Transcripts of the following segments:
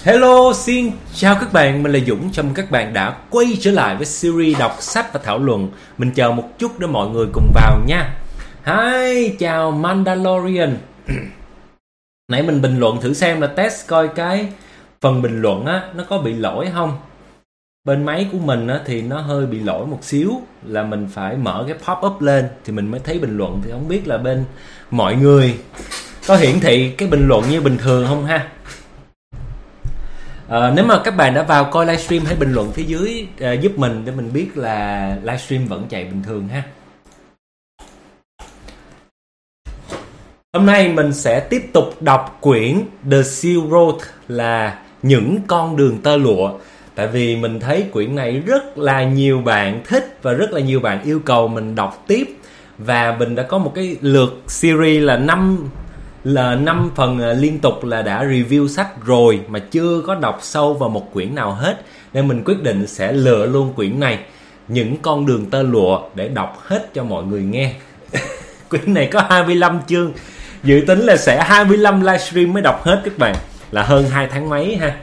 Hello, xin chào các bạn, mình là Dũng. Chào mừng các bạn đã quay trở lại với series đọc sách và thảo luận. Mình chờ một chút để mọi người cùng vào nha. Hi, chào Mandalorian. Nãy mình bình luận thử xem là test coi cái phần bình luận á, nó có bị lỗi không. Bên máy của mình á, thì nó hơi bị lỗi một xíu, là mình phải mở cái pop-up lên thì mình mới thấy bình luận. Thì không biết là bên mọi người có hiển thị cái bình luận như bình thường không ha. Nếu mà các bạn đã vào coi livestream, hãy bình luận phía dưới giúp mình để mình biết là livestream vẫn chạy bình thường ha. Hôm nay mình sẽ tiếp tục đọc quyển The Silk Road, là những con đường tơ lụa. Tại vì mình thấy quyển này rất là nhiều bạn thích và rất là nhiều bạn yêu cầu mình đọc tiếp. Và mình đã có một cái lượt series là 5 phần liên tục là đã review sách rồi mà chưa có đọc sâu vào một quyển nào hết, nên mình quyết định sẽ lựa luôn quyển này, những con đường tơ lụa, để đọc hết cho mọi người nghe. Quyển này có 25 chương, dự tính là sẽ 25 livestream mới đọc hết các bạn, là hơn 2 tháng mấy ha.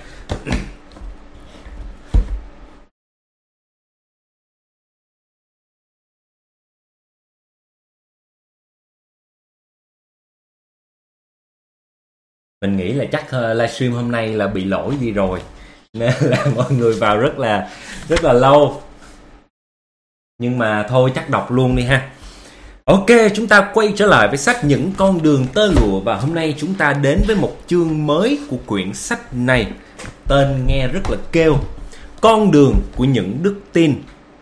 Mình nghĩ là chắc livestream hôm nay là bị lỗi gì rồi, nên là mọi người vào rất là lâu. Nhưng mà thôi chắc đọc luôn đi ha. Ok, chúng ta quay trở lại với sách Những con đường tơ lụa. Và hôm nay chúng ta đến với một chương mới của quyển sách này. Tên nghe rất là kêu: Con đường của những đức tin.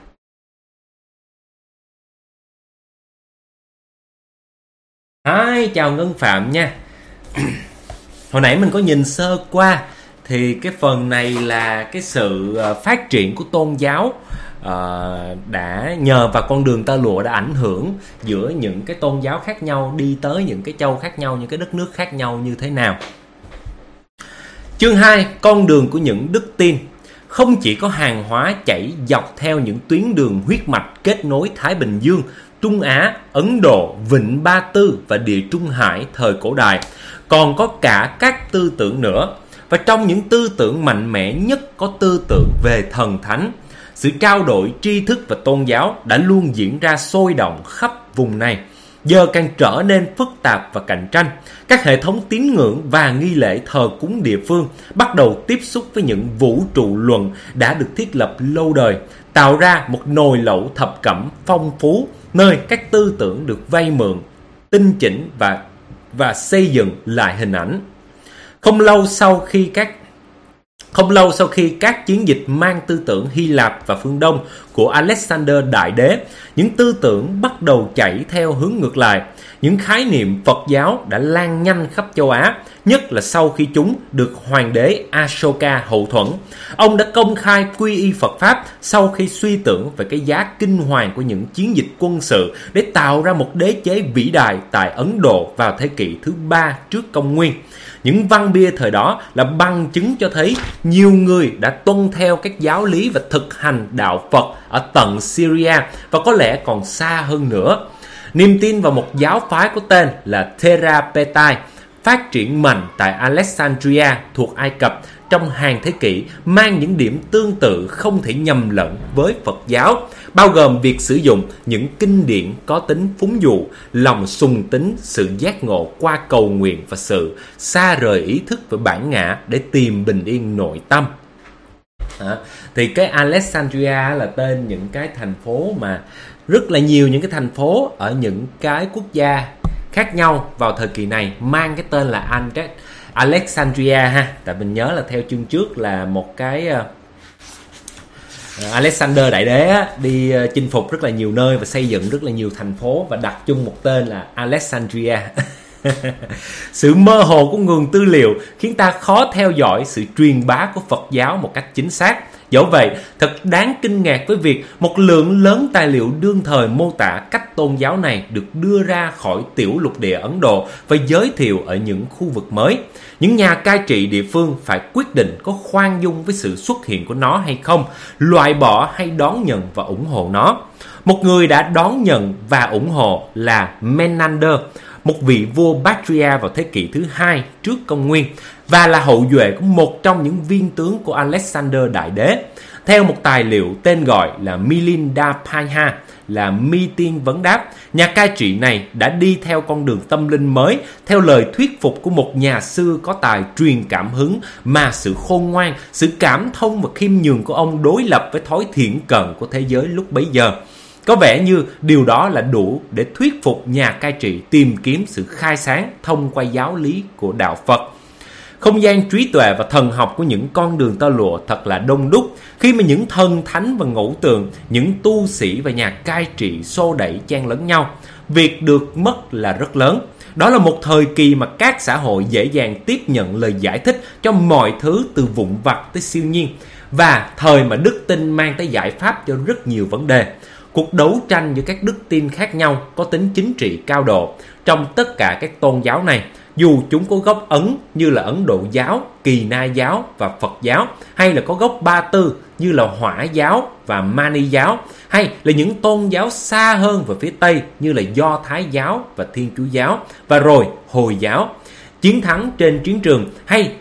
Hi, chào Ngân Phạm nha. Hồi nãy mình có nhìn sơ qua thì cái phần này là cái sự phát triển của tôn giáo đã nhờ vào con đường tơ lụa đã ảnh hưởng giữa những cái tôn giáo khác nhau đi tới những cái châu khác nhau, những cái đất nước khác nhau như thế nào. Chương 2, con đường của những đức tin. Không chỉ có hàng hóa chảy dọc theo những tuyến đường huyết mạch kết nối Thái Bình Dương, Trung Á, Ấn Độ, Vịnh Ba Tư và Địa Trung Hải thời cổ đại, còn có cả các tư tưởng nữa. Và trong những tư tưởng mạnh mẽ nhất có tư tưởng về thần thánh. Sự trao đổi tri thức và tôn giáo đã luôn diễn ra sôi động khắp vùng này, giờ càng trở nên phức tạp và cạnh tranh. Các hệ thống tín ngưỡng và nghi lễ thờ cúng địa phương bắt đầu tiếp xúc với những vũ trụ luận đã được thiết lập lâu đời, tạo ra một nồi lẩu thập cẩm phong phú, nơi các tư tưởng được vay mượn, tinh chỉnh và xây dựng lại hình ảnh. Không lâu sau khi các chiến dịch mang tư tưởng Hy Lạp và phương Đông của Alexander Đại Đế, những tư tưởng bắt đầu chảy theo hướng ngược lại. Những khái niệm Phật giáo đã lan nhanh khắp châu Á, nhất là sau khi chúng được hoàng đế Ashoka hậu thuẫn. Ông đã công khai quy y Phật Pháp sau khi suy tưởng về cái giá kinh hoàng của những chiến dịch quân sự để tạo ra một đế chế vĩ đại tại Ấn Độ vào thế kỷ thứ 3 trước công nguyên. Những văn bia thời đó là bằng chứng cho thấy nhiều người đã tuân theo các giáo lý và thực hành đạo Phật ở tận Syria và có lẽ còn xa hơn nữa. Niềm tin vào một giáo phái có tên là Therapetai phát triển mạnh tại Alexandria thuộc Ai Cập trong hàng thế kỷ, mang những điểm tương tự không thể nhầm lẫn với Phật giáo, bao gồm việc sử dụng những kinh điển có tính phúng dụ, lòng sùng tín, sự giác ngộ qua cầu nguyện và sự xa rời ý thức và bản ngã để tìm bình yên nội tâm. Thì cái Alexandria là tên những cái thành phố mà rất là nhiều những cái thành phố ở những cái quốc gia khác nhau vào thời kỳ này mang cái tên là Alexandria ha. Tại mình nhớ là theo chương trước là một cái Alexander Đại Đế đi chinh phục rất là nhiều nơi và xây dựng rất là nhiều thành phố và đặt chung một tên là Alexandria. Sự mơ hồ của nguồn tư liệu khiến ta khó theo dõi sự truyền bá của Phật giáo một cách chính xác. Dẫu vậy, thật đáng kinh ngạc với việc một lượng lớn tài liệu đương thời mô tả cách tôn giáo này được đưa ra khỏi tiểu lục địa Ấn Độ và giới thiệu ở những khu vực mới. Những nhà cai trị địa phương phải quyết định có khoan dung với sự xuất hiện của nó hay không, loại bỏ hay đón nhận và ủng hộ nó. Một người đã đón nhận và ủng hộ là Menander, một vị vua Bactria vào thế kỷ thứ 2 trước công nguyên và là hậu duệ của một trong những viên tướng của Alexander Đại Đế. Theo một tài liệu tên gọi là Milindapaha, là mi tiên vấn đáp, nhà cai trị này đã đi theo con đường tâm linh mới, theo lời thuyết phục của một nhà sư có tài truyền cảm hứng, mà sự khôn ngoan, sự cảm thông và khiêm nhường của ông đối lập với thói thiển cận của thế giới lúc bấy giờ. Có vẻ như điều đó là đủ để thuyết phục nhà cai trị tìm kiếm sự khai sáng thông qua giáo lý của đạo Phật. Không gian trí tuệ và thần học của những con đường tơ lụa thật là đông đúc, khi mà những thần thánh và ngẫu tượng, những tu sĩ và nhà cai trị xô đẩy chen lấn nhau. Việc được mất là rất lớn. Đó là một thời kỳ mà các xã hội dễ dàng tiếp nhận lời giải thích cho mọi thứ từ vụn vặt tới siêu nhiên, và thời mà đức tin mang tới giải pháp cho rất nhiều vấn đề. Cuộc đấu tranh giữa các đức tin khác nhau có tính chính trị cao độ trong tất cả các tôn giáo này, dù chúng có gốc Ấn như là Ấn Độ giáo, Kỳ Na giáo và Phật giáo, hay là có gốc Ba Tư như là Hỏa giáo và Mani giáo, hay là những tôn giáo xa hơn về phía Tây như là Do Thái giáo và Thiên Chúa giáo, và rồi Hồi giáo. Chiến thắng trên chiến trường hay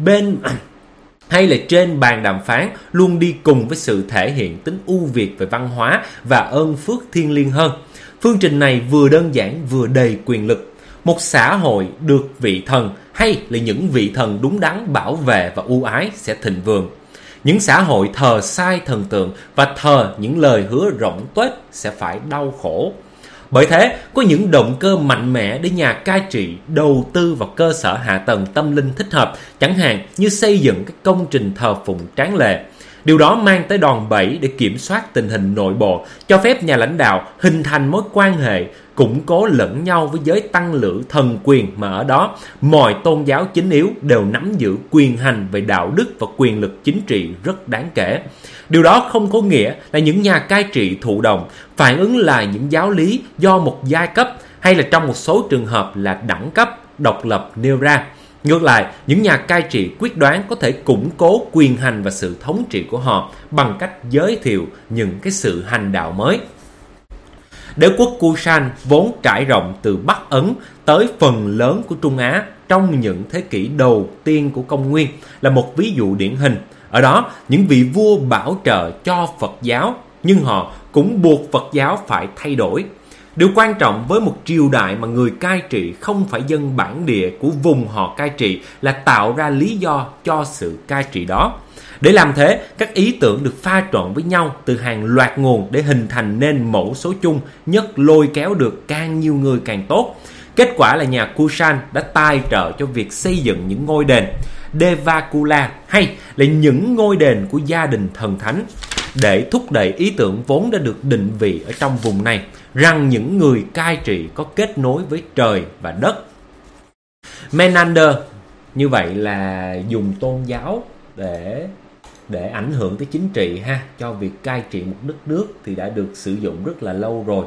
là trên bàn đàm phán luôn đi cùng với sự thể hiện tính ưu việt về văn hóa và ơn phước thiêng liêng hơn. Phương trình này vừa đơn giản vừa đầy quyền lực. Một xã hội được vị thần hay là những vị thần đúng đắn bảo vệ và ưu ái sẽ thịnh vượng. Những xã hội thờ sai thần tượng và thờ những lời hứa rỗng tuếch sẽ phải đau khổ. Bởi thế, có những động cơ mạnh mẽ để nhà cai trị đầu tư vào cơ sở hạ tầng tâm linh thích hợp, chẳng hạn như xây dựng các công trình thờ phụng tráng lệ. Điều đó mang tới đòn bẩy để kiểm soát tình hình nội bộ, cho phép nhà lãnh đạo hình thành mối quan hệ, củng cố lẫn nhau với giới tăng lữ thần quyền, mà ở đó mọi tôn giáo chính yếu đều nắm giữ quyền hành về đạo đức và quyền lực chính trị rất đáng kể. Điều đó không có nghĩa là những nhà cai trị thụ động phản ứng lại những giáo lý do một giai cấp hay là trong một số trường hợp là đẳng cấp độc lập nêu ra. Ngược lại, những nhà cai trị quyết đoán có thể củng cố quyền hành và sự thống trị của họ bằng cách giới thiệu những cái sự hành đạo mới. Đế quốc Kushan vốn trải rộng từ Bắc Ấn tới phần lớn của Trung Á trong những thế kỷ đầu tiên của công nguyên là một ví dụ điển hình. Ở đó, những vị vua bảo trợ cho Phật giáo, nhưng họ cũng buộc Phật giáo phải thay đổi. Điều quan trọng với một triều đại mà người cai trị không phải dân bản địa của vùng họ cai trị là tạo ra lý do cho sự cai trị đó. Để làm thế, các ý tưởng được pha trộn với nhau từ hàng loạt nguồn để hình thành nên mẫu số chung, nhất lôi kéo được càng nhiều người càng tốt. Kết quả là nhà Kushan đã tài trợ cho việc xây dựng những ngôi đền Devakula hay là những ngôi đền của gia đình thần thánh để thúc đẩy ý tưởng vốn đã được định vị ở trong vùng này rằng những người cai trị có kết nối với trời và đất. Menander như vậy là dùng tôn giáo để ảnh hưởng tới chính trị ha, cho việc cai trị một đất nước thì đã được sử dụng rất là lâu rồi.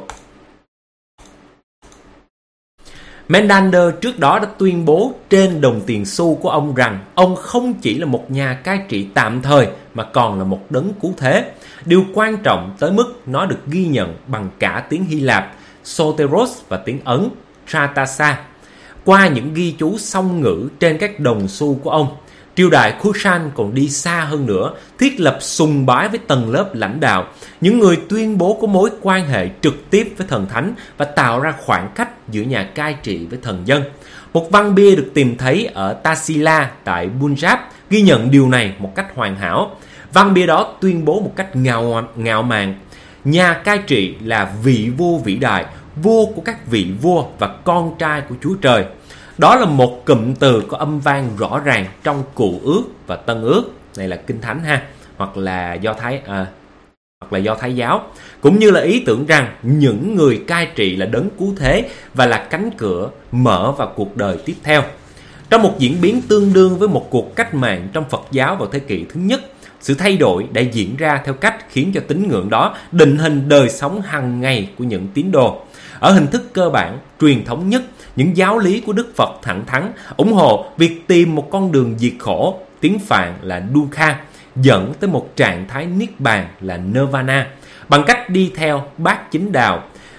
Menander trước đó đã tuyên bố trên đồng tiền xu của ông rằng ông không chỉ là một nhà cai trị tạm thời mà còn là một đấng cứu thế. Điều quan trọng tới mức nó được ghi nhận bằng cả tiếng Hy Lạp Soteros và tiếng Ấn Tratasa. Qua những ghi chú song ngữ trên các đồng xu của ông, triều đại Kushan còn đi xa hơn nữa, thiết lập sùng bái với tầng lớp lãnh đạo, những người tuyên bố có mối quan hệ trực tiếp với thần thánh và tạo ra khoảng cách giữa nhà cai trị với thần dân. Một văn bia được tìm thấy ở Tassila tại Punjab ghi nhận điều này một cách hoàn hảo. Văn bia đó tuyên bố một cách ngạo mạn: nhà cai trị là vị vua vĩ đại, vua của các vị vua và con trai của Chúa Trời. Đó là một cụm từ có âm vang rõ ràng trong Cựu Ước và Tân Ước, này là Kinh Thánh ha, hoặc là Do Thái giáo, cũng như là ý tưởng rằng những người cai trị là đấng cứu thế và là cánh cửa mở vào cuộc đời tiếp theo. Trong một diễn biến tương đương với một cuộc cách mạng trong Phật giáo vào thế kỷ thứ nhất, sự thay đổi đã diễn ra theo cách khiến cho tín ngưỡng đó định hình đời sống hàng ngày của những tín đồ. Ở hình thức cơ bản, truyền thống nhất, những giáo lý của Đức Phật thẳng thắn ủng hộ việc tìm một con đường diệt khổ, tiếng Phạn là Dukkha, dẫn tới một trạng thái niết bàn là Nirvana, bằng cách đi theo bát chính đạo.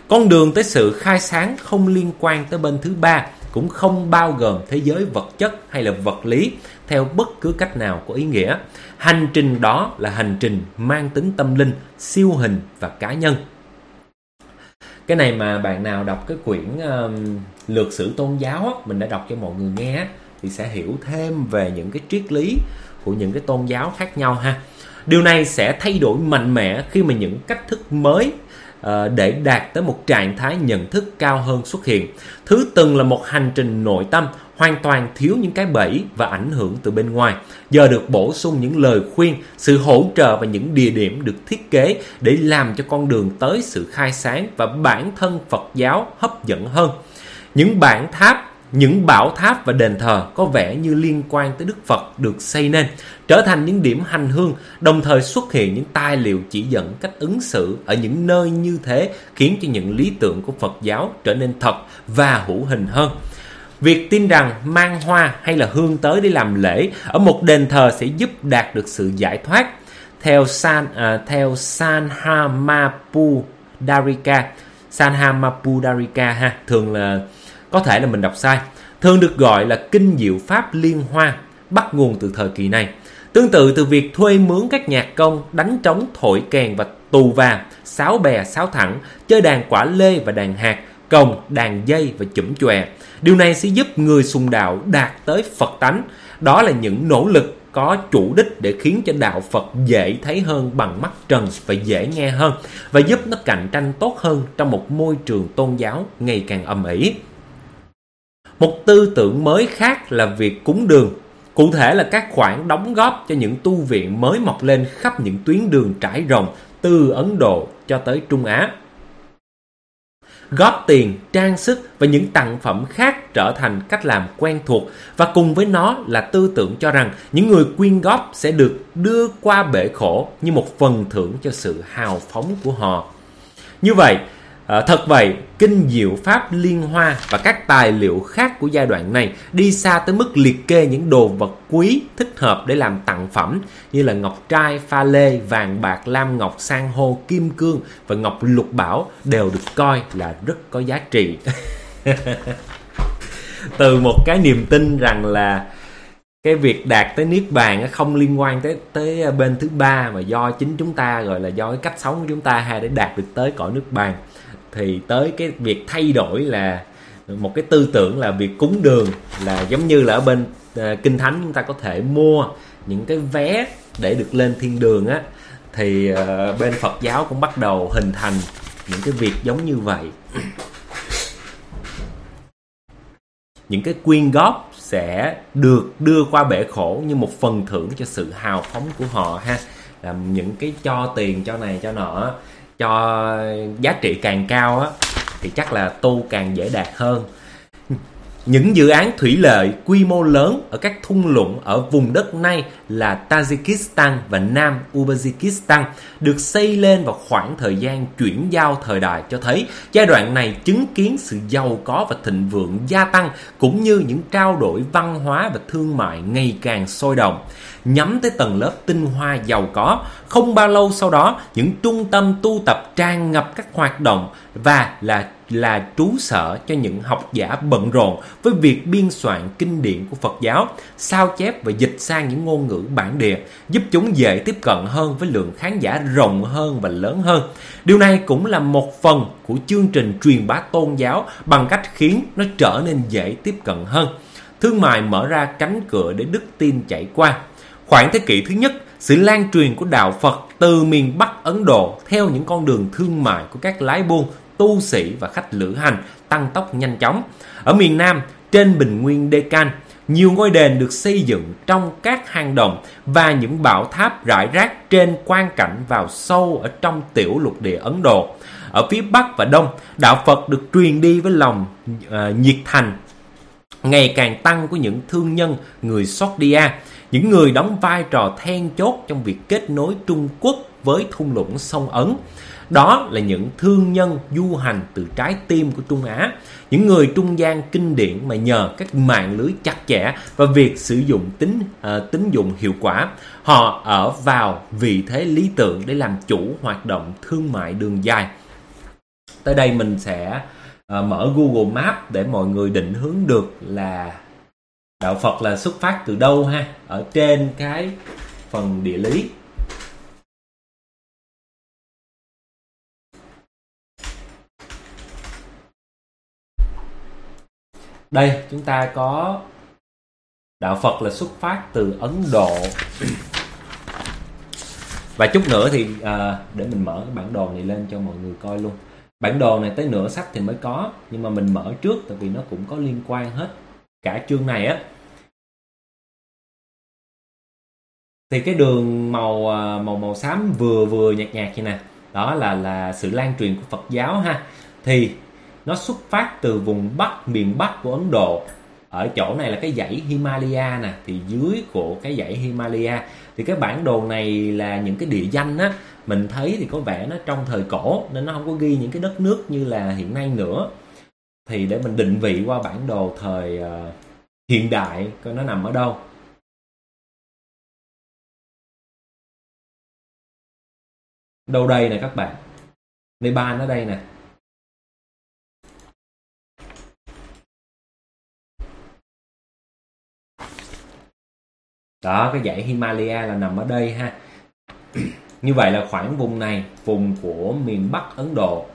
Con đường tới sự khai sáng không liên quan tới bên thứ ba, cũng không bao gồm thế giới vật chất hay là vật lý theo bất cứ cách nào có ý nghĩa. Hành trình đó là hành trình mang tính tâm linh, siêu hình và cá nhân. Cái này mà bạn nào đọc cái quyển Lược sử tôn giáo á, mình đã đọc cho mọi người nghe á, thì sẽ hiểu thêm về những cái triết lý của những cái tôn giáo khác nhau ha. Điều này sẽ thay đổi mạnh mẽ khi mà những cách thức mới để đạt tới một trạng thái nhận thức cao hơn xuất hiện. Thứ từng là một hành trình nội tâm, hoàn toàn thiếu những cái bẫy và ảnh hưởng từ bên ngoài, giờ được bổ sung những lời khuyên, sự hỗ trợ và những địa điểm được thiết kế để làm cho con đường tới sự khai sáng và bản thân Phật giáo hấp dẫn hơn. Những bảo tháp và đền thờ có vẻ như liên quan tới Đức Phật được xây nên, trở thành những điểm hành hương, đồng thời xuất hiện những tài liệu chỉ dẫn cách ứng xử ở những nơi như thế, khiến cho những lý tưởng của Phật giáo trở nên thật và hữu hình hơn. Việc tin rằng mang hoa hay là hương tới để làm lễ ở một đền thờ sẽ giúp đạt được sự giải thoát. Theo Sanhamapudarika ha, thường là có thể là mình đọc sai, thường được gọi là kinh diệu pháp liên hoa, bắt nguồn từ thời kỳ này. Tương tự từ việc thuê mướn các nhạc công đánh trống, thổi kèn và tù và, sáo bè, sáo thẳng, chơi đàn quả lê và đàn hạt, cồng, đàn dây và chủm chòe. Điều này sẽ giúp người sùng đạo đạt tới Phật tánh. Đó là những nỗ lực có chủ đích để khiến cho đạo Phật dễ thấy hơn bằng mắt trần và dễ nghe hơn, và giúp nó cạnh tranh tốt hơn trong một môi trường tôn giáo ngày càng ầm ĩ. Một tư tưởng mới khác là việc cúng đường, cụ thể là các khoản đóng góp cho những tu viện mới mọc lên khắp những tuyến đường trải rộng từ Ấn Độ cho tới Trung Á. Góp tiền, trang sức và những tặng phẩm khác trở thành cách làm quen thuộc, và cùng với nó là tư tưởng cho rằng những người quyên góp sẽ được đưa qua bể khổ như một phần thưởng cho sự hào phóng của họ. Như vậy, thật vậy, kinh diệu pháp liên hoa và các tài liệu khác của giai đoạn này đi xa tới mức liệt kê những đồ vật quý thích hợp để làm tặng phẩm như là ngọc trai, pha lê, vàng bạc, lam ngọc, san hô, kim cương và ngọc lục bảo đều được coi là rất có giá trị. Từ một cái niềm tin rằng là cái việc đạt tới niết bàn không liên quan tới bên thứ ba, mà do chính chúng ta, gọi là do cái cách sống của chúng ta hay để đạt được tới cõi niết bàn, thì tới cái việc thay đổi là một cái tư tưởng là việc cúng đường, là giống như là ở bên Kinh Thánh chúng ta có thể mua những cái vé để được lên thiên đường á, thì bên Phật giáo cũng bắt đầu hình thành những cái việc giống như vậy. Những cái quyên góp sẽ được đưa qua bể khổ như một phần thưởng cho sự hào phóng của họ ha. Làm những cái cho tiền, cho này cho nọ, cho giá trị càng cao á thì chắc là tu càng dễ đạt hơn. Những dự án thủy lợi quy mô lớn ở các thung lũng ở vùng đất nay là Tajikistan và Nam Uzbekistan được xây lên vào khoảng thời gian chuyển giao thời đại, cho thấy giai đoạn này chứng kiến sự giàu có và thịnh vượng gia tăng, cũng như những trao đổi văn hóa và thương mại ngày càng sôi động, nhắm tới tầng lớp tinh hoa giàu có. Không bao lâu sau đó, những trung tâm tu tập tràn ngập các hoạt động và là trú sở cho những học giả bận rộn với việc biên soạn kinh điển của Phật giáo, sao chép và dịch sang những ngôn ngữ bản địa, giúp chúng dễ tiếp cận hơn với lượng khán giả rộng hơn và lớn hơn. Điều này cũng là một phần của chương trình truyền bá tôn giáo bằng cách khiến nó trở nên dễ tiếp cận hơn. Thương mại mở ra cánh cửa để đức tin chảy qua. Khoảng thế kỷ thứ nhất, sự lan truyền của đạo Phật từ miền Bắc Ấn Độ theo những con đường thương mại của các lái buôn, tu sĩ và khách lữ hành tăng tốc nhanh chóng. Ở miền Nam, trên bình nguyên Deccan, nhiều ngôi đền được xây dựng trong các hang động và những bảo tháp rải rác trên quang cảnh vào sâu ở trong tiểu lục địa Ấn Độ. Ở phía Bắc và Đông, đạo Phật được truyền đi với lòng nhiệt thành ngày càng tăng của những thương nhân người Sogdia, những người đóng vai trò then chốt trong việc kết nối Trung Quốc với thung lũng sông Ấn. Đó là những thương nhân du hành từ trái tim của Trung Á, những người trung gian kinh điển mà nhờ các mạng lưới chặt chẽ và việc sử dụng tín dụng hiệu quả, họ ở vào vị thế lý tưởng để làm chủ hoạt động thương mại đường dài. Tới đây mình sẽ mở Google Maps để mọi người định hướng được là đạo Phật là xuất phát từ đâu ha, ở trên cái phần địa lý. Đây chúng ta có đạo Phật là xuất phát từ Ấn Độ. Và chút nữa thì để mình mở cái bản đồ này lên cho mọi người coi luôn. Bản đồ này tới nửa sách thì mới có, nhưng mà mình mở trước tại vì nó cũng có liên quan hết cả chương này á. Thì cái đường màu xám vừa nhạt nhạt như nè, đó là sự lan truyền của Phật giáo ha. Thì nó xuất phát từ vùng Bắc, miền Bắc của Ấn Độ. Ở chỗ này là cái dãy Himalaya nè, thì dưới của cái dãy Himalaya. Thì cái bản đồ này là những cái địa danh á, mình thấy thì có vẻ nó trong thời cổ nên nó không có ghi những cái đất nước như là hiện nay nữa. Thì để mình định vị qua bản đồ thời hiện đại coi nó nằm ở đâu. Đâu đây nè các bạn, Nepal ở đây nè. Đó, cái dãy Himalaya là nằm ở đây ha. Như vậy là khoảng vùng này, vùng của miền Bắc Ấn Độ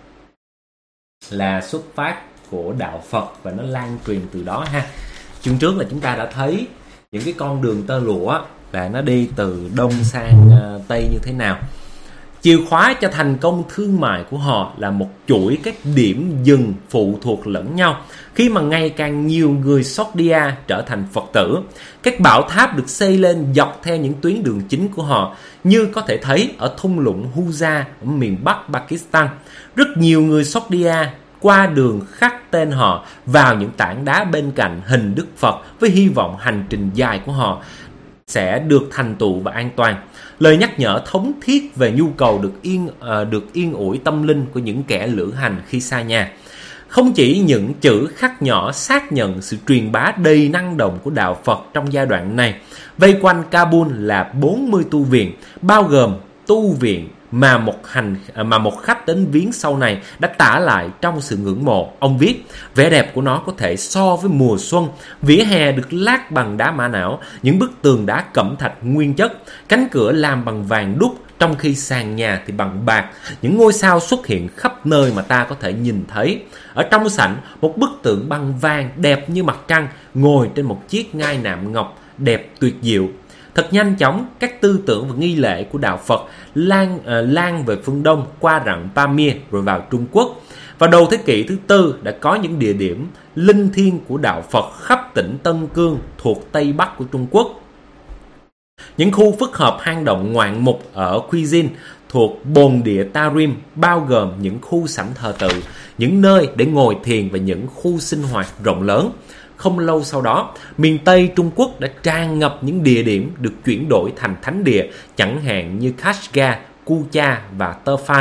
là xuất phát của đạo Phật và nó lan truyền từ đó ha. Chương trước là chúng ta đã thấy những cái con đường tơ lụa là nó đi từ Đông sang Tây như thế nào. Chìa khóa cho thành công thương mại của họ là một chuỗi các điểm dừng phụ thuộc lẫn nhau. Khi mà ngày càng nhiều người Sogdia trở thành Phật tử, các bảo tháp được xây lên dọc theo những tuyến đường chính của họ, như có thể thấy ở thung lũng Huza ở miền Bắc Pakistan. Rất nhiều người Sogdia qua đường khắc tên họ vào những tảng đá bên cạnh hình Đức Phật với hy vọng hành trình dài của họ sẽ được thành tựu và an toàn. Lời nhắc nhở thống thiết về nhu cầu được yên ủi tâm linh của những kẻ lữ hành khi xa nhà. Không chỉ những chữ khắc nhỏ xác nhận sự truyền bá đầy năng động của đạo Phật trong giai đoạn này. Vây quanh Kabul là 40 tu viện, bao gồm tu viện mà một khách đến viếng sau này đã tả lại trong sự ngưỡng mộ. Ông viết, vẻ đẹp của nó có thể so với mùa xuân, vỉa hè được lát bằng đá mã não, những bức tường đá cẩm thạch nguyên chất, cánh cửa làm bằng vàng đúc, trong khi sàn nhà thì bằng bạc. Những ngôi sao xuất hiện khắp nơi mà ta có thể nhìn thấy. Ở trong sảnh, một bức tượng bằng vàng đẹp như mặt trăng ngồi trên một chiếc ngai nạm ngọc đẹp tuyệt diệu. Thật nhanh chóng, các tư tưởng và nghi lễ của đạo Phật lan về phương Đông qua rặng Pamir rồi vào Trung Quốc. Vào đầu thế kỷ thứ tư đã có những địa điểm linh thiêng của đạo Phật khắp tỉnh Tân Cương thuộc Tây Bắc của Trung Quốc. Những khu phức hợp hang động ngoạn mục ở Cuisine thuộc bồn địa Tarim bao gồm những khu sảnh thờ tự, những nơi để ngồi thiền và những khu sinh hoạt rộng lớn. Không lâu sau đó, miền Tây Trung Quốc đã tràn ngập những địa điểm được chuyển đổi thành thánh địa, chẳng hạn như Kashgar, Kucha và Turfan.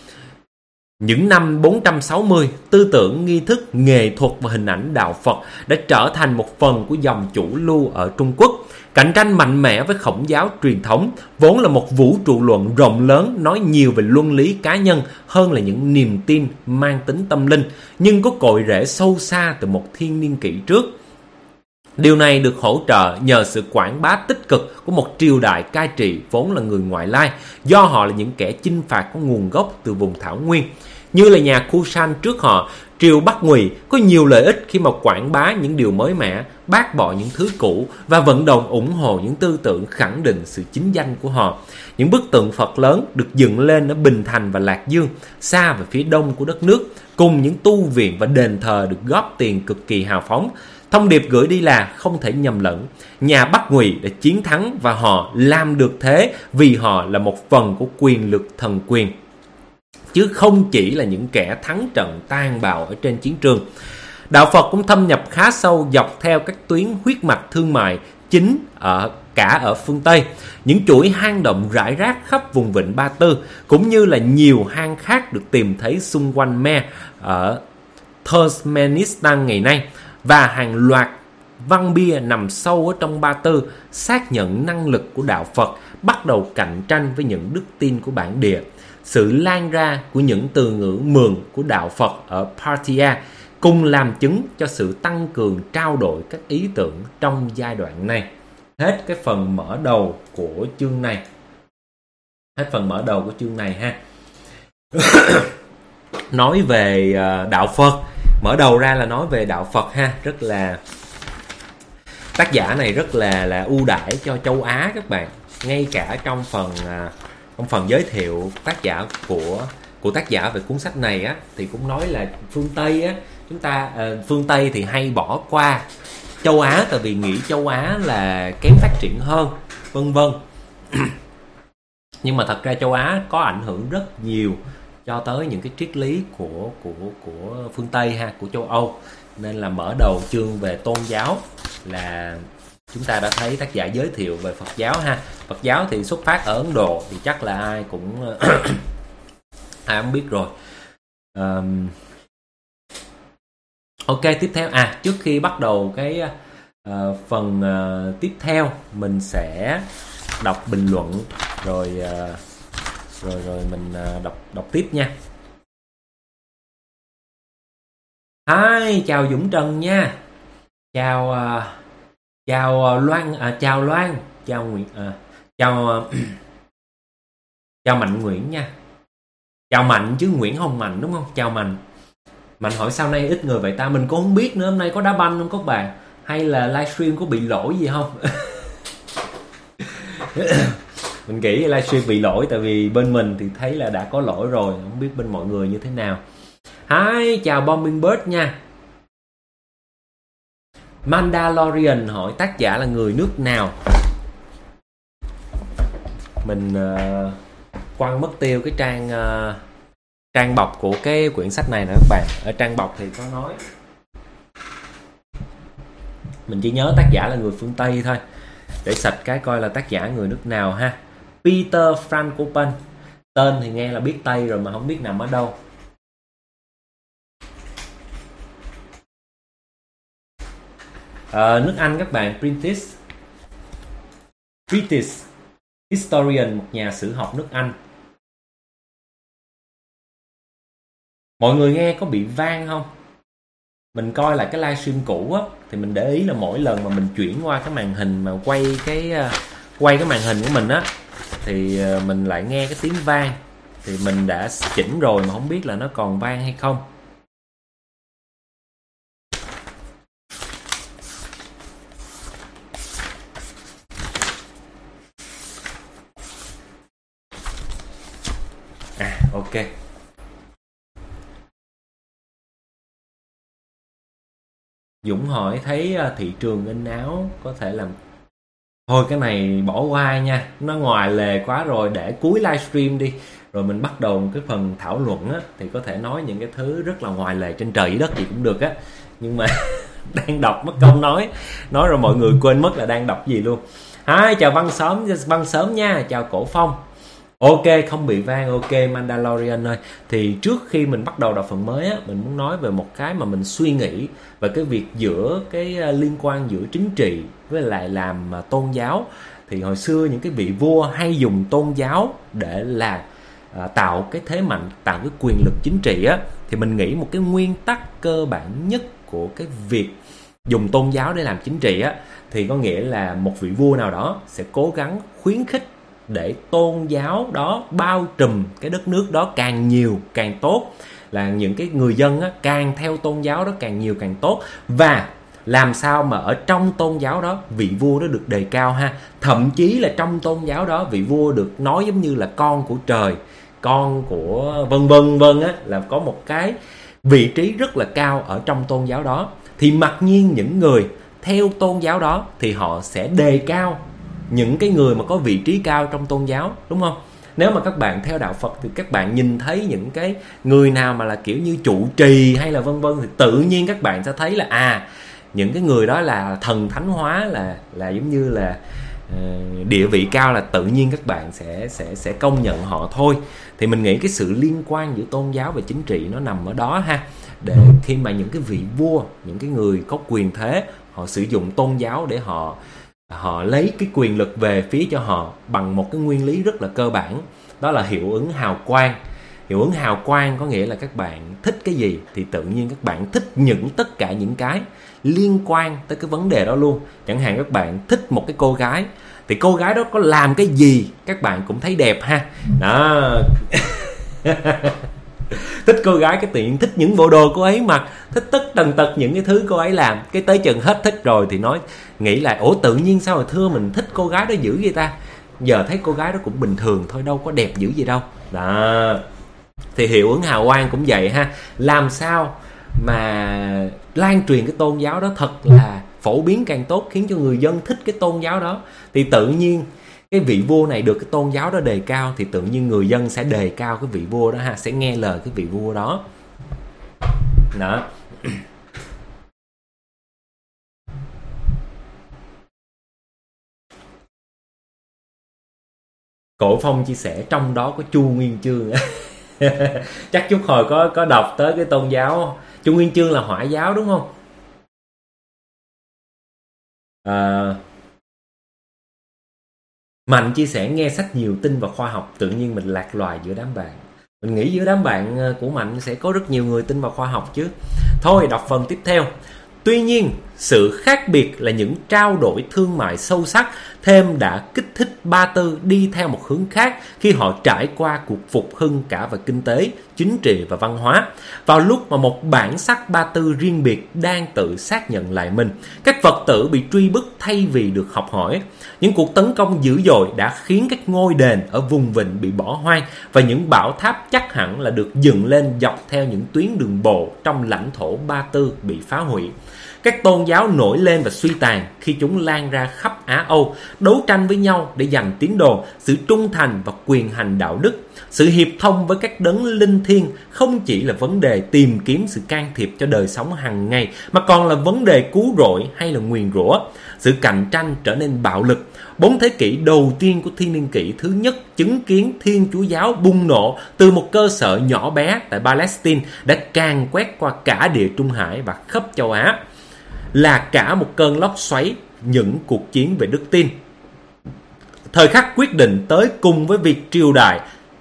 Những năm 460, tư tưởng, nghi thức, nghệ thuật và hình ảnh đạo Phật đã trở thành một phần của dòng chủ lưu ở Trung Quốc. Cạnh tranh mạnh mẽ với Khổng giáo truyền thống, vốn là một vũ trụ luận rộng lớn nói nhiều về luân lý cá nhân hơn là những niềm tin mang tính tâm linh, nhưng có cội rễ sâu xa từ một thiên niên kỷ trước. Điều này được hỗ trợ nhờ sự quảng bá tích cực của một triều đại cai trị vốn là người ngoại lai, do họ là những kẻ chinh phạt có nguồn gốc từ vùng thảo nguyên. Như là nhà Kushan trước họ, triều Bắc Ngụy có nhiều lợi ích khi mà quảng bá những điều mới mẻ, bác bỏ những thứ cũ và vận động ủng hộ những tư tưởng khẳng định sự chính danh của họ. Những bức tượng Phật lớn được dựng lên ở Bình Thành và Lạc Dương, xa về phía đông của đất nước, cùng những tu viện và đền thờ được góp tiền cực kỳ hào phóng. Thông điệp gửi đi là không thể nhầm lẫn, nhà Bắc Ngụy đã chiến thắng và họ làm được thế vì họ là một phần của quyền lực thần quyền, chứ không chỉ là những kẻ thắng trận tàn bạo ở trên chiến trường. Đạo Phật cũng thâm nhập khá sâu dọc theo các tuyến huyết mạch thương mại chính cả ở phương Tây. Những chuỗi hang động rải rác khắp vùng vịnh Ba Tư, cũng như là nhiều hang khác được tìm thấy xung quanh Me ở Turkmenistan ngày nay, và hàng loạt văn bia nằm sâu ở trong Ba Tư xác nhận năng lực của đạo Phật bắt đầu cạnh tranh với những đức tin của bản địa. sự lan ra của những từ ngữ mượn của đạo Phật ở Parthia cùng làm chứng cho sự tăng cường trao đổi các ý tưởng trong giai đoạn này. Hết cái phần mở đầu của chương này. Hết phần mở đầu của chương này ha. Nói về đạo Phật, mở đầu ra là nói về đạo Phật ha, rất là tác giả này rất là ưu đãi cho châu Á các bạn. Ngay cả trong phần giới thiệu tác giả của tác giả về cuốn sách này á, thì cũng nói là phương Tây á, chúng ta phương Tây thì hay bỏ qua châu Á tại vì nghĩ châu Á là kém phát triển hơn, vân vân. Nhưng mà thật ra châu Á có ảnh hưởng rất nhiều cho tới những cái triết lý của phương Tây ha, của châu Âu. Nên là mở đầu chương về tôn giáo là chúng ta đã thấy tác giả giới thiệu về Phật giáo ha. Phật giáo thì xuất phát ở Ấn Độ thì chắc là ai cũng ai cũng biết rồi. Ok, tiếp theo trước khi bắt đầu cái phần tiếp theo, mình sẽ đọc bình luận rồi mình đọc tiếp nha. Hi, chào Dũng Trần nha. Chào Loan, chào Loan, chào Nguyễn, chào Mạnh Nguyễn nha. Chào Mạnh chứ Nguyễn không Mạnh đúng không? Chào Mạnh. Mạnh hỏi sao nay ít người vậy ta? Mình cũng không biết nữa, hôm nay có đá banh không các bạn? Hay là livestream có bị lỗi gì không? Mình nghĩ livestream bị lỗi tại vì bên mình thì thấy là đã có lỗi rồi, không biết bên mọi người như thế nào. Hi, chào Bombing Bird nha. Mandalorian hỏi tác giả là người nước nào? Mình quăng mất tiêu cái trang bọc của cái quyển sách này nè các bạn. Ở trang bọc thì có nói, mình chỉ nhớ tác giả là người phương Tây thôi. Để sạch cái coi là tác giả người nước nào ha. Peter Frankopan. Tên thì nghe là biết Tây rồi mà không biết nằm ở đâu. Nước Anh các bạn. British Historian, một nhà sử học nước Anh. Mọi người nghe có bị vang không? Mình coi lại cái livestream cũ á, thì mình để ý là mỗi lần mà mình chuyển qua cái màn hình mà quay cái màn hình của mình á, thì mình lại nghe cái tiếng vang. Thì mình đã chỉnh rồi mà không biết là nó còn vang hay không. Ok. Dũng hỏi thấy thị trường in áo có thể làm... Thôi cái này bỏ qua nha, nó ngoài lề quá rồi, để cuối livestream đi. Rồi mình bắt đầu một cái phần thảo luận á, thì có thể nói những cái thứ rất là ngoài lề trên trời dưới đất gì cũng được á. Nhưng mà đang đọc mất câu nói rồi mọi người quên mất là đang đọc gì luôn. Chào Văn Sớm nha, chào Cổ Phong. Ok, không bị vang. Ok Mandalorian ơi. Thì trước khi mình bắt đầu đọc phần mới á, mình muốn nói về một cái mà mình suy nghĩ về cái việc giữa cái liên quan giữa chính trị với lại làm tôn giáo. Thì hồi xưa những cái vị vua hay dùng tôn giáo để là tạo cái thế mạnh, tạo cái quyền lực chính trị á. Thì mình nghĩ một cái nguyên tắc cơ bản nhất của cái việc dùng tôn giáo để làm chính trị á, thì có nghĩa là một vị vua nào đó sẽ cố gắng khuyến khích để tôn giáo đó bao trùm cái đất nước đó càng nhiều càng tốt, là những cái người dân á, càng theo tôn giáo đó càng nhiều càng tốt. Và làm sao mà ở trong tôn giáo đó vị vua đó được đề cao ha. Thậm chí là trong tôn giáo đó vị vua được nói giống như là con của trời, con của vân vân á, là có một cái vị trí rất là cao ở trong tôn giáo đó. Thì mặc nhiên những người theo tôn giáo đó thì họ sẽ đề cao những cái người mà có vị trí cao trong tôn giáo, đúng không? Nếu mà các bạn theo đạo Phật thì các bạn nhìn thấy những cái người nào mà là kiểu như trụ trì hay là vân vân, thì tự nhiên các bạn sẽ thấy là những cái người đó là thần thánh hóa, là giống như là địa vị cao, là tự nhiên các bạn sẽ công nhận họ thôi. Thì mình nghĩ cái sự liên quan giữa tôn giáo và chính trị nó nằm ở đó ha. Để khi mà những cái vị vua, những cái người có quyền thế, họ sử dụng tôn giáo để họ lấy cái quyền lực về phía cho họ bằng một cái nguyên lý rất là cơ bản, đó là hiệu ứng hào quang. Hiệu ứng hào quang có nghĩa là các bạn thích cái gì thì tự nhiên các bạn thích tất cả những cái liên quan tới cái vấn đề đó luôn. Chẳng hạn các bạn thích một cái cô gái thì cô gái đó có làm cái gì các bạn cũng thấy đẹp ha. Đó. Thích cô gái cái tự nhiên thích những bộ đồ cô ấy mặc, thích tất tần tật những cái thứ cô ấy làm. Cái tới chừng hết thích rồi thì nghĩ lại ủa tự nhiên sao mà thưa mình thích cô gái đó dữ vậy ta. Giờ thấy cô gái đó cũng bình thường thôi, đâu có đẹp dữ gì đâu. Đó. Thì hiệu ứng hào quang cũng vậy ha. Làm sao mà lan truyền cái tôn giáo đó thật là phổ biến càng tốt, khiến cho người dân thích cái tôn giáo đó, thì tự nhiên cái vị vua này được cái tôn giáo đó đề cao, thì tự nhiên người dân sẽ đề cao cái vị vua đó ha, sẽ nghe lời cái vị vua đó. Đó. Cổ Phong chia sẻ trong đó có Chu Nguyên Chương. Chắc chút hồi có đọc tới cái tôn giáo. Chu Nguyên Chương là Hỏa giáo đúng không? Mạnh chia sẻ nghe sách nhiều tin vào khoa học, tự nhiên mình lạc loài giữa đám bạn. Mình nghĩ giữa đám bạn của Mạnh sẽ có rất nhiều người tin vào khoa học chứ. Thôi đọc phần tiếp theo. Tuy nhiên, sự khác biệt là những trao đổi thương mại sâu sắc thêm đã kích thích Ba Tư đi theo một hướng khác khi họ trải qua cuộc phục hưng cả về kinh tế, chính trị và văn hóa. Vào lúc mà một bản sắc Ba Tư riêng biệt đang tự xác nhận lại mình, các Phật tử bị truy bức thay vì được học hỏi. Những cuộc tấn công dữ dội đã khiến các ngôi đền ở vùng vịnh bị bỏ hoang và những bảo tháp chắc hẳn là được dựng lên dọc theo những tuyến đường bộ trong lãnh thổ Ba Tư bị phá hủy. Các tôn giáo nổi lên và suy tàn khi chúng lan ra khắp Á Âu, đấu tranh với nhau để giành tín đồ, sự trung thành và quyền hành đạo đức. Sự hiệp thông với các đấng linh thiêng không chỉ là vấn đề tìm kiếm sự can thiệp cho đời sống hàng ngày, mà còn là vấn đề cứu rỗi hay là nguyền rủa. Sự cạnh tranh trở nên bạo lực. 4 thế kỷ đầu tiên của thiên niên kỷ thứ nhất chứng kiến Thiên Chúa giáo bùng nổ từ một cơ sở nhỏ bé tại Palestine đã càn quét qua cả Địa Trung Hải và khắp châu Á. Là cả một cơn lốc xoáy những cuộc chiến về đức tin. Thời khắc quyết định tới cùng với việc triều đại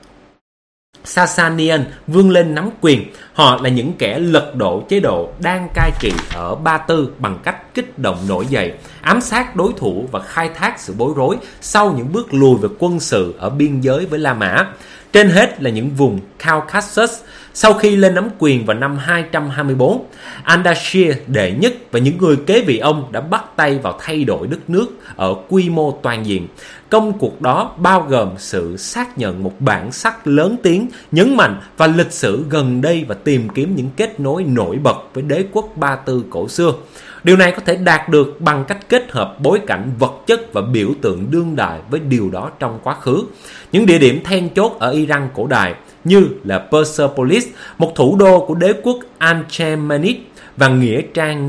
Sasanian vươn lên nắm quyền. Họ là những kẻ lật đổ chế độ đang cai trị ở Ba Tư bằng cách kích động nổi dậy, ám sát đối thủ và khai thác sự bối rối sau những bước lùi về quân sự ở biên giới với La Mã. Trên hết là những vùng Caucasus. Sau khi lên nắm quyền vào năm 224, Ardashir đệ nhất và những người kế vị ông đã bắt tay vào thay đổi đất nước ở quy mô toàn diện. Công cuộc đó bao gồm sự xác nhận một bản sắc lớn tiếng, nhấn mạnh và lịch sử gần đây và tìm kiếm những kết nối nổi bật với đế quốc Ba Tư cổ xưa. Điều này có thể đạt được bằng cách kết hợp bối cảnh vật chất và biểu tượng đương đại với điều đó trong quá khứ. Những địa điểm then chốt ở Iran cổ đại như là Persepolis, một thủ đô của đế quốc Achaemenid, và nghĩa trang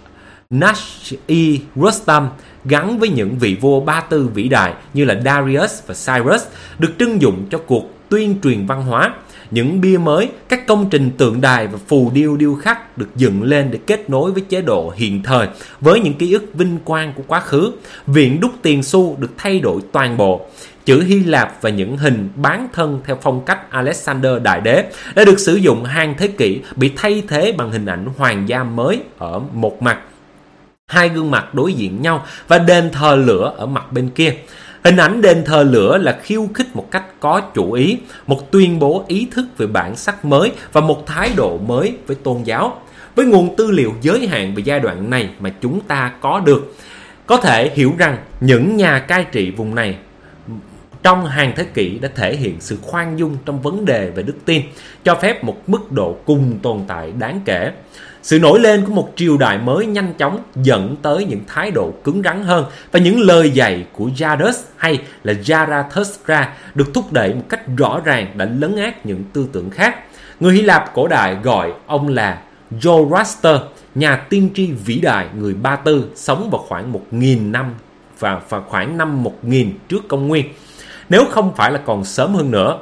Nash-i-Rustam gắn với những vị vua Ba Tư vĩ đại như là Darius và Cyrus được trưng dụng cho cuộc tuyên truyền văn hóa. Những bia mới, các công trình tượng đài và phù điêu điêu khắc được dựng lên để kết nối với chế độ hiện thời với những ký ức vinh quang của quá khứ. Viện đúc tiền xu được thay đổi toàn bộ. Chữ Hy Lạp và những hình bán thân theo phong cách Alexander Đại Đế đã được sử dụng hàng thế kỷ, bị thay thế bằng hình ảnh hoàng gia mới ở một mặt, hai gương mặt đối diện nhau, và đền thờ lửa ở mặt bên kia. Hình ảnh đền thờ lửa là khiêu khích một cách có chủ ý, một tuyên bố ý thức về bản sắc mới và một thái độ mới với tôn giáo. Với nguồn tư liệu giới hạn về giai đoạn này mà chúng ta có được, có thể hiểu rằng những nhà cai trị vùng này trong hàng thế kỷ đã thể hiện sự khoan dung trong vấn đề về đức tin, cho phép một mức độ cùng tồn tại đáng kể. Sự nổi lên của một triều đại mới nhanh chóng dẫn tới những thái độ cứng rắn hơn, và những lời dạy của Jadus hay là Zarathustra được thúc đẩy một cách rõ ràng đã lấn át những tư tưởng khác. Người Hy Lạp cổ đại gọi ông là Zoroaster, nhà tiên tri vĩ đại người Ba Tư, sống vào khoảng 1000 năm và khoảng năm 1000 trước công nguyên, nếu không phải là còn sớm hơn nữa.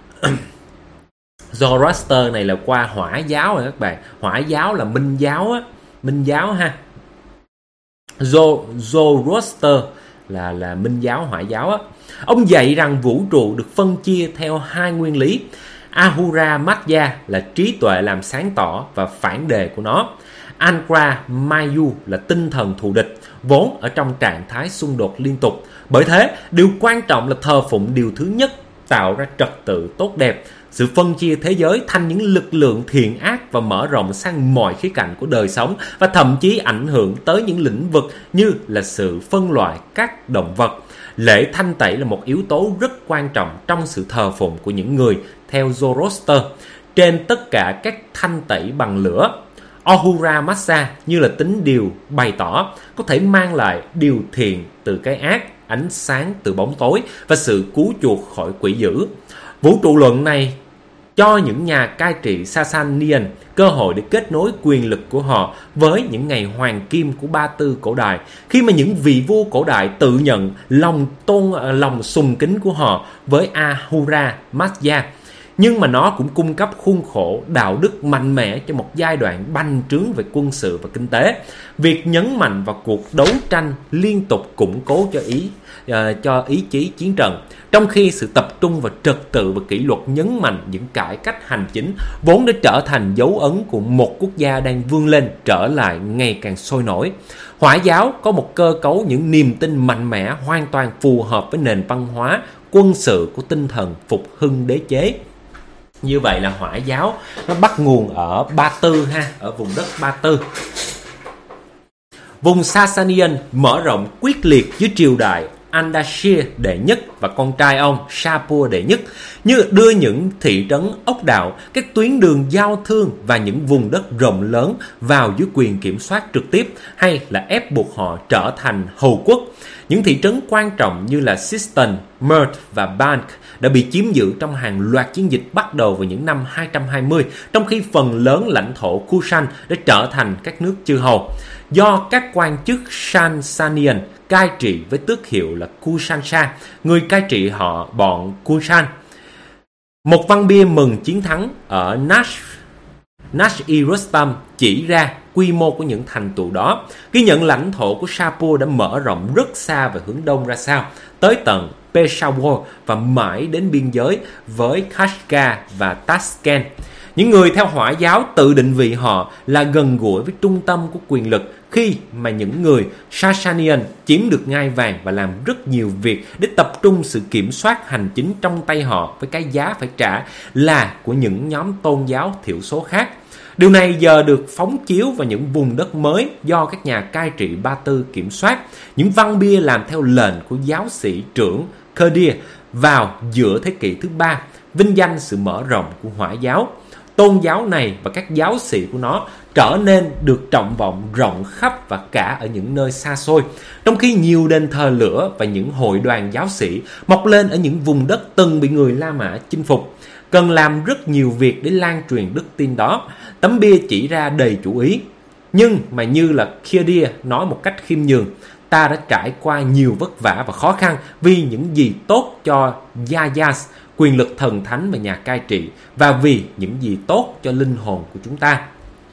Zoroaster này là qua Hỏa giáo rồi các bạn. Hỏa giáo là Minh giáo á, Minh giáo ha. Zoroaster là Minh giáo, Hỏa giáo á. Ông dạy rằng vũ trụ được phân chia theo hai nguyên lý. Ahura Mazda là trí tuệ làm sáng tỏ và phản đề của nó. Ankara Mayu là tinh thần thù địch, vốn ở trong trạng thái xung đột liên tục. Bởi thế, điều quan trọng là thờ phụng điều thứ nhất, tạo ra trật tự tốt đẹp, sự phân chia thế giới thành những lực lượng thiện ác và mở rộng sang mọi khía cạnh của đời sống, và thậm chí ảnh hưởng tới những lĩnh vực như là sự phân loại các động vật. Lễ thanh tẩy là một yếu tố rất quan trọng trong sự thờ phụng của những người theo Zoroaster. Trên tất cả các thanh tẩy bằng lửa, Ahura Mazda như là tính điều bày tỏ có thể mang lại điều thiện từ cái ác, ánh sáng từ bóng tối và sự cứu chuộc khỏi quỷ dữ. Vũ trụ luận này cho những nhà cai trị Sasanian cơ hội để kết nối quyền lực của họ với những ngày hoàng kim của Ba Tư cổ đại, khi mà những vị vua cổ đại tự nhận lòng sùng kính của họ với Ahura Mazda. Nhưng mà nó cũng cung cấp khuôn khổ đạo đức mạnh mẽ cho một giai đoạn bành trướng về quân sự và kinh tế. Việc nhấn mạnh vào cuộc đấu tranh liên tục củng cố cho ý chí chiến trận, trong khi sự tập trung vào trật tự và kỷ luật nhấn mạnh những cải cách hành chính vốn đã trở thành dấu ấn của một quốc gia đang vươn lên trở lại ngày càng sôi nổi. Hỏa giáo có một cơ cấu những niềm tin mạnh mẽ hoàn toàn phù hợp với nền văn hóa quân sự của tinh thần phục hưng đế chế. Như vậy là Hỏa giáo nó bắt nguồn ở Ba Tư ở vùng đất Ba Tư. Vùng Sasanian mở rộng quyết liệt dưới triều đại Ardashir đệ nhất và con trai ông Shapur đệ nhất, như đưa những thị trấn ốc đảo, các tuyến đường giao thương và những vùng đất rộng lớn vào dưới quyền kiểm soát trực tiếp, hay là ép buộc họ trở thành hầu quốc. Những thị trấn quan trọng như là Sistan, Mert và Bank đã bị chiếm giữ trong hàng loạt chiến dịch bắt đầu vào những năm 220, trong khi phần lớn lãnh thổ Kushan đã trở thành các nước chư hầu, do các quan chức Sasanian cai trị với tước hiệu là Kushansha, người cai trị họ bọn Kushan. Một văn bia mừng chiến thắng ở Nash-i-Rustam chỉ ra quy mô của những thành tựu đó, ghi nhận lãnh thổ của Shapur đã mở rộng rất xa về hướng đông ra sao, tới tận Peshawar và mãi đến biên giới với Kashgar và Tashkent. Những người theo Hỏa giáo tự định vị họ là gần gũi với trung tâm của quyền lực, khi mà những người Sasanian chiếm được ngai vàng và làm rất nhiều việc để tập trung sự kiểm soát hành chính trong tay họ, với cái giá phải trả là của những nhóm tôn giáo thiểu số khác. Điều này giờ được phóng chiếu vào những vùng đất mới do các nhà cai trị Ba Tư kiểm soát. Những văn bia làm theo lệnh của giáo sĩ trưởng Khadir vào giữa thế kỷ thứ 3, vinh danh sự mở rộng của Hỏa giáo. Tôn giáo này và các giáo sĩ của nó trở nên được trọng vọng rộng khắp và cả ở những nơi xa xôi, trong khi nhiều đền thờ lửa và những hội đoàn giáo sĩ mọc lên ở những vùng đất từng bị người La Mã chinh phục. Cần làm rất nhiều việc để lan truyền đức tin đó. Tấm bia chỉ ra đầy chủ ý, nhưng mà như là Khadir nói một cách khiêm nhường, ta đã trải qua nhiều vất vả và khó khăn vì những gì tốt cho Yayas, quyền lực thần thánh và nhà cai trị, và vì những gì tốt cho linh hồn của chúng ta.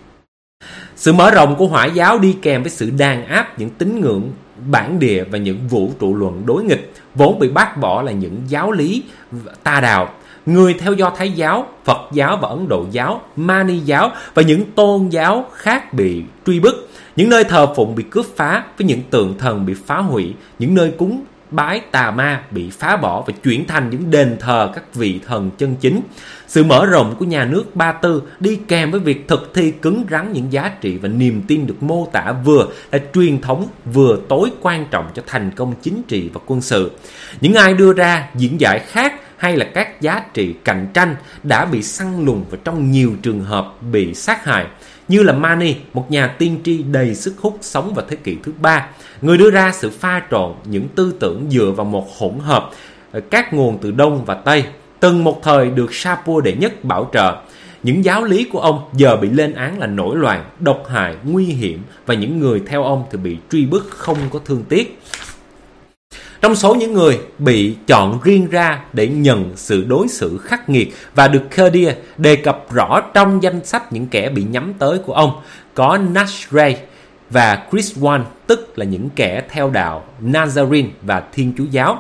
Sự mở rộng của Hỏa giáo đi kèm với sự đàn áp những tín ngưỡng bản địa và những vũ trụ luận đối nghịch vốn bị bác bỏ là những giáo lý tà đạo. Người theo Do Thái giáo, Phật giáo và Ấn Độ giáo, Mani giáo và những tôn giáo khác bị truy bức. Những nơi thờ phụng bị cướp phá, với những tượng thần bị phá hủy, những nơi cúng bái tà ma bị phá bỏ và chuyển thành những đền thờ các vị thần chân chính. Sự mở rộng của nhà nước Ba Tư đi kèm với việc thực thi cứng rắn những giá trị và niềm tin được mô tả vừa là truyền thống vừa tối quan trọng cho thành công chính trị và quân sự. Những ai đưa ra diễn giải khác hay là các giá trị cạnh tranh đã bị săn lùng và trong nhiều trường hợp bị sát hại, như là Mani, một nhà tiên tri đầy sức hút sống vào thế kỷ thứ 3. Người đưa ra sự pha trộn những tư tưởng dựa vào một hỗn hợp các nguồn từ Đông và Tây, từng một thời được Shapur đệ nhất bảo trợ. Những giáo lý của ông giờ bị lên án là nổi loạn, độc hại, nguy hiểm, và những người theo ông thì bị truy bức không có thương tiếc. Trong số những người bị chọn riêng ra để nhận sự đối xử khắc nghiệt và được Khadir đề cập rõ trong danh sách những kẻ bị nhắm tới của ông, có Nasray, và Christian, tức là những kẻ theo đạo Nazarene và Thiên Chúa giáo.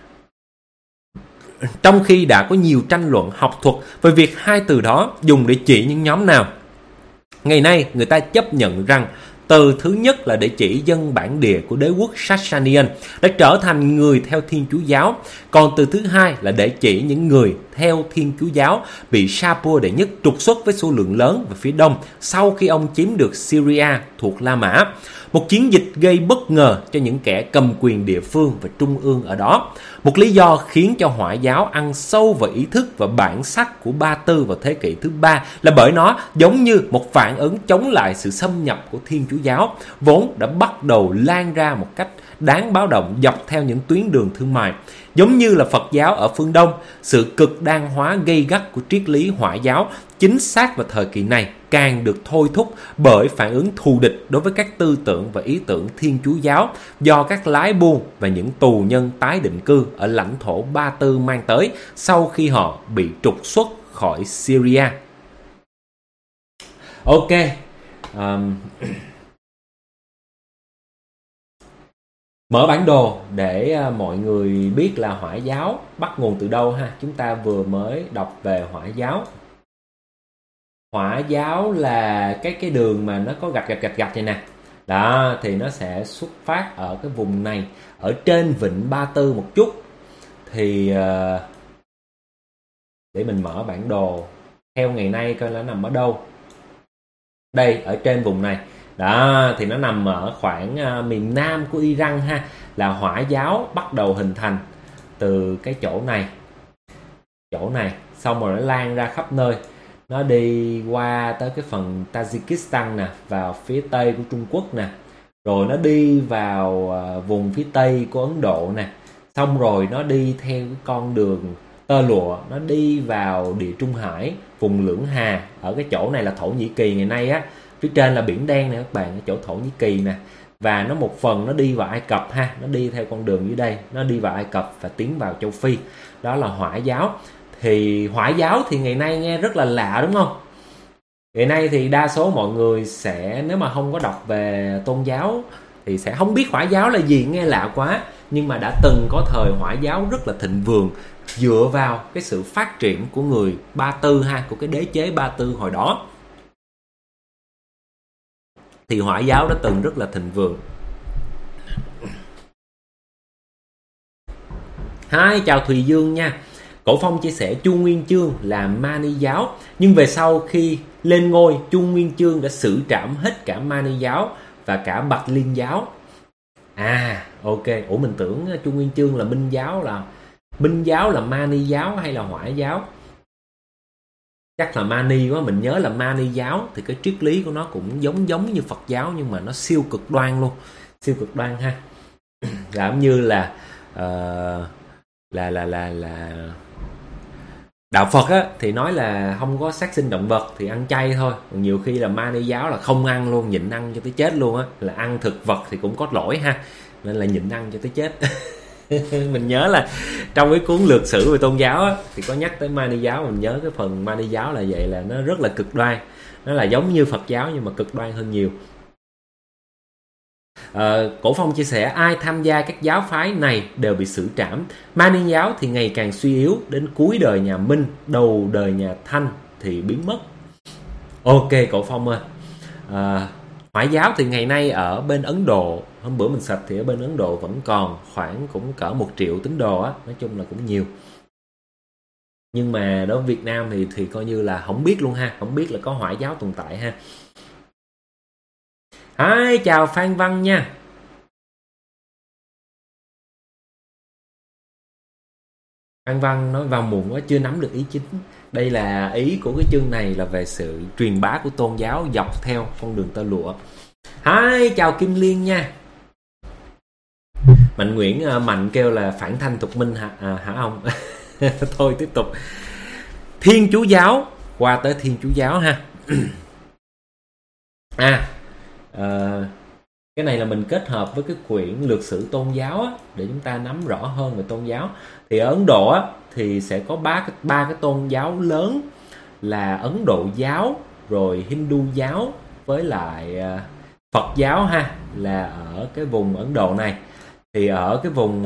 Trong khi đã có nhiều tranh luận học thuật về việc hai từ đó dùng để chỉ những nhóm nào, ngày nay người ta chấp nhận rằng từ thứ nhất là để chỉ dân bản địa của đế quốc Sasanian đã trở thành người theo Thiên Chúa giáo, còn từ thứ hai là để chỉ những người theo Thiên Chúa giáo bị Sapor đệ nhất trục xuất với số lượng lớn về phía đông sau khi ông chiếm được Syria thuộc La Mã. Một chiến dịch gây bất ngờ cho những kẻ cầm quyền địa phương và trung ương ở đó. Một lý do khiến cho Hỏa giáo ăn sâu vào ý thức và bản sắc của Ba Tư vào thế kỷ thứ 3 là bởi nó giống như một phản ứng chống lại sự xâm nhập của Thiên Chúa giáo, vốn đã bắt đầu lan ra một cách đáng báo động dọc theo những tuyến đường thương mại. Giống như là Phật giáo ở phương Đông, sự cực đoan hóa gây gắt của triết lý Hỏa giáo chính xác vào thời kỳ này càng được thôi thúc bởi phản ứng thù địch đối với các tư tưởng và ý tưởng Thiên Chúa giáo do các lái buôn và những tù nhân tái định cư ở lãnh thổ Ba Tư mang tới sau khi họ bị trục xuất khỏi Syria. Ok, mở bản đồ để mọi người biết là Hỏa giáo bắt nguồn từ đâu ha. Chúng ta vừa mới đọc về Hỏa giáo. Hỏa giáo là cái đường mà nó có gạch này nè. Đó, thì nó sẽ xuất phát ở cái vùng này, ở trên vịnh Ba Tư một chút. Thì để mình mở bản đồ theo ngày nay coi nó nằm ở đâu. Đây, ở trên vùng này. Đó, thì nó nằm ở khoảng miền nam của Iran ha. Là Hỏa giáo bắt đầu hình thành từ cái chỗ này. Xong rồi nó lan ra khắp nơi. Nó đi qua tới cái phần Tajikistan nè, vào phía tây của Trung Quốc nè. Rồi nó đi vào vùng phía tây của Ấn Độ nè. Xong rồi nó đi theo cái con đường tơ lụa, nó đi vào Địa Trung Hải, vùng Lưỡng Hà. Ở cái chỗ này là Thổ Nhĩ Kỳ ngày nay á. Phía trên là Biển Đen nè các bạn, ở chỗ Thổ Nhĩ Kỳ nè. Và nó một phần nó đi vào Ai Cập ha. Nó đi theo con đường dưới đây, nó đi vào Ai Cập và tiến vào châu Phi. Đó là Hỏa giáo. Thì Hỏa giáo thì ngày nay nghe rất là lạ đúng không? Ngày nay thì đa số mọi người sẽ, nếu mà không có đọc về tôn giáo thì sẽ không biết Hỏa giáo là gì, nghe lạ quá. Nhưng mà đã từng có thời Hỏa giáo rất là thịnh vượng, dựa vào cái sự phát triển của người Ba Tư ha, của cái đế chế Ba Tư hồi đó. Thì Hỏa giáo đã từng rất là thịnh vượng. Hi, chào Thùy Dương nha. Cổ Phong chia sẻ Chu Nguyên Chương là Mani giáo, nhưng về sau khi lên ngôi, Chu Nguyên Chương đã xử trảm hết cả Mani giáo và cả Bạch Liên giáo. À, ok. Ủa mình tưởng Chu Nguyên Chương là Minh giáo là Mani giáo hay là Hỏa giáo? Chắc là Mani quá, mình nhớ là Mani giáo thì cái triết lý của nó cũng giống như Phật giáo, nhưng mà nó siêu cực đoan luôn, siêu cực đoan ha. Làm như là đạo Phật á thì nói là không có sát sinh động vật thì ăn chay thôi, còn nhiều khi là Mani giáo là không ăn luôn, nhịn ăn cho tới chết luôn á, là ăn thực vật thì cũng có lỗi ha, nên là nhịn ăn cho tới chết. Mình nhớ là trong cái cuốn lược sử về tôn giáo á, thì có nhắc tới Mani giáo, mình nhớ cái phần Mani giáo là vậy, là nó rất là cực đoan, nó là giống như Phật giáo nhưng mà cực đoan hơn nhiều. Cổ Phong chia sẻ ai tham gia các giáo phái này đều bị xử trảm. Mani giáo thì ngày càng suy yếu, đến cuối đời nhà Minh, đầu đời nhà Thanh thì biến mất. Ok Cổ Phong ơi. Hỏa giáo thì ngày nay ở bên Ấn Độ, hôm bữa mình search thì ở bên Ấn Độ vẫn còn khoảng cũng cỡ 1 triệu tín đồ á, nói chung là cũng nhiều. Nhưng mà đối với Việt Nam thì coi như là không biết luôn ha, không biết là có Hỏa giáo tồn tại ha. Hi, chào Phan Văn nha. Phan Văn nói vào muộn quá, chưa nắm được ý chính. Đây là ý của cái chương này là về sự truyền bá của tôn giáo dọc theo con đường tơ lụa. Hi, chào Kim Liên nha. Mạnh Nguyễn Mạnh kêu là phản thanh tục minh hả ông? Thôi tiếp tục. Thiên Chúa giáo, qua tới Thiên Chúa giáo ha. Cái này là mình kết hợp với cái quyển lược sử tôn giáo á, để chúng ta nắm rõ hơn về tôn giáo. Thì ở Ấn Độ á, thì sẽ có ba cái tôn giáo lớn là Ấn Độ giáo, rồi Hindu giáo với lại Phật giáo ha, là ở cái vùng Ấn Độ này. Thì ở cái vùng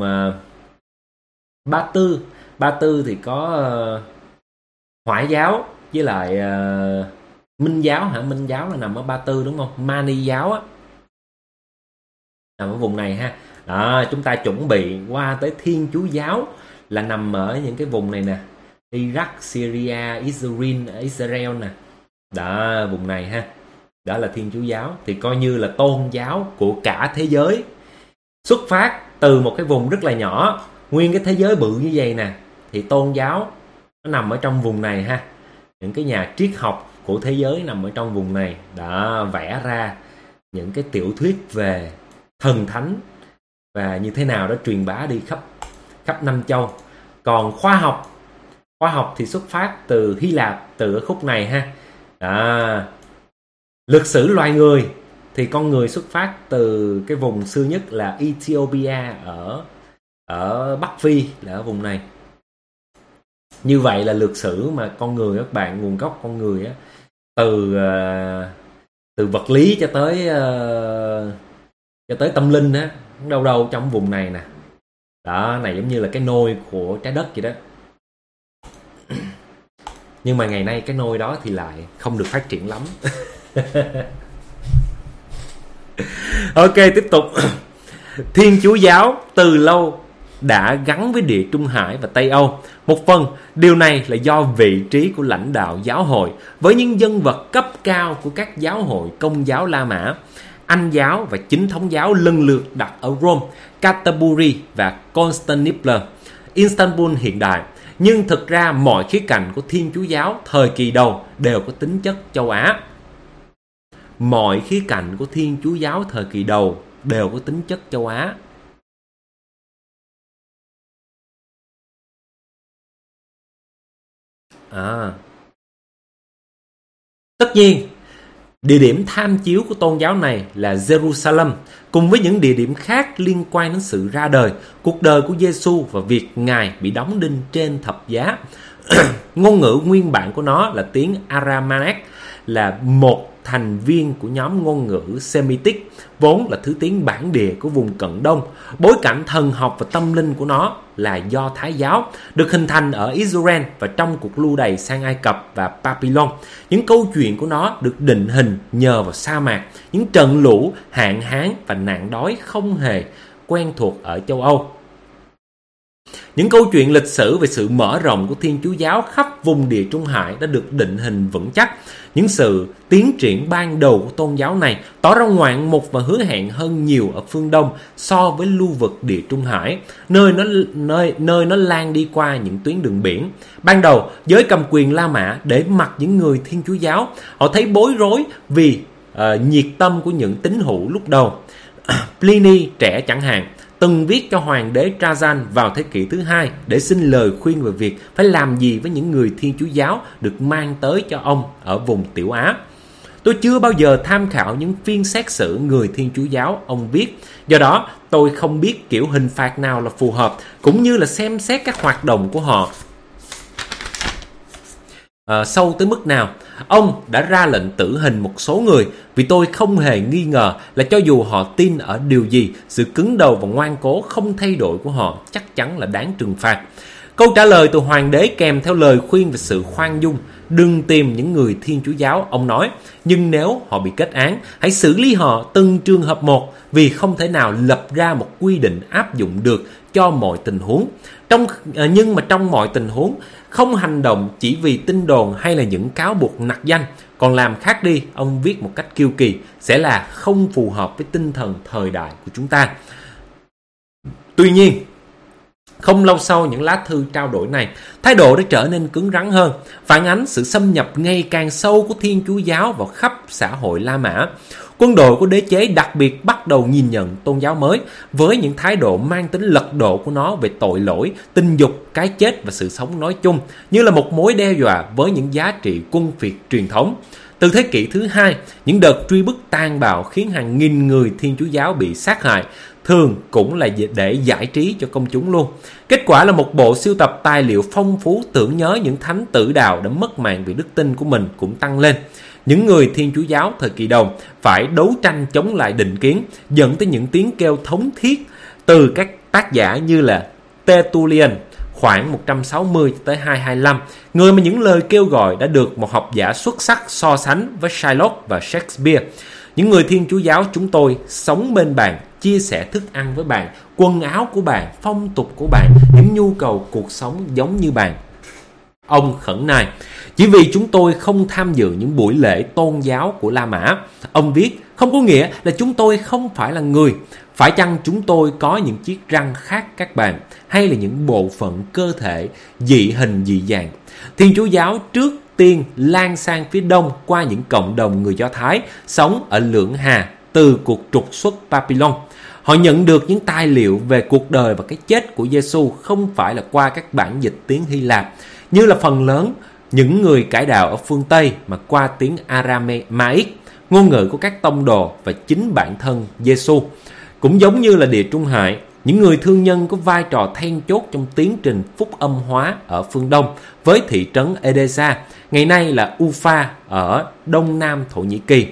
Ba Tư thì có Hoài giáo với lại Minh giáo hả? Minh giáo là nằm ở Ba Tư đúng không? Mani giáo á nằm ở vùng này ha. Đó, chúng ta chuẩn bị qua tới Thiên Chúa giáo là nằm ở những cái vùng này nè, Iraq, Syria, Israel nè. Đó, vùng này ha. Đó là Thiên Chúa giáo, thì coi như là tôn giáo của cả thế giới, xuất phát từ một cái vùng rất là nhỏ, nguyên cái thế giới bự như vậy nè, thì tôn giáo nó nằm ở trong vùng này ha. Những cái nhà triết học của thế giới nằm ở trong vùng này, đã vẽ ra những cái tiểu thuyết về thần thánh và như thế nào đó truyền bá đi khắp năm châu. Còn khoa học thì xuất phát từ Hy Lạp, từ ở khúc này ha. Đó. Lịch sử loài người thì con người xuất phát từ cái vùng xưa nhất là Ethiopia ở Bắc Phi, là ở vùng này. Như vậy là lược sử mà con người các bạn, nguồn gốc con người á, từ vật lý cho tới tâm linh á, đâu trong vùng này nè. Đó, này giống như là cái nôi của trái đất vậy đó. Nhưng mà ngày nay cái nôi đó thì lại không được phát triển lắm. Ok, tiếp tục. Thiên Chúa giáo từ lâu đã gắn với Địa Trung Hải và Tây Âu. Một phần điều này là do vị trí của lãnh đạo giáo hội với những nhân vật cấp cao của các giáo hội Công giáo La Mã, Anh giáo và Chính thống giáo lần lượt đặt ở Rome, Canterbury và Constantinople, Istanbul hiện đại. Nhưng thực ra mọi khía cạnh của Thiên Chúa giáo thời kỳ đầu đều có tính chất châu Á. Mọi khía cạnh của Thiên Chúa giáo thời kỳ đầu đều có tính chất châu Á. Tất nhiên, địa điểm tham chiếu của tôn giáo này là Jerusalem, cùng với những địa điểm khác liên quan đến sự ra đời, cuộc đời của Giêsu và việc Ngài bị đóng đinh trên thập giá. Ngôn ngữ nguyên bản của nó là tiếng Aramaic, là một thành viên của nhóm ngôn ngữ Semitic, vốn là thứ tiếng bản địa của vùng Cận Đông. Bối cảnh thần học và tâm linh của nó là Do Thái giáo, được hình thành ở Israel và trong cuộc lưu đày sang Ai Cập và Babylon. Những câu chuyện của nó được định hình nhờ vào sa mạc, những trận lũ, hạn hán và nạn đói không hề quen thuộc ở châu Âu. Những câu chuyện lịch sử về sự mở rộng của Thiên Chúa giáo khắp vùng Địa Trung Hải đã được định hình vững chắc. Những sự tiến triển ban đầu của tôn giáo này tỏ ra ngoạn mục và hứa hẹn hơn nhiều ở phương Đông so với lưu vực Địa Trung Hải, nơi nó lan đi qua những tuyến đường biển. Ban đầu, giới cầm quyền La Mã để mặc những người Thiên Chúa giáo. Họ thấy bối rối vì nhiệt tâm của những tín hữu lúc đầu. Pliny trẻ chẳng hạn từng viết cho hoàng đế Trajan vào thế kỷ thứ 2 để xin lời khuyên về việc phải làm gì với những người Thiên Chúa giáo được mang tới cho ông ở vùng Tiểu Á. Tôi chưa bao giờ tham khảo những phiên xét xử người Thiên Chúa giáo, ông viết. Do đó, tôi không biết kiểu hình phạt nào là phù hợp, cũng như là xem xét các hoạt động của họ sâu tới mức nào. Ông đã ra lệnh tử hình một số người vì tôi không hề nghi ngờ là cho dù họ tin ở điều gì, sự cứng đầu và ngoan cố không thay đổi của họ chắc chắn là đáng trừng phạt. Câu trả lời từ hoàng đế kèm theo lời khuyên về sự khoan dung: đừng tìm những người Thiên Chúa giáo, ông nói, nhưng nếu họ bị kết án, hãy xử lý họ từng trường hợp một, vì không thể nào lập ra một quy định áp dụng được cho mọi tình huống. Nhưng mà trong mọi tình huống, không hành động chỉ vì tin đồn hay là những cáo buộc nặc danh, còn làm khác đi, ông viết một cách kiêu kỳ, sẽ là không phù hợp với tinh thần thời đại của chúng ta. Tuy nhiên, không lâu sau những lá thư trao đổi này, thái độ đã trở nên cứng rắn hơn, phản ánh sự xâm nhập ngày càng sâu của Thiên Chúa giáo vào khắp xã hội La Mã. Quân đội của đế chế đặc biệt bắt đầu nhìn nhận tôn giáo mới với những thái độ mang tính lật đổ của nó về tội lỗi, tình dục, cái chết và sự sống nói chung, như là một mối đe dọa với những giá trị quân phiệt truyền thống. Từ thế kỷ thứ 2, những đợt truy bức tàn bạo khiến hàng nghìn người Thiên Chúa giáo bị sát hại, thường cũng là để giải trí cho công chúng luôn. Kết quả là một bộ sưu tập tài liệu phong phú tưởng nhớ những thánh tử đạo đã mất mạng vì đức tin của mình cũng tăng lên. Những người Thiên Chúa giáo thời kỳ đầu phải đấu tranh chống lại định kiến, dẫn tới những tiếng kêu thống thiết từ các tác giả như là Tertullian khoảng 160 tới 225, người mà những lời kêu gọi đã được một học giả xuất sắc so sánh với Shylock và Shakespeare. Những người Thiên Chúa giáo chúng tôi sống bên bạn, chia sẻ thức ăn với bạn, quần áo của bạn, phong tục của bạn, những nhu cầu cuộc sống giống như bạn. Ông khẩn nài, chỉ vì chúng tôi không tham dự những buổi lễ tôn giáo của La Mã. Ông viết, không có nghĩa là chúng tôi không phải là người. Phải chăng chúng tôi có những chiếc răng khác các bạn, hay là những bộ phận cơ thể dị hình dị dạng? Thiên Chúa giáo trước tiên lan sang phía đông qua những cộng đồng người Do Thái sống ở Lưỡng Hà từ cuộc trục xuất Babylon. Họ nhận được những tài liệu về cuộc đời và cái chết của Giêsu không phải là qua các bản dịch tiếng Hy Lạp, như là phần lớn những người cải đạo ở phương Tây, mà qua tiếng Aramaic, ngôn ngữ của các tông đồ và chính bản thân Giêsu. Cũng giống như là Địa Trung Hải, những người thương nhân có vai trò then chốt trong tiến trình phúc âm hóa ở phương Đông với thị trấn Edessa, ngày nay là Ufa ở Đông Nam Thổ Nhĩ Kỳ,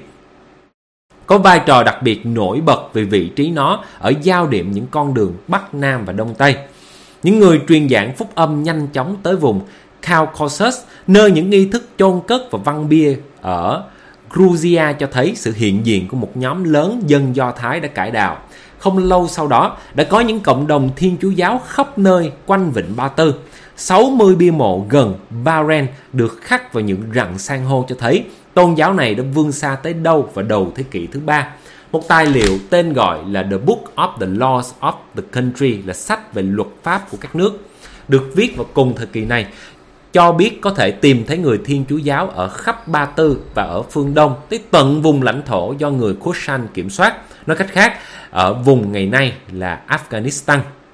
có vai trò đặc biệt nổi bật vì vị trí nó ở giao điểm những con đường Bắc, Nam và Đông Tây. Những người truyền giảng phúc âm nhanh chóng tới vùng Caucasus, nơi những nghi thức chôn cất và văn bia ở Georgia cho thấy sự hiện diện của một nhóm lớn dân Do Thái đã cải đạo. Không lâu sau đó, đã có những cộng đồng Thiên Chúa giáo khắp nơi quanh vịnh Ba Tư. 60 bia mộ gần Bahrain được khắc vào những rặng san hô cho thấy tôn giáo này đã vươn xa tới đâu vào đầu thế kỷ thứ 3. Một tài liệu tên gọi là The Book of the Laws of the Country, là sách về luật pháp của các nước, được viết vào cùng thời kỳ này, cho biết có thể tìm thấy người Thiên Chúa giáo ở khắp Ba Tư và ở phương Đông tới tận vùng lãnh thổ do người Khorasan kiểm soát, nói cách khác, ở vùng ngày nay là Afghanistan.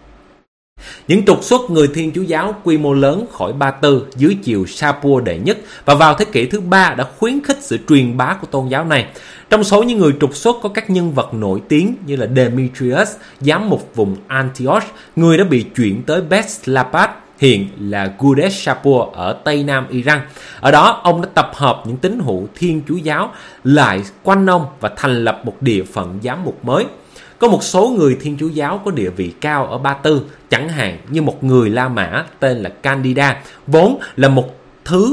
Những trục xuất người Thiên Chúa giáo quy mô lớn khỏi Ba Tư dưới chiều Shapur đệ nhất và vào thế kỷ thứ 3 đã khuyến khích sự truyền bá của tôn giáo này. Trong số những người trục xuất có các nhân vật nổi tiếng như là Demetrius, giám mục vùng Antioch, người đã bị chuyển tới Beth-Lapat, hiện là Gudesh Shapur ở Tây Nam Iran. Ở đó, ông đã tập hợp những tín hữu Thiên Chúa giáo lại quanh ông và thành lập một địa phận giám mục mới. Có một số người Thiên Chúa giáo có địa vị cao ở Ba Tư, chẳng hạn như một người La Mã tên là Candida, vốn là một thứ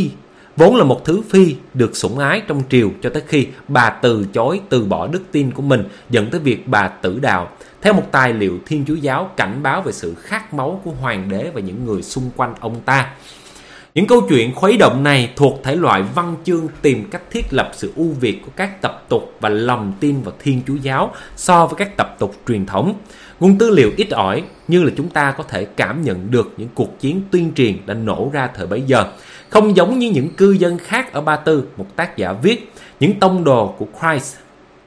phi được sủng ái trong triều, cho tới khi bà từ bỏ đức tin của mình, dẫn tới việc bà tử đạo. Theo một tài liệu Thiên Chúa giáo cảnh báo về sự khát máu của hoàng đế và những người xung quanh ông ta. Những câu chuyện khuấy động này thuộc thể loại văn chương tìm cách thiết lập sự ưu việt của các tập tục và lòng tin vào Thiên Chúa giáo so với các tập tục truyền thống. Nguồn tư liệu ít ỏi, như là chúng ta có thể cảm nhận được những cuộc chiến tuyên truyền đã nổ ra thời bấy giờ. Không giống như những cư dân khác ở Ba Tư, một tác giả viết, những tông đồ của Jesus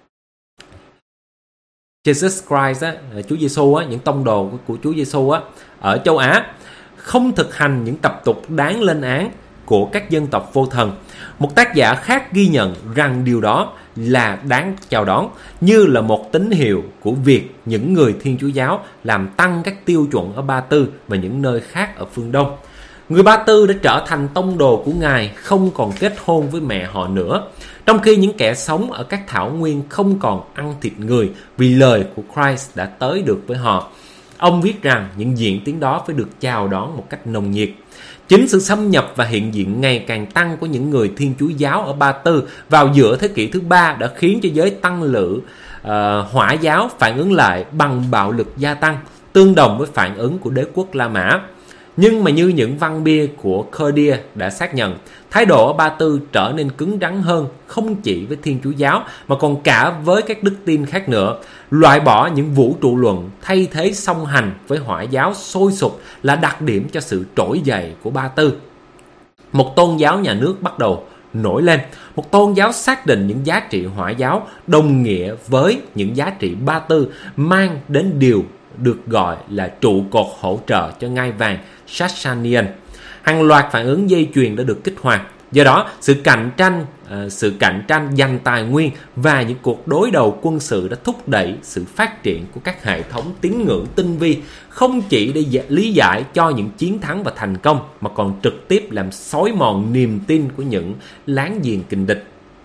Christ, Chúa Giêsu, những tông đồ của Chúa Giêsu ở châu Á không thực hành những tập tục đáng lên án của các dân tộc vô thần. Một tác giả khác ghi nhận rằng điều đó là đáng chào đón, như là một tín hiệu của việc những người Thiên Chúa giáo làm tăng các tiêu chuẩn ở Ba Tư và những nơi khác ở phương Đông. Người Ba Tư đã trở thành tông đồ của Ngài, không còn kết hôn với mẹ họ nữa, trong khi những kẻ sống ở các thảo nguyên không còn ăn thịt người vì lời của Christ đã tới được với họ. Ông viết rằng những diễn tiến đó phải được chào đón một cách nồng nhiệt. Chính sự xâm nhập và hiện diện ngày càng tăng của những người Thiên Chúa giáo ở Ba Tư vào giữa thế kỷ thứ 3 đã khiến cho giới tăng lữ Hỏa giáo phản ứng lại bằng bạo lực gia tăng, tương đồng với phản ứng của đế quốc La Mã. Nhưng mà như những văn bia của Khurdia đã xác nhận, thái độ ở Ba Tư trở nên cứng rắn hơn, không chỉ với Thiên Chúa giáo mà còn cả với các đức tin khác nữa. Loại bỏ những vũ trụ luận, thay thế song hành với Hỏa giáo sôi sục là đặc điểm cho sự trỗi dậy của Ba Tư. Một tôn giáo nhà nước bắt đầu nổi lên, một tôn giáo xác định những giá trị Hỏa giáo đồng nghĩa với những giá trị Ba Tư, mang đến điều được gọi là trụ cột hỗ trợ cho ngai vàng Sasanian. Hàng loạt phản ứng dây chuyền đã được kích hoạt. Do đó, sự cạnh tranh giành tài nguyên và những cuộc đối đầu quân sự đã thúc đẩy sự phát triển của các hệ thống tín ngưỡng tinh vi, không chỉ để lý giải cho những chiến thắng và thành công, mà còn trực tiếp làm xói mòn niềm tin của những láng giềng kình địch.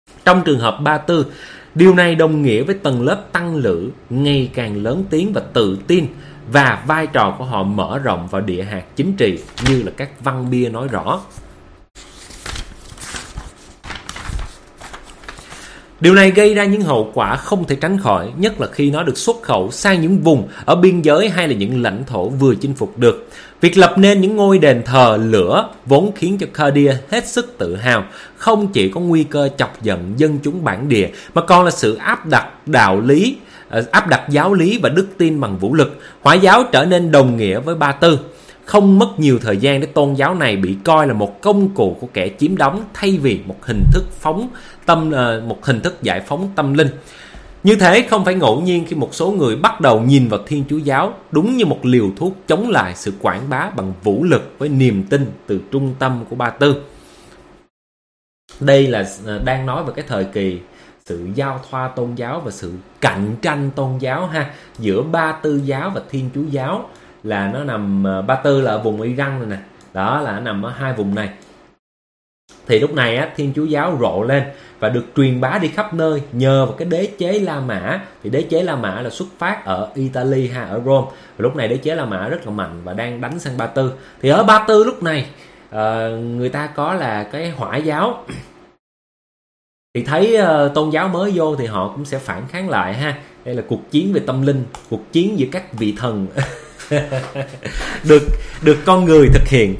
Trong trường hợp Ba Tư, điều này đồng nghĩa với tầng lớp tăng lữ ngày càng lớn tiếng và tự tin, và vai trò của họ mở rộng vào địa hạt chính trị như là các văn bia nói rõ. Điều này gây ra những hậu quả không thể tránh khỏi, nhất là khi nó được xuất khẩu sang những vùng ở biên giới hay là những lãnh thổ vừa chinh phục được. Việc lập nên những ngôi đền thờ lửa vốn khiến cho Kurdia hết sức tự hào, không chỉ có nguy cơ chọc giận dân chúng bản địa, mà còn là sự áp đặt giáo lý và đức tin bằng vũ lực. Hỏa giáo trở nên đồng nghĩa với Ba Tư. Không mất nhiều thời gian để tôn giáo này bị coi là một công cụ của kẻ chiếm đóng thay vì một hình thức giải phóng tâm linh. Như thế không phải ngẫu nhiên khi một số người bắt đầu nhìn vào Thiên Chúa giáo đúng như một liều thuốc chống lại sự quảng bá bằng vũ lực với niềm tin từ trung tâm của Ba Tư. Đây là đang nói về cái thời kỳ sự giao thoa tôn giáo và sự cạnh tranh tôn giáo ha, giữa Ba Tư giáo và Thiên Chúa giáo. Là nó nằm, Ba Tư là ở vùng Iran này nè, đó là nó nằm ở hai vùng này. Thì lúc này á, Thiên Chúa giáo rộ lên và được truyền bá đi khắp nơi nhờ vào cái đế chế La Mã. Thì đế chế La Mã là xuất phát ở Italy ha, ở Rome. Và lúc này đế chế La Mã rất là mạnh và đang đánh sang Ba Tư. Thì ở Ba Tư lúc này người ta có là cái Hỏa giáo. Thì thấy tôn giáo mới vô thì họ cũng sẽ phản kháng lại ha. Đây là cuộc chiến về tâm linh, cuộc chiến giữa các vị thần được con người thực hiện.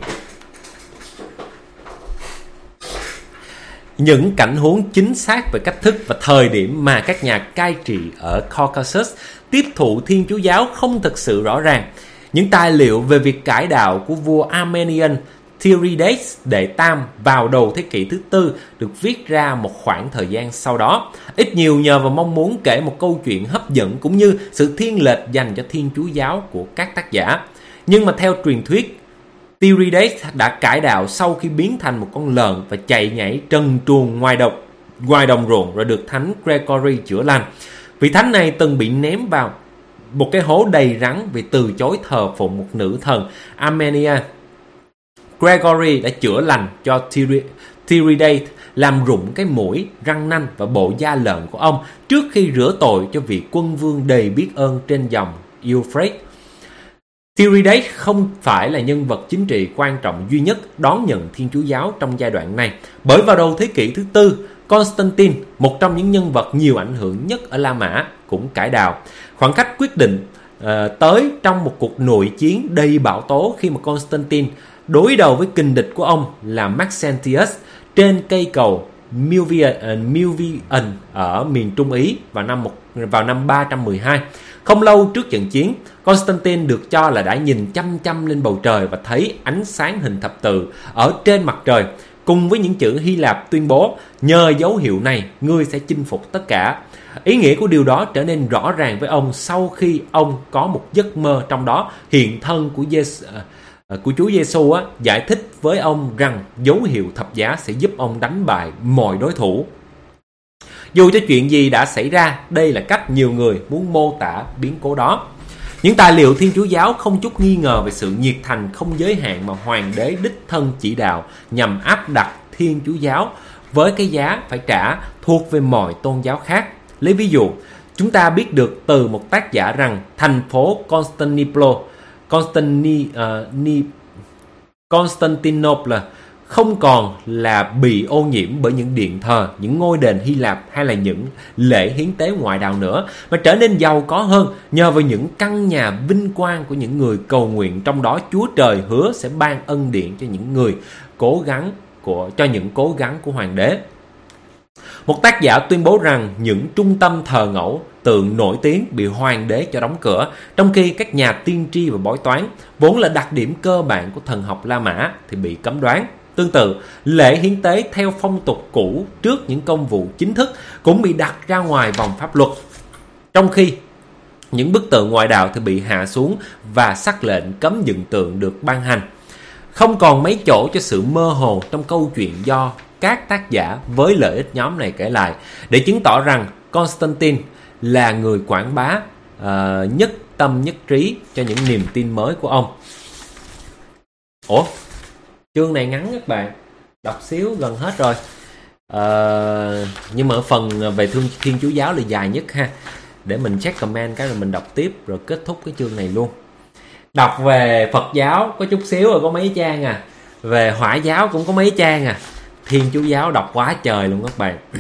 Những cảnh huống chính xác về cách thức và thời điểm mà các nhà cai trị ở Caucasus tiếp thụ Thiên Chúa giáo không thực sự rõ ràng. Những tài liệu về việc cải đạo của vua Armenian Tiridates đệ Tam vào đầu thế kỷ thứ tư được viết ra một khoảng thời gian sau đó, ít nhiều nhờ vào mong muốn kể một câu chuyện hấp dẫn cũng như sự thiên lệch dành cho Thiên Chúa giáo của các tác giả. Nhưng mà theo truyền thuyết, Tiridates đã cải đạo sau khi biến thành một con lợn và chạy nhảy trần truồng ngoài đồng ruộng, rồi được thánh Gregory chữa lành. Vị thánh này từng bị ném vào một cái hố đầy rắn vì từ chối thờ phụng một nữ thần Armenia. Gregory đã chữa lành cho Tiridates, làm rụng cái mũi, răng nanh và bộ da lợn của ông trước khi rửa tội cho vị quân vương đầy biết ơn trên dòng Euphrates. Tiridates không phải là nhân vật chính trị quan trọng duy nhất đón nhận Thiên Chúa giáo trong giai đoạn này, bởi vào đầu thế kỷ thứ tư, Constantine, một trong những nhân vật nhiều ảnh hưởng nhất ở La Mã, cũng cải đạo. Khoảng cách quyết định tới trong một cuộc nội chiến đầy bão tố khi mà Constantine đối đầu với kình địch của ông là Maxentius trên cây cầu Milvian ở miền Trung Ý vào năm 312. Không lâu trước trận chiến, Constantine được cho là đã nhìn chăm chăm lên bầu trời và thấy ánh sáng hình thập tự ở trên mặt trời, cùng với những chữ Hy Lạp tuyên bố: nhờ dấu hiệu này, ngươi sẽ chinh phục tất cả. Ý nghĩa của điều đó trở nên rõ ràng với ông sau khi ông có một giấc mơ, trong đó hiện thân của Chúa Giêsu giải thích với ông rằng dấu hiệu thập giá sẽ giúp ông đánh bại mọi đối thủ. Dù cho chuyện gì đã xảy ra, đây là cách nhiều người muốn mô tả biến cố đó. Những tài liệu Thiên Chúa giáo không chút nghi ngờ về sự nhiệt thành không giới hạn mà hoàng đế đích thân chỉ đạo nhằm áp đặt Thiên Chúa giáo với cái giá phải trả thuộc về mọi tôn giáo khác. Lấy ví dụ, chúng ta biết được từ một tác giả rằng thành phố Constantinople không còn là bị ô nhiễm bởi những điện thờ, những ngôi đền Hy Lạp hay là những lễ hiến tế ngoại đạo nữa, mà trở nên giàu có hơn nhờ vào những căn nhà vinh quang của những người cầu nguyện, trong đó Chúa Trời hứa sẽ ban ân điển cho những người cố gắng của hoàng đế. Một tác giả tuyên bố rằng những trung tâm thờ ngẫu tượng nổi tiếng bị hoàng đế cho đóng cửa, trong khi các nhà tiên tri và bói toán, vốn là đặc điểm cơ bản của thần học La Mã, thì bị cấm đoán. Tương tự, lễ hiến tế theo phong tục cũ trước những công vụ chính thức cũng bị đặt ra ngoài vòng pháp luật, trong khi những bức tượng ngoại đạo thì bị hạ xuống và sắc lệnh cấm dựng tượng được ban hành. Không còn mấy chỗ cho sự mơ hồ trong câu chuyện do các tác giả với lợi ích nhóm này kể lại, để chứng tỏ rằng Constantine là người quảng bá nhất tâm nhất trí cho những niềm tin mới của ông. Ủa? Chương này ngắn các bạn, đọc xíu gần hết rồi. Nhưng mà ở phần về Thiên Chúa giáo là dài nhất ha. Để mình check comment cái rồi mình đọc tiếp rồi kết thúc cái chương này luôn. Đọc về Phật giáo có chút xíu rồi, có mấy trang à. Về Hỏa giáo cũng có mấy trang à. Thiên Chúa giáo đọc quá trời luôn các bạn.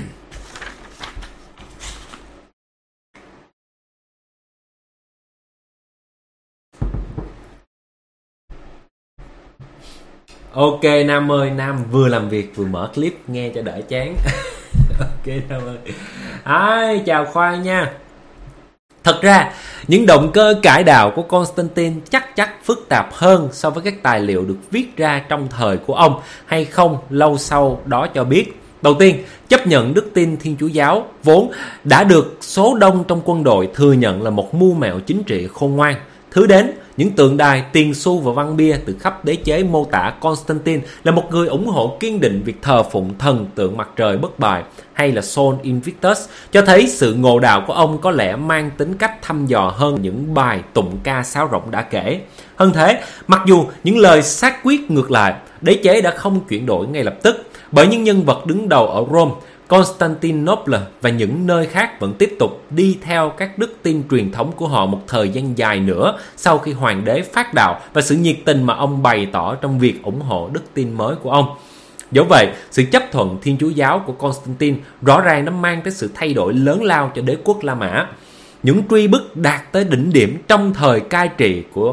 Ok Nam ơi, Nam vừa làm việc vừa mở clip nghe cho đỡ chán. Ok Nam ơi. Chào Khoai nha. Thật ra, những động cơ cải đạo của Constantine chắc phức tạp hơn so với các tài liệu được viết ra trong thời của ông hay không lâu sau đó cho biết. Đầu tiên, chấp nhận đức tin Thiên Chúa giáo vốn đã được số đông trong quân đội thừa nhận là một mưu mẹo chính trị khôn ngoan. Thứ đến, những tượng đài, tiền xu và văn bia từ khắp đế chế mô tả Constantine là một người ủng hộ kiên định việc thờ phụng thần tượng mặt trời bất bại hay là Sol Invictus, cho thấy sự ngộ đạo của ông có lẽ mang tính cách thăm dò hơn những bài tụng ca sáo rỗng đã kể. Hơn thế, mặc dù những lời xác quyết ngược lại, đế chế đã không chuyển đổi ngay lập tức, bởi những nhân vật đứng đầu ở Rome, Constantinople và những nơi khác vẫn tiếp tục đi theo các đức tin truyền thống của họ một thời gian dài nữa sau khi hoàng đế phát đạo và sự nhiệt tình mà ông bày tỏ trong việc ủng hộ đức tin mới của ông. Dẫu vậy, sự chấp thuận Thiên Chúa giáo của Constantine rõ ràng đã mang tới sự thay đổi lớn lao cho đế quốc La Mã. Những truy bức đạt tới đỉnh điểm trong thời cai trị của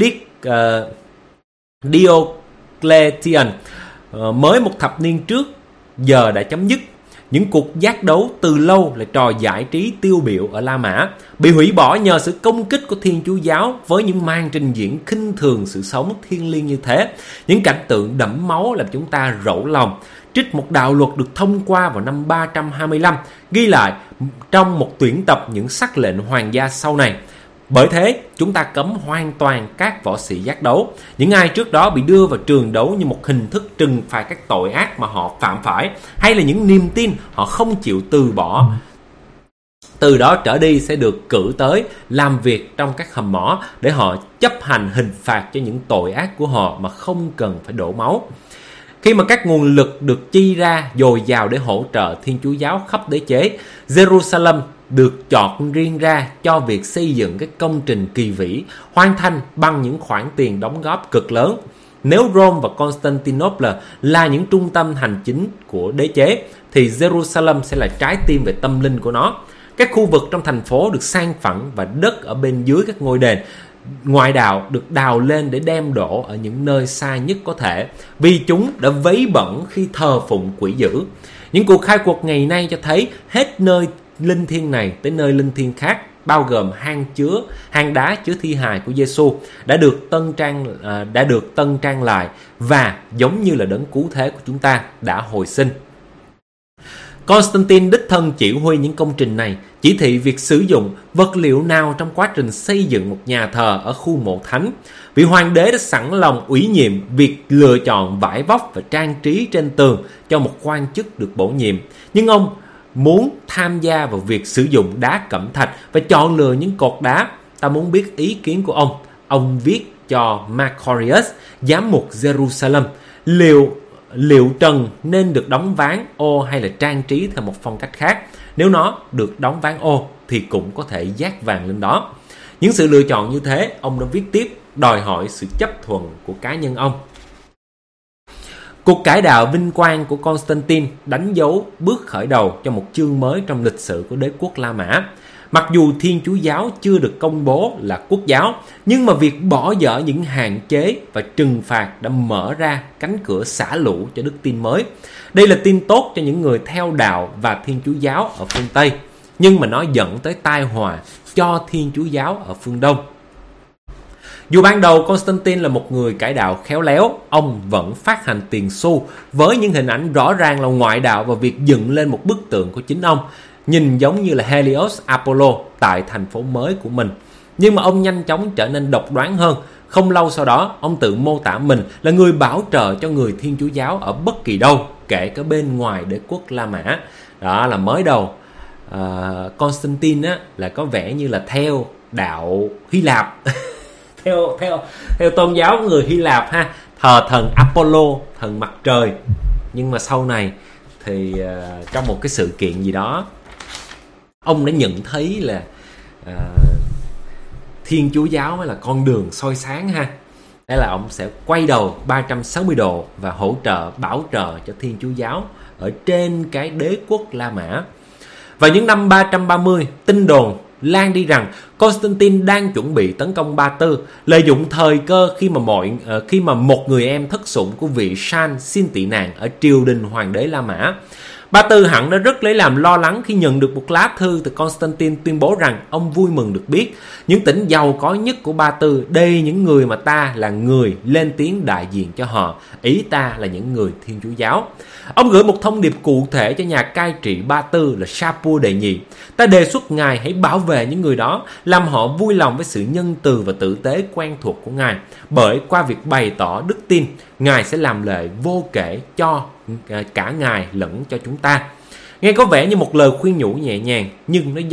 Diocletian mới một thập niên trước giờ đã chấm dứt. Những cuộc giác đấu từ lâu là trò giải trí tiêu biểu ở La Mã, bị hủy bỏ nhờ sự công kích của Thiên Chúa giáo với những màn trình diễn khinh thường sự sống thiêng liêng như thế. Những cảnh tượng đẫm máu làm chúng ta rỗng lòng. Trích một đạo luật được thông qua vào năm 325, ghi lại trong một tuyển tập những sắc lệnh hoàng gia sau này. Bởi thế, chúng ta cấm hoàn toàn các võ sĩ giác đấu. Những ai trước đó bị đưa vào trường đấu như một hình thức trừng phạt các tội ác mà họ phạm phải, hay là những niềm tin họ không chịu từ bỏ. Từ đó trở đi sẽ được cử tới làm việc trong các hầm mỏ để họ chấp hành hình phạt cho những tội ác của họ mà không cần phải đổ máu. Khi mà các nguồn lực được chi ra dồi dào để hỗ trợ Thiên Chúa giáo khắp đế chế, Jerusalem được chọn riêng ra cho việc xây dựng các công trình kỳ vĩ, hoàn thành bằng những khoản tiền đóng góp cực lớn. Nếu Rome và Constantinople là những trung tâm hành chính của đế chế, thì Jerusalem sẽ là trái tim về tâm linh của nó. Các khu vực trong thành phố được san phẳng và đất ở bên dưới các ngôi đền ngoại đạo được đào lên để đem đổ ở những nơi xa nhất có thể, vì chúng đã vấy bẩn khi thờ phụng quỷ dữ. Những cuộc khai quật ngày nay cho thấy hết nơi linh thiêng này tới nơi linh thiêng khác, bao gồm hang đá chứa thi hài của Giêsu đã được tân trang lại và giống như là đấng cứu thế của chúng ta đã hồi sinh. Constantine đích thân chỉ huy những công trình này, chỉ thị việc sử dụng vật liệu nào trong quá trình xây dựng một nhà thờ ở khu mộ thánh. Vị hoàng đế đã sẵn lòng ủy nhiệm việc lựa chọn vải vóc và trang trí trên tường cho một quan chức được bổ nhiệm, nhưng ông muốn tham gia vào việc sử dụng đá cẩm thạch và chọn lựa những cột đá. Ta muốn biết ý kiến của ông. Ông viết cho Macarius, giám mục Jerusalem, liệu trần nên được đóng ván ô hay là trang trí theo một phong cách khác. Nếu nó được đóng ván ô thì cũng có thể dát vàng lên đó. Những sự lựa chọn như thế, ông đã viết tiếp, đòi hỏi sự chấp thuận của cá nhân ông. Cuộc cải đạo vinh quang của Constantine đánh dấu bước khởi đầu cho một chương mới trong lịch sử của đế quốc La Mã. Mặc dù Thiên Chúa giáo chưa được công bố là quốc giáo, nhưng mà việc bỏ dỡ những hạn chế và trừng phạt đã mở ra cánh cửa xả lũ cho đức tin mới. Đây là tin tốt cho những người theo đạo và Thiên Chúa giáo ở phương Tây, nhưng mà nó dẫn tới tai họa cho Thiên Chúa giáo ở phương Đông. Dù ban đầu Constantine là một người cải đạo khéo léo, ông vẫn phát hành tiền xu với những hình ảnh rõ ràng là ngoại đạo và việc dựng lên một bức tượng của chính ông, nhìn giống như là Helios Apollo tại thành phố mới của mình. Nhưng mà ông nhanh chóng trở nên độc đoán hơn. Không lâu sau đó, ông tự mô tả mình là người bảo trợ cho người Thiên Chúa giáo ở bất kỳ đâu, kể cả bên ngoài đế quốc La Mã. Đó là mới đầu. Constantine á, là có vẻ như là theo đạo Hy Lạp. theo tôn giáo của người Hy Lạp ha, thờ thần Apollo, thần mặt trời. Nhưng mà sau này thì trong một cái sự kiện gì đó, ông đã nhận thấy là Thiên Chúa giáo mới là con đường soi sáng ha. Đây là ông sẽ quay đầu 360 độ và hỗ trợ, bảo trợ cho Thiên Chúa giáo ở trên cái đế quốc La Mã. Vào những năm 330, tin đồn lan đi rằng Constantine đang chuẩn bị tấn công Ba Tư, lợi dụng thời cơ khi mà một người em thất sủng của vị San xin tị nạn ở triều đình hoàng đế La Mã. Ba Tư hẳn đã rất lấy làm lo lắng khi nhận được một lá thư từ Constantine tuyên bố rằng ông vui mừng được biết những tỉnh giàu có nhất của Ba Tư đây những người mà ta là người lên tiếng đại diện cho họ, ý ta là những người Thiên Chúa giáo. Ông gửi một thông điệp cụ thể cho nhà cai trị Ba Tư là Sapur đệ nhị. Ta đề xuất ngài hãy bảo vệ những người đó, làm họ vui lòng với sự nhân từ và tử tế quen thuộc của ngài, bởi qua việc bày tỏ đức tin, ngài sẽ làm lệ vô kể cho cả ngài lẫn cho chúng ta. Nghe có vẻ như một lời khuyên nhủ nhẹ nhàng, nhưng nó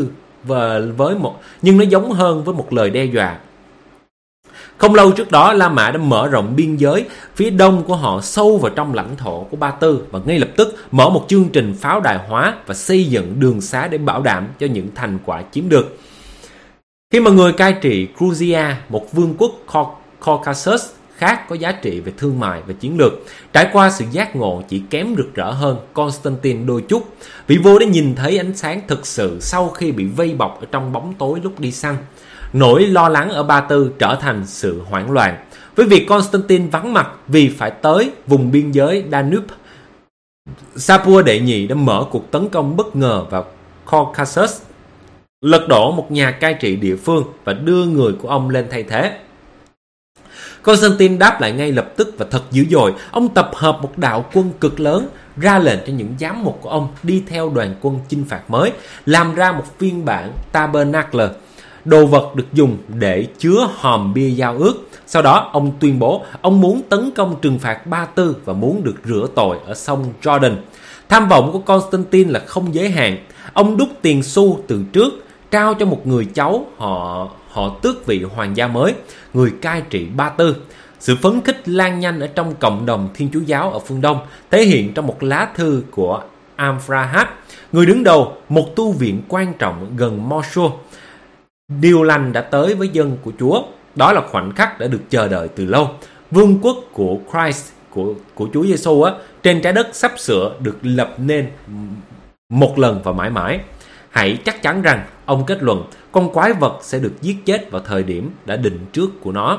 giống hơn với một lời đe dọa. Không lâu trước đó, La Mã đã mở rộng biên giới phía đông của họ sâu vào trong lãnh thổ của Ba Tư và ngay lập tức mở một chương trình pháo đài hóa và xây dựng đường xá để bảo đảm cho những thành quả chiếm được. Khi mà người cai trị Georgia, một vương quốc Caucasus khác có giá trị về thương mại và chiến lược, trải qua sự giác ngộ chỉ kém rực rỡ hơn Constantine đôi chút, vị vua đã nhìn thấy ánh sáng thực sự sau khi bị vây bọc ở trong bóng tối lúc đi săn. Nỗi lo lắng ở Ba Tư trở thành sự hoảng loạn. Với việc Constantine vắng mặt vì phải tới vùng biên giới Danube, Sapur đệ nhị đã mở cuộc tấn công bất ngờ vào Caucasus, lật đổ một nhà cai trị địa phương và đưa người của ông lên thay thế. Constantine đáp lại ngay lập tức và thật dữ dội. Ông tập hợp một đạo quân cực lớn, ra lệnh cho những giám mục của ông đi theo đoàn quân chinh phạt mới, làm ra một phiên bản tabernacle, đồ vật được dùng để chứa hòm bia giao ước. Sau đó ông tuyên bố ông muốn tấn công trừng phạt Ba Tư và muốn được rửa tội ở sông Jordan. Tham vọng của Constantine là không giới hạn. Ông đúc tiền xu từ trước, trao cho một người cháu họ tước vị hoàng gia mới, người cai trị Ba Tư. Sự phấn khích lan nhanh ở trong cộng đồng Thiên Chúa giáo ở phương Đông, thể hiện trong một lá thư của Amphrahat, người đứng đầu một tu viện quan trọng gần Mosul. Điều lành đã tới với dân của Chúa. Đó là khoảnh khắc đã được chờ đợi từ lâu. Vương quốc của Christ, của Chúa Giêsu trên trái đất sắp sửa được lập nên một lần và mãi mãi. Hãy chắc chắn rằng ông kết luận con quái vật sẽ được giết chết vào thời điểm đã định trước của nó.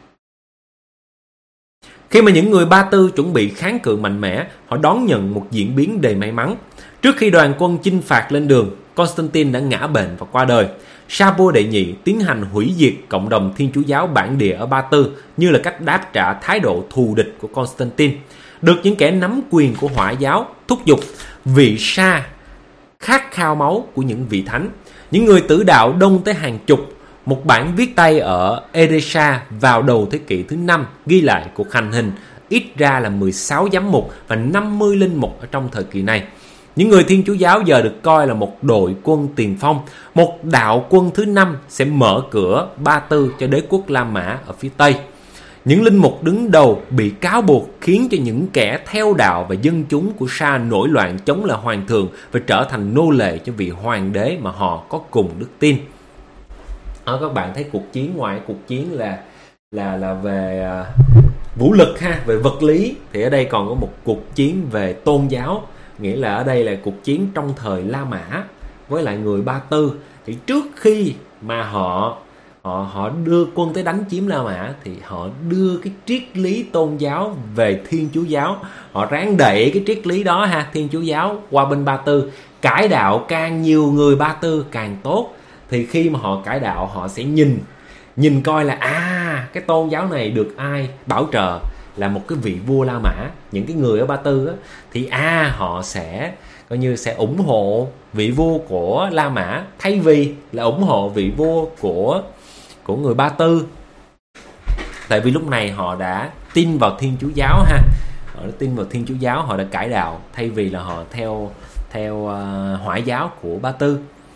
Khi mà những người Ba Tư chuẩn bị kháng cự mạnh mẽ, họ đón nhận một diễn biến đầy may mắn. Trước khi đoàn quân chinh phạt lên đường, Constantine đã ngã bệnh và qua đời. Sapur đệ nhị tiến hành hủy diệt cộng đồng Thiên Chúa giáo bản địa ở Ba Tư như là cách đáp trả thái độ thù địch của Constantine. Được những kẻ nắm quyền của Hỏa giáo thúc giục, vị Sa khát khao máu của những vị thánh. Những người tử đạo đông tới hàng chục. Một bản viết tay ở Edessa vào đầu thế kỷ thứ 5 ghi lại cuộc hành hình, ít ra là 16 giám mục và 50 linh mục ở trong thời kỳ này. Những người Thiên Chúa giáo giờ được coi là một đội quân tiền phong. Một đạo quân thứ 5 sẽ mở cửa Ba Tư cho đế quốc La Mã ở phía Tây. Những linh mục đứng đầu bị cáo buộc khiến cho những kẻ theo đạo và dân chúng của Sa nổi loạn chống lại hoàng thượng và trở thành nô lệ cho vị hoàng đế mà họ có cùng đức tin. Các bạn thấy cuộc chiến, ngoài cuộc chiến là về vũ lực ha, về vật lý, thì ở đây còn có một cuộc chiến về tôn giáo, nghĩa là ở đây là cuộc chiến trong thời La Mã với lại người Ba Tư. Thì trước khi mà họ đưa quân tới đánh chiếm La Mã thì họ đưa cái triết lý tôn giáo về Thiên Chúa giáo, họ ráng đẩy cái triết lý đó ha, Thiên Chúa giáo qua bên Ba Tư, cải đạo càng nhiều người Ba Tư càng tốt. Thì khi mà họ cải đạo, họ sẽ nhìn coi là cái tôn giáo này được ai bảo trợ, là một cái vị vua La Mã. Những cái người ở Ba Tư á, thì họ sẽ coi như sẽ ủng hộ vị vua của La Mã thay vì là ủng hộ vị vua của người Ba Tư. Tại vì lúc này họ đã tin vào Thiên Chúa giáo ha, họ đã tin vào Thiên Chúa giáo, họ đã cải đạo thay vì là họ theo Hỏa giáo của Ba Tư.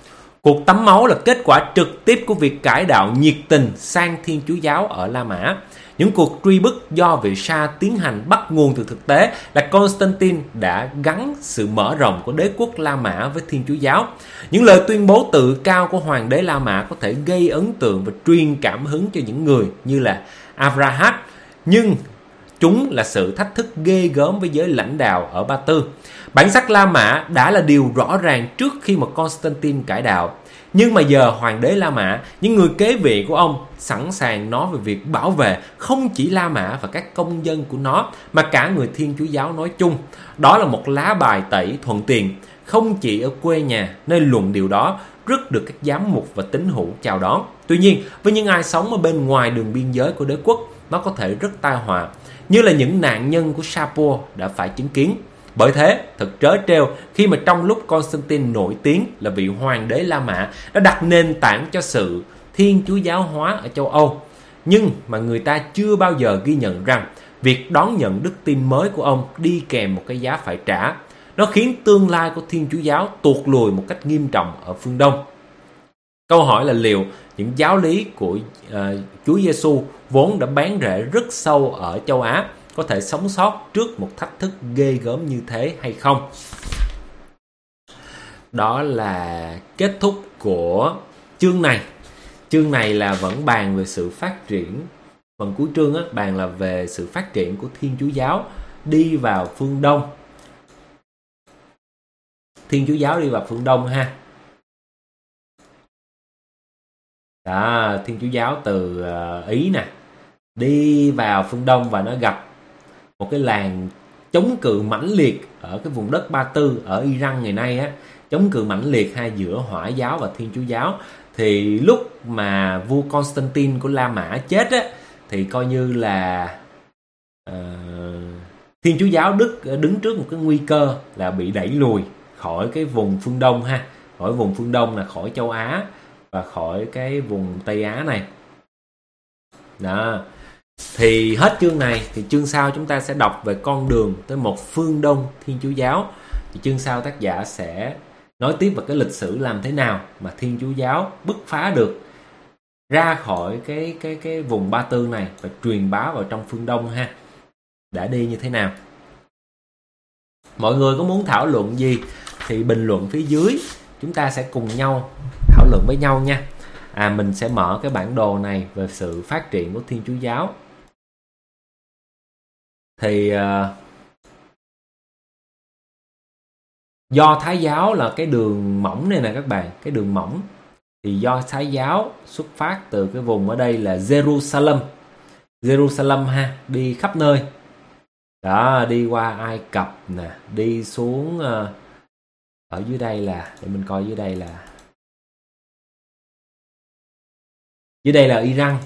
Cuộc tắm máu là kết quả trực tiếp của việc cải đạo nhiệt tình sang Thiên Chúa giáo ở La Mã. Những cuộc truy bức do vị sa tiến hành bắt nguồn từ thực tế là Constantine đã gắn sự mở rộng của đế quốc La Mã với Thiên Chúa giáo. Những lời tuyên bố tự cao của hoàng đế La Mã có thể gây ấn tượng và truyền cảm hứng cho những người như là Abraham, nhưng chúng là sự thách thức ghê gớm với giới lãnh đạo ở Ba Tư. Bản sắc La Mã đã là điều rõ ràng trước khi mà Constantine cải đạo. Nhưng mà giờ hoàng đế La Mã, những người kế vị của ông sẵn sàng nói về việc bảo vệ không chỉ La Mã và các công dân của nó, mà cả người Thiên Chúa giáo nói chung. Đó là một lá bài tẩy thuận tiền, không chỉ ở quê nhà, nơi luận điều đó rất được các giám mục và tín hữu chào đón. Tuy nhiên, với những ai sống ở bên ngoài đường biên giới của đế quốc, nó có thể rất tai họa, như là những nạn nhân của Sapor đã phải chứng kiến. Bởi thế, thật trớ trêu khi mà trong lúc Constantine nổi tiếng là vị hoàng đế La Mã đã đặt nền tảng cho sự Thiên Chúa giáo hóa ở châu Âu, nhưng mà người ta chưa bao giờ ghi nhận rằng việc đón nhận đức tin mới của ông đi kèm một cái giá phải trả. Nó khiến tương lai của Thiên Chúa giáo tuột lùi một cách nghiêm trọng ở phương Đông. Câu hỏi là liệu những giáo lý của Chúa Giêsu vốn đã bám rễ rất sâu ở châu Á có thể sống sót trước một thách thức ghê gớm như thế hay không? Đó là kết thúc của chương này. Chương này là vẫn bàn về sự phát triển. Phần cuối chương á, bàn là về sự phát triển của Thiên Chúa giáo đi vào phương Đông. Thiên Chúa giáo đi vào phương Đông ha. Đó, Thiên Chúa giáo từ Ý nè, đi vào phương Đông và nó gặp một cái làng chống cự mãnh liệt ở cái vùng đất Ba Tư ở Iran ngày nay á, chống cự mãnh liệt giữa Hỏa giáo và Thiên Chúa giáo. Thì lúc mà vua Constantine của La Mã chết á, thì coi như là Thiên Chúa giáo đứng trước một cái nguy cơ là bị đẩy lùi khỏi cái vùng phương Đông ha, khỏi vùng phương Đông là khỏi châu Á và khỏi cái vùng Tây Á này. Đó. Thì hết chương này thì chương sau chúng ta sẽ đọc về con đường tới một phương Đông Thiên Chúa giáo. Thì chương sau tác giả sẽ nói tiếp về cái lịch sử làm thế nào mà Thiên Chúa giáo bứt phá được ra khỏi cái vùng Ba Tư này và truyền bá vào trong phương Đông ha. Đã đi như thế nào? Mọi người có muốn thảo luận gì thì bình luận phía dưới, chúng ta sẽ cùng nhau thảo luận với nhau nha. Mình sẽ mở cái bản đồ này về sự phát triển của Thiên Chúa giáo. Thì Do Thái giáo là cái đường mỏng này nè các bạn, cái đường mỏng. Thì Do Thái giáo xuất phát từ cái vùng ở đây là Jerusalem ha, đi khắp nơi. Đó, đi qua Ai Cập nè, đi xuống ở dưới đây là, để mình coi dưới đây là Iran.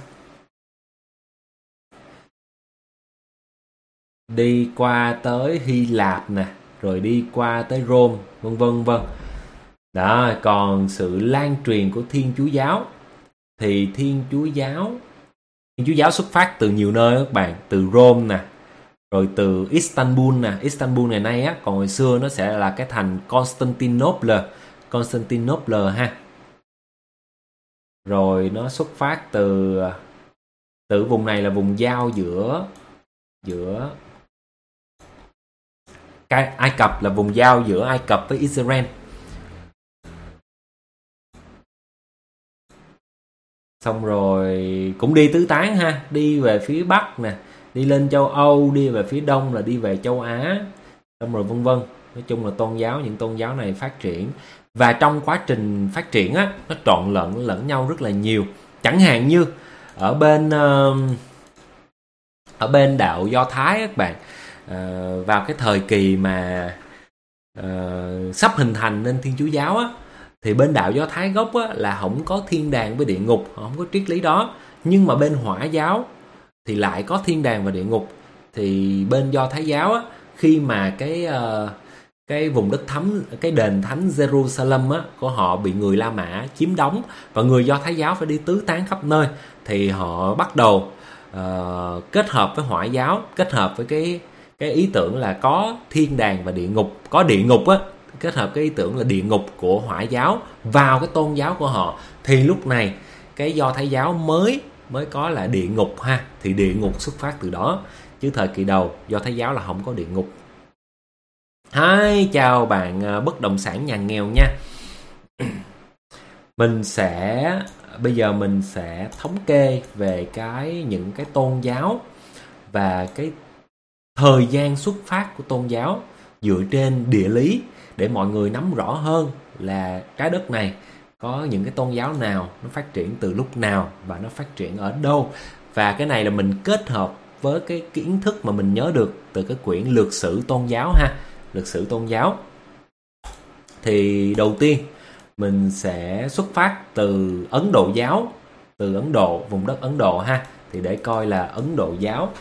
Đi qua tới Hy Lạp nè, rồi đi qua tới Rome, vân vân. Đó, còn sự lan truyền của Thiên Chúa giáo thì Thiên Chúa giáo xuất phát từ nhiều nơi các bạn, từ Rome nè, rồi từ Istanbul nè. Istanbul ngày nay á, còn hồi xưa nó sẽ là cái thành Constantinople ha. Rồi nó xuất phát từ vùng này là vùng giao giữa Ai Cập, là vùng giao giữa Ai Cập với Israel. Xong rồi cũng đi tứ tán ha, đi về phía Bắc nè, đi lên châu Âu, đi về phía Đông là đi về châu Á, xong rồi vân vân. Nói chung là những tôn giáo này phát triển. Và trong quá trình phát triển á, nó trộn lẫn nhau rất là nhiều. Chẳng hạn như ở bên đạo Do Thái các bạn, vào cái thời kỳ mà sắp hình thành nên Thiên Chúa giáo á, thì bên đạo Do Thái gốc á, là không có thiên đàng với địa ngục, không có triết lý đó. Nhưng mà bên Hỏa giáo thì lại có thiên đàng và địa ngục. Thì bên Do Thái giáo á, khi mà cái vùng đất thánh, cái đền thánh Jerusalem á, của họ bị người La Mã chiếm đóng và người Do Thái giáo phải đi tứ tán khắp nơi, thì họ bắt đầu kết hợp với Hỏa giáo, kết hợp với cái ý tưởng là có thiên đàng và địa ngục. Có địa ngục á, kết hợp cái ý tưởng là địa ngục của Hỏa giáo vào cái tôn giáo của họ, thì lúc này cái Do Thái giáo mới có là địa ngục ha. Thì địa ngục xuất phát từ đó, chứ thời kỳ đầu Do Thái giáo là không có địa ngục. Hi, chào bạn bất động sản nhà nghèo nha. Bây giờ mình sẽ thống kê về những cái tôn giáo và cái thời gian xuất phát của tôn giáo dựa trên địa lý, để mọi người nắm rõ hơn là trái đất này có những cái tôn giáo nào, nó phát triển từ lúc nào và nó phát triển ở đâu. Và cái này là mình kết hợp với cái kiến thức mà mình nhớ được từ cái quyển Lược sử tôn giáo ha. Lược sử tôn giáo. Thì đầu tiên mình sẽ xuất phát từ Ấn Độ giáo, từ Ấn Độ, vùng đất Ấn Độ ha. Thì để coi là Ấn Độ giáo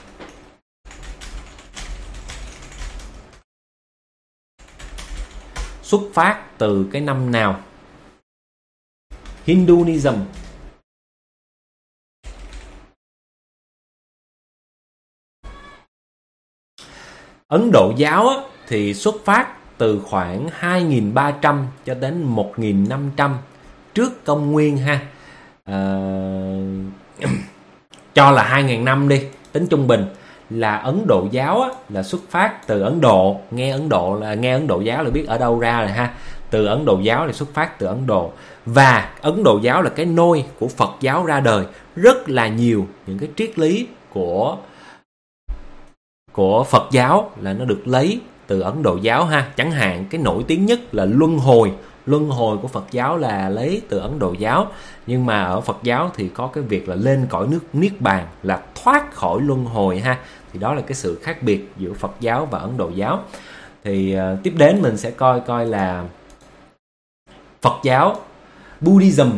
xuất phát từ cái năm nào. Hinduism Ấn Độ giáo thì xuất phát từ khoảng 2.300 cho đến 1.500 trước công nguyên ha. Cho là 2.000 năm đi, tính trung bình là Ấn Độ giáo là xuất phát từ Ấn Độ. Nghe Ấn Độ giáo là biết ở đâu ra rồi ha. Từ Ấn Độ giáo là xuất phát từ Ấn Độ. Và Ấn Độ giáo là cái nôi của Phật giáo ra đời. Rất là nhiều những cái triết lý của Phật giáo là nó được lấy từ Ấn Độ giáo ha. Chẳng hạn cái nổi tiếng nhất là luân hồi của Phật giáo là lấy từ Ấn Độ giáo. Nhưng mà ở Phật giáo thì có cái việc là lên cõi nước Niết Bàn, là thoát khỏi luân hồi ha. Thì đó là cái sự khác biệt giữa Phật giáo và Ấn Độ giáo. Thì tiếp đến mình sẽ coi là Phật giáo, Buddhism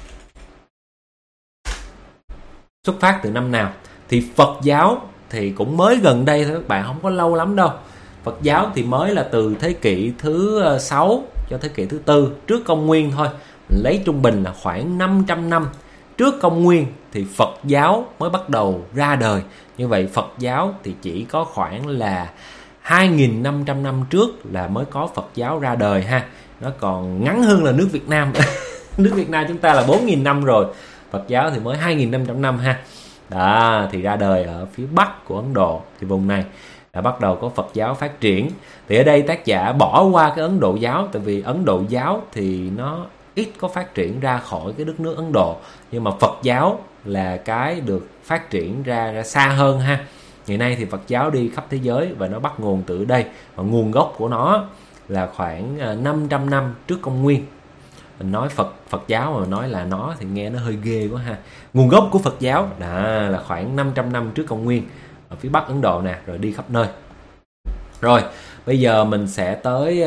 xuất phát từ năm nào. Thì Phật giáo thì cũng mới gần đây thôi các bạn, không có lâu lắm đâu. Phật giáo thì mới là từ thế kỷ thứ 6 cho thế kỷ thứ 4 trước công nguyên thôi. Mình lấy trung bình là khoảng 500 năm trước công nguyên thì Phật giáo mới bắt đầu ra đời. Như vậy Phật giáo thì chỉ có khoảng là 2.500 năm trước là mới có Phật giáo ra đời ha. Nó còn ngắn hơn là nước Việt Nam. Nước Việt Nam chúng ta là 4.000 năm rồi, Phật giáo thì mới 2.500 năm ha. Đó, thì ra đời ở phía Bắc của Ấn Độ, thì vùng này đã bắt đầu có Phật giáo phát triển. Thì ở đây tác giả bỏ qua cái Ấn Độ giáo, tại vì Ấn Độ giáo thì nó ít có phát triển ra khỏi cái đất nước Ấn Độ. Nhưng mà Phật giáo là cái được phát triển ra xa hơn ha. Ngày nay thì Phật giáo đi khắp thế giới và nó bắt nguồn từ đây. Và nguồn gốc của nó là khoảng 500 năm trước công nguyên. Mình nói Phật giáo mà nói là nó thì nghe nó hơi ghê quá ha. Nguồn gốc của Phật giáo là khoảng 500 năm trước công nguyên ở phía Bắc Ấn Độ nè, rồi đi khắp nơi. Rồi, bây giờ mình sẽ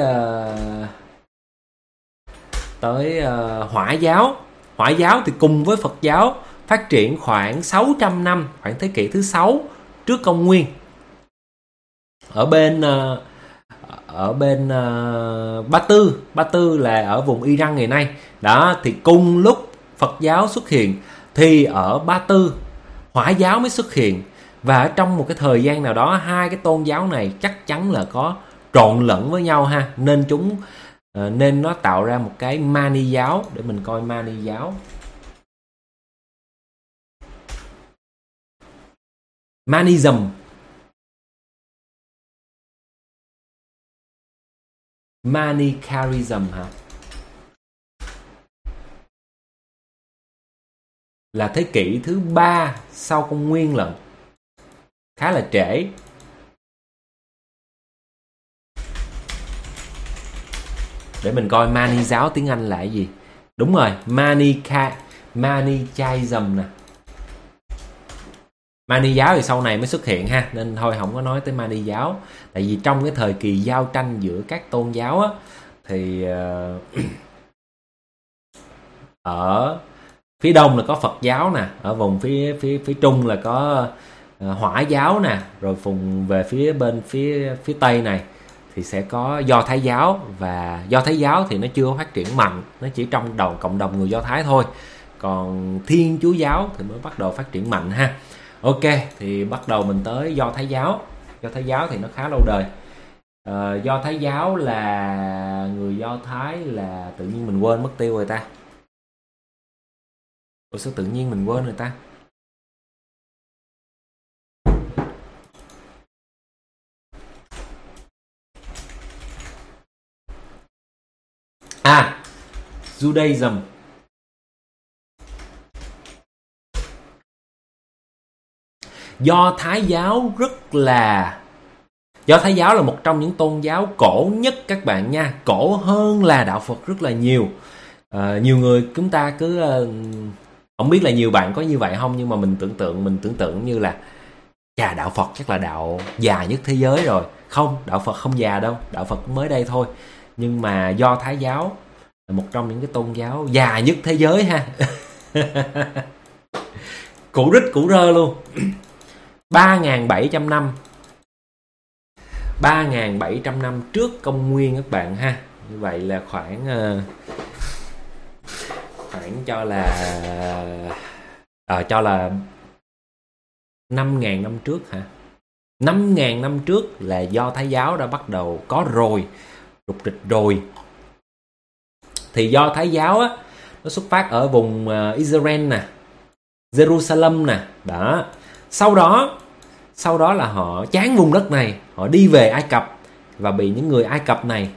tới Hỏa giáo. Hỏa giáo thì cùng với Phật giáo phát triển khoảng 600 năm, khoảng thế kỷ thứ 6 trước công nguyên. Ở bên Ba Tư là ở vùng Iran ngày nay. Đó, thì cùng lúc Phật giáo xuất hiện thì ở Ba Tư Hỏa giáo mới xuất hiện. Và ở trong một cái thời gian nào đó, hai cái tôn giáo này chắc chắn là có trộn lẫn với nhau ha, nên nó tạo ra một cái Mani giáo. Để mình coi Mani giáo. Manism Manichaeism hả? Là thế kỷ thứ 3 sau công nguyên lận, khá là trễ. Để mình coi Mani giáo tiếng Anh là cái gì. Đúng rồi, Manichaeism nè. Mani giáo thì sau này mới xuất hiện ha, nên thôi không có nói tới Mani giáo. Tại vì trong cái thời kỳ giao tranh giữa các tôn giáo á, thì ở phía đông là có Phật giáo nè, ở vùng phía trung là có Hỏa giáo nè, rồi vùng về phía tây này thì sẽ có Do Thái giáo. Và Do Thái giáo thì nó chưa phát triển mạnh, nó chỉ trong cộng đồng người Do Thái thôi. Còn Thiên Chúa giáo thì mới bắt đầu phát triển mạnh ha. Ok, thì bắt đầu mình tới Do Thái giáo. Do Thái giáo thì nó khá lâu đời. Do Thái giáo là người Do Thái là tự nhiên mình quên mất tiêu rồi ta. Ủa sao tự nhiên mình quên rồi ta? Judaism. Do Thái giáo là một trong những tôn giáo cổ nhất các bạn nha, cổ hơn là đạo Phật rất là nhiều. Nhiều người chúng ta cứ không biết là nhiều bạn có như vậy không, nhưng mà mình tưởng tượng như là đạo Phật chắc là đạo già nhất thế giới rồi. Không, đạo Phật không già đâu, đạo Phật mới đây thôi. Nhưng mà Do Thái giáo là một trong những cái tôn giáo già nhất thế giới ha. Cụ rít cụ rơ luôn. 3.700 năm 3.700 năm trước công nguyên các bạn ha. Như vậy là khoảng cho là 5.000 năm trước hả? 5.000 năm trước là Do Thái giáo đã bắt đầu có rồi, rục rịch rồi. Thì Do Thái giáo á, nó xuất phát ở vùng Israel nè, Jerusalem nè, đó. Sau đó là họ chán vùng đất này, họ đi về Ai Cập và bị những người Ai Cập này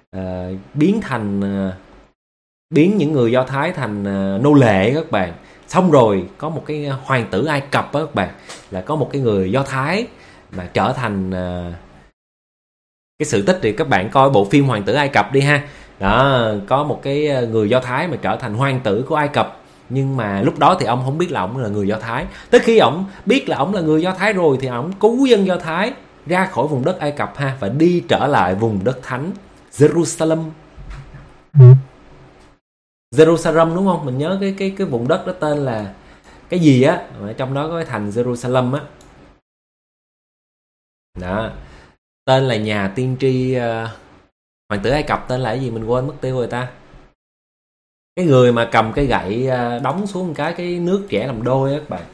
biến những người Do Thái thành nô lệ các bạn. Xong rồi có một cái hoàng tử Ai Cập đó các bạn, là có một cái người Do Thái mà trở thành cái sự tích. Thì các bạn coi bộ phim Hoàng tử Ai Cập đi ha. Đó, có một cái người Do Thái mà trở thành hoàng tử của Ai Cập. Nhưng mà lúc đó thì ông không biết là ông là người Do Thái. Tới khi ông biết là ông là người Do Thái rồi thì ông cứu dân Do Thái ra khỏi vùng đất Ai Cập ha, và đi trở lại vùng đất thánh Jerusalem. Jerusalem đúng không? Mình nhớ cái vùng đất đó tên là cái gì á, ở trong đó có cái thành Jerusalem á. Đó. Tên là nhà tiên tri hoàng tử Ai Cập tên là cái gì mình quên mất tiêu rồi ta. Cái người mà cầm cái gậy đóng xuống một cái nước chẻ làm đôi á các bạn.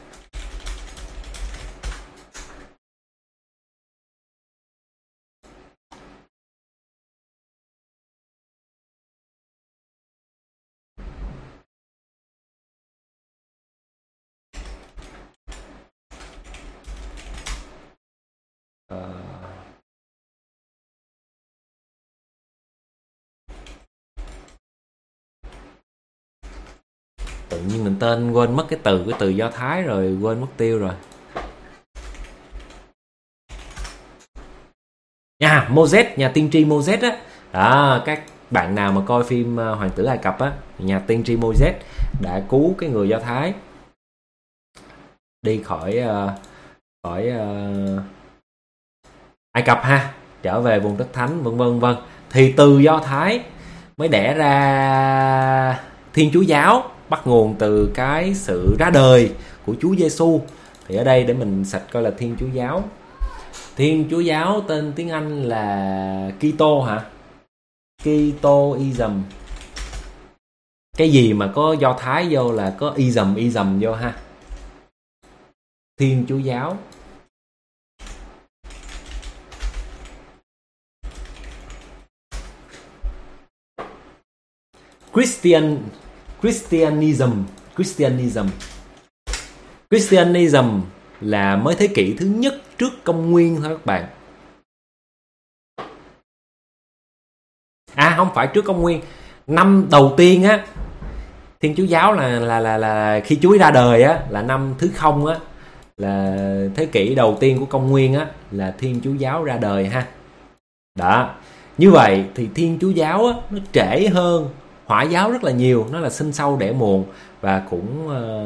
Tự nhiên mình quên mất cái từ Do Thái rồi, quên mất tiêu rồi. Moses, nhà tiên tri Moses á. Đó, các bạn nào mà coi phim Hoàng tử Ai Cập á, nhà tiên tri Moses đã cứu cái người Do Thái đi khỏi Ai Cập ha, trở về vùng đất thánh vân vân. Thì từ Do Thái mới đẻ ra Thiên Chúa giáo, bắt nguồn từ cái sự ra đời của Chúa Giêsu. Thì ở đây để mình sạch coi là Thiên Chúa giáo. Thiên Chúa giáo tên tiếng Anh là Kitô hả? Kitôism. Cái gì mà có Do Thái vô là có ism vô ha. Thiên Chúa giáo. Christianism là mới thế kỷ thứ nhất trước công nguyên thôi các bạn. Không phải trước công nguyên. Năm đầu tiên á, Thiên Chúa giáo là khi Chúa ra đời á, là năm thứ 0 á, là thế kỷ đầu tiên của công nguyên á, là Thiên Chúa giáo ra đời ha. Đó. Như vậy thì Thiên Chúa giáo á, nó trễ hơn Hỏa giáo rất là nhiều. Nó là sinh sau đẻ muộn và cũng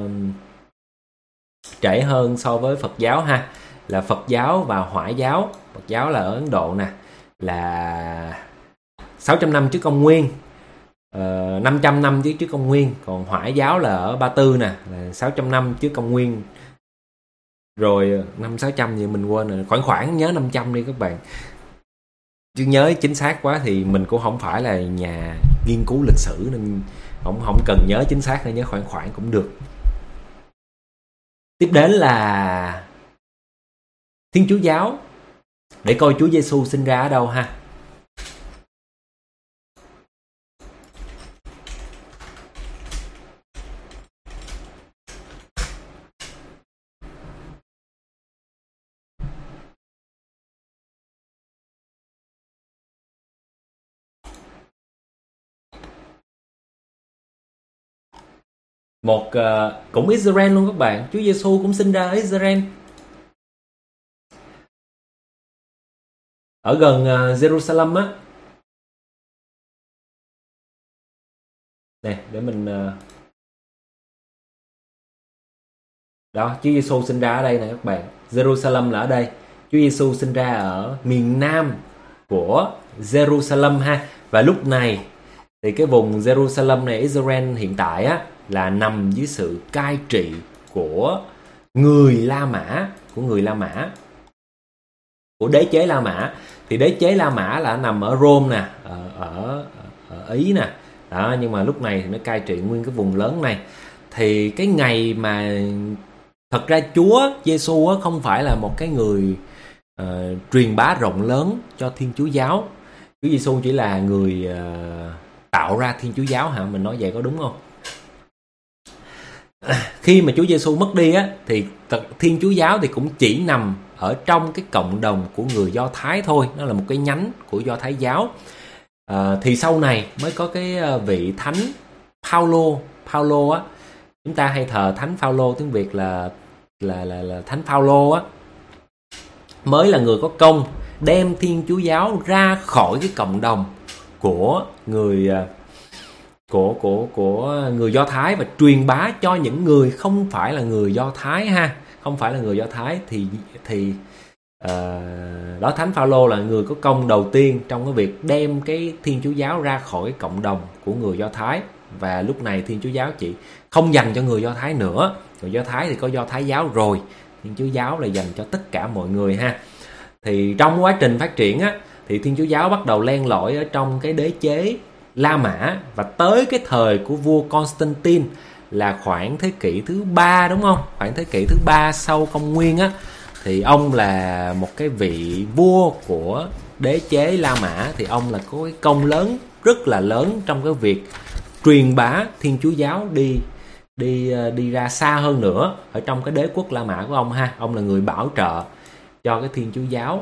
trễ hơn so với Phật giáo ha. Là Phật giáo và Hỏa giáo. Phật giáo là ở Ấn Độ nè, là 600 năm trước công nguyên, 500 năm trước công nguyên. Còn Hỏa giáo là ở Ba Tư nè, là 600 năm trước công nguyên. Rồi 500-600 gì mình quên rồi, khoảng nhớ 500 đi các bạn, chứ nhớ chính xác quá thì mình cũng không phải là nhà nghiên cứu lịch sử nên không cần nhớ chính xác, nên nhớ khoảng cũng được. Tiếp đến là Thiên Chúa giáo. Để coi Chúa Giêsu sinh ra ở đâu ha. cũng Israel luôn các bạn. Chúa Giêsu cũng sinh ra ở Israel, ở gần Jerusalem á. Nè, để mình đó, Chúa Giêsu sinh ra ở đây nè các bạn. Jerusalem là ở đây. Chúa Giêsu sinh ra ở miền nam của Jerusalem ha. Và lúc này thì cái vùng Jerusalem này, Israel hiện tại á, là nằm dưới sự cai trị của người La Mã, của đế chế La Mã. Thì đế chế La Mã là nằm ở Rome nè, ở Ý nè. Đó, nhưng mà lúc này thì nó cai trị nguyên cái vùng lớn này. Thì cái ngày mà thật ra Chúa Giêsu không phải là một cái người truyền bá rộng lớn cho Thiên Chúa giáo. Chúa Giêsu chỉ là người tạo ra Thiên Chúa giáo hả? Mình nói vậy có đúng không? Khi mà Chúa Giêsu mất đi á, thì Thiên Chúa giáo thì cũng chỉ nằm ở trong cái cộng đồng của người Do Thái thôi. Nó là một cái nhánh của Do Thái giáo. Thì sau này mới có cái vị thánh Phaolô á. Chúng ta hay thờ thánh Phaolô, tiếng Việt là thánh Phaolô á, mới là người có công đem Thiên Chúa giáo ra khỏi cái cộng đồng của người người Do Thái và truyền bá cho những người không phải là người Do Thái ha, không phải là người Do Thái. Thì đó, thánh Phaolô là người có công đầu tiên trong cái việc đem cái Thiên Chúa giáo ra khỏi cộng đồng của người Do Thái. Và lúc này Thiên Chúa giáo chỉ không dành cho người Do Thái nữa. Người Do Thái thì có Do Thái giáo rồi, Thiên Chúa giáo là dành cho tất cả mọi người ha. Thì trong quá trình phát triển á, thì Thiên Chúa giáo bắt đầu len lỏi ở trong cái đế chế La Mã, và tới cái thời của vua Constantine là khoảng thế kỷ thứ 3, đúng không? Khoảng thế kỷ thứ 3 sau công nguyên á, thì ông là một cái vị vua của đế chế La Mã. Thì ông là có cái công lớn, rất là lớn trong cái việc truyền bá Thiên Chúa giáo đi ra xa hơn nữa ở trong cái đế quốc La Mã của ông ha. Ông là người bảo trợ cho cái Thiên Chúa giáo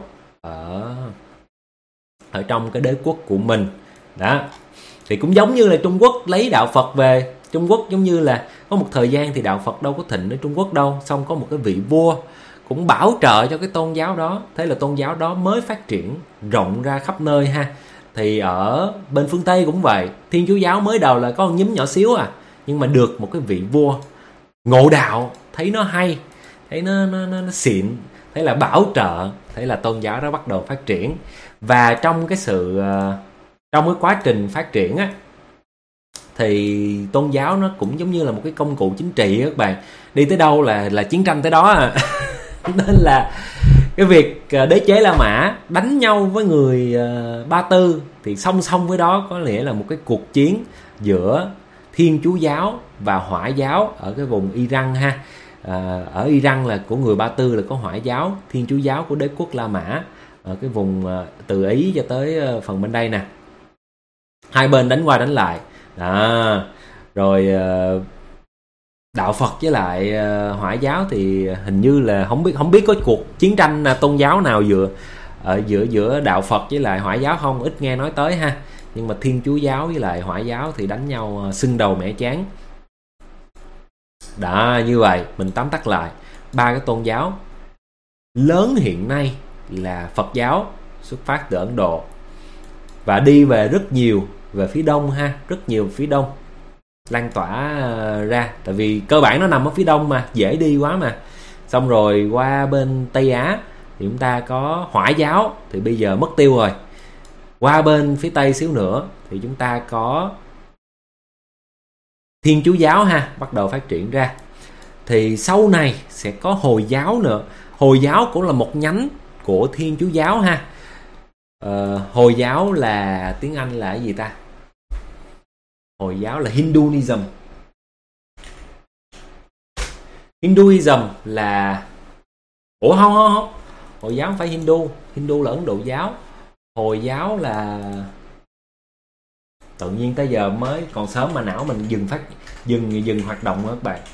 ở trong cái đế quốc của mình đó. Thì cũng giống như là Trung Quốc lấy đạo Phật về. Trung Quốc giống như là có một thời gian thì đạo Phật đâu có thịnh ở Trung Quốc đâu, xong có một cái vị vua cũng bảo trợ cho cái tôn giáo đó, thế là tôn giáo đó mới phát triển rộng ra khắp nơi ha. Thì ở bên phương Tây cũng vậy, Thiên Chúa giáo mới đầu là có một nhúm nhỏ xíu nhưng mà được một cái vị vua ngộ đạo, thấy nó hay, thấy nó xịn, thấy là bảo trợ, thấy là tôn giáo đó bắt đầu phát triển. Và trong cái quá trình phát triển á, thì tôn giáo nó cũng giống như là một cái công cụ chính trị á các bạn. Đi tới đâu là chiến tranh tới đó Nên là cái việc đế chế La Mã đánh nhau với người Ba Tư, thì song song với đó có nghĩa là một cái cuộc chiến giữa Thiên Chúa giáo và Hỏa giáo ở cái vùng Iran ha. Ở Iran là của người Ba Tư là có Hỏa giáo, Thiên Chúa giáo của đế quốc La Mã ở cái vùng từ Ý cho tới phần bên đây nè. Hai bên đánh qua đánh lại đó. Rồi đạo Phật với lại Hỏa giáo thì hình như là không biết có cuộc chiến tranh tôn giáo nào giữa đạo Phật với lại Hỏa giáo không, ít nghe nói tới ha. Nhưng mà Thiên Chúa giáo với lại Hỏa giáo thì đánh nhau sưng đầu mẻ chán. Đó, như vậy mình tóm tắt lại, ba cái tôn giáo lớn hiện nay là Phật giáo xuất phát từ Ấn Độ và đi về rất nhiều về phía đông ha, rất nhiều phía đông lan tỏa ra, tại vì cơ bản nó nằm ở phía đông mà dễ đi quá mà. Xong rồi qua bên Tây Á thì chúng ta có Hỏa giáo, thì bây giờ mất tiêu rồi. Qua bên phía Tây xíu nữa thì chúng ta có Thiên Chúa giáo ha, bắt đầu phát triển ra. Thì sau này sẽ có Hồi giáo nữa. Hồi giáo cũng là một nhánh của Thiên Chúa giáo ha. Hồi giáo là tiếng Anh là cái gì ta? Hồi giáo là Hinduism. Hinduism là không. Hồi giáo không phải Hindu. Hindu là Ấn Độ giáo. Hồi giáo là tự nhiên tới giờ mới còn sớm mà não mình dừng hoạt động các bạn.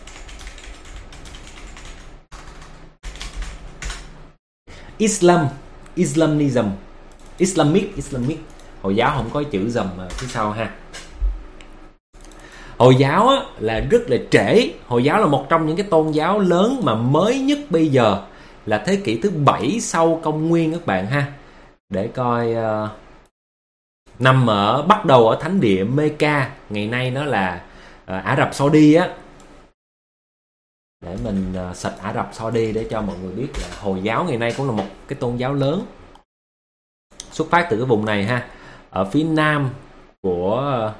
Islamic. Hồi giáo không có chữ dầm phía sau ha. Hồi giáo á, là rất là trễ. Hồi giáo là một trong những cái tôn giáo lớn mà mới nhất bây giờ, là thế kỷ thứ 7 sau công nguyên các bạn ha. Để coi, nằm bắt đầu ở thánh địa Mecca, ngày nay nó là Ả Rập Saudi á. Để mình search Ả Rập Saudi để cho mọi người biết là Hồi giáo ngày nay cũng là một cái tôn giáo lớn, xuất phát từ cái vùng này ha. Ở phía nam của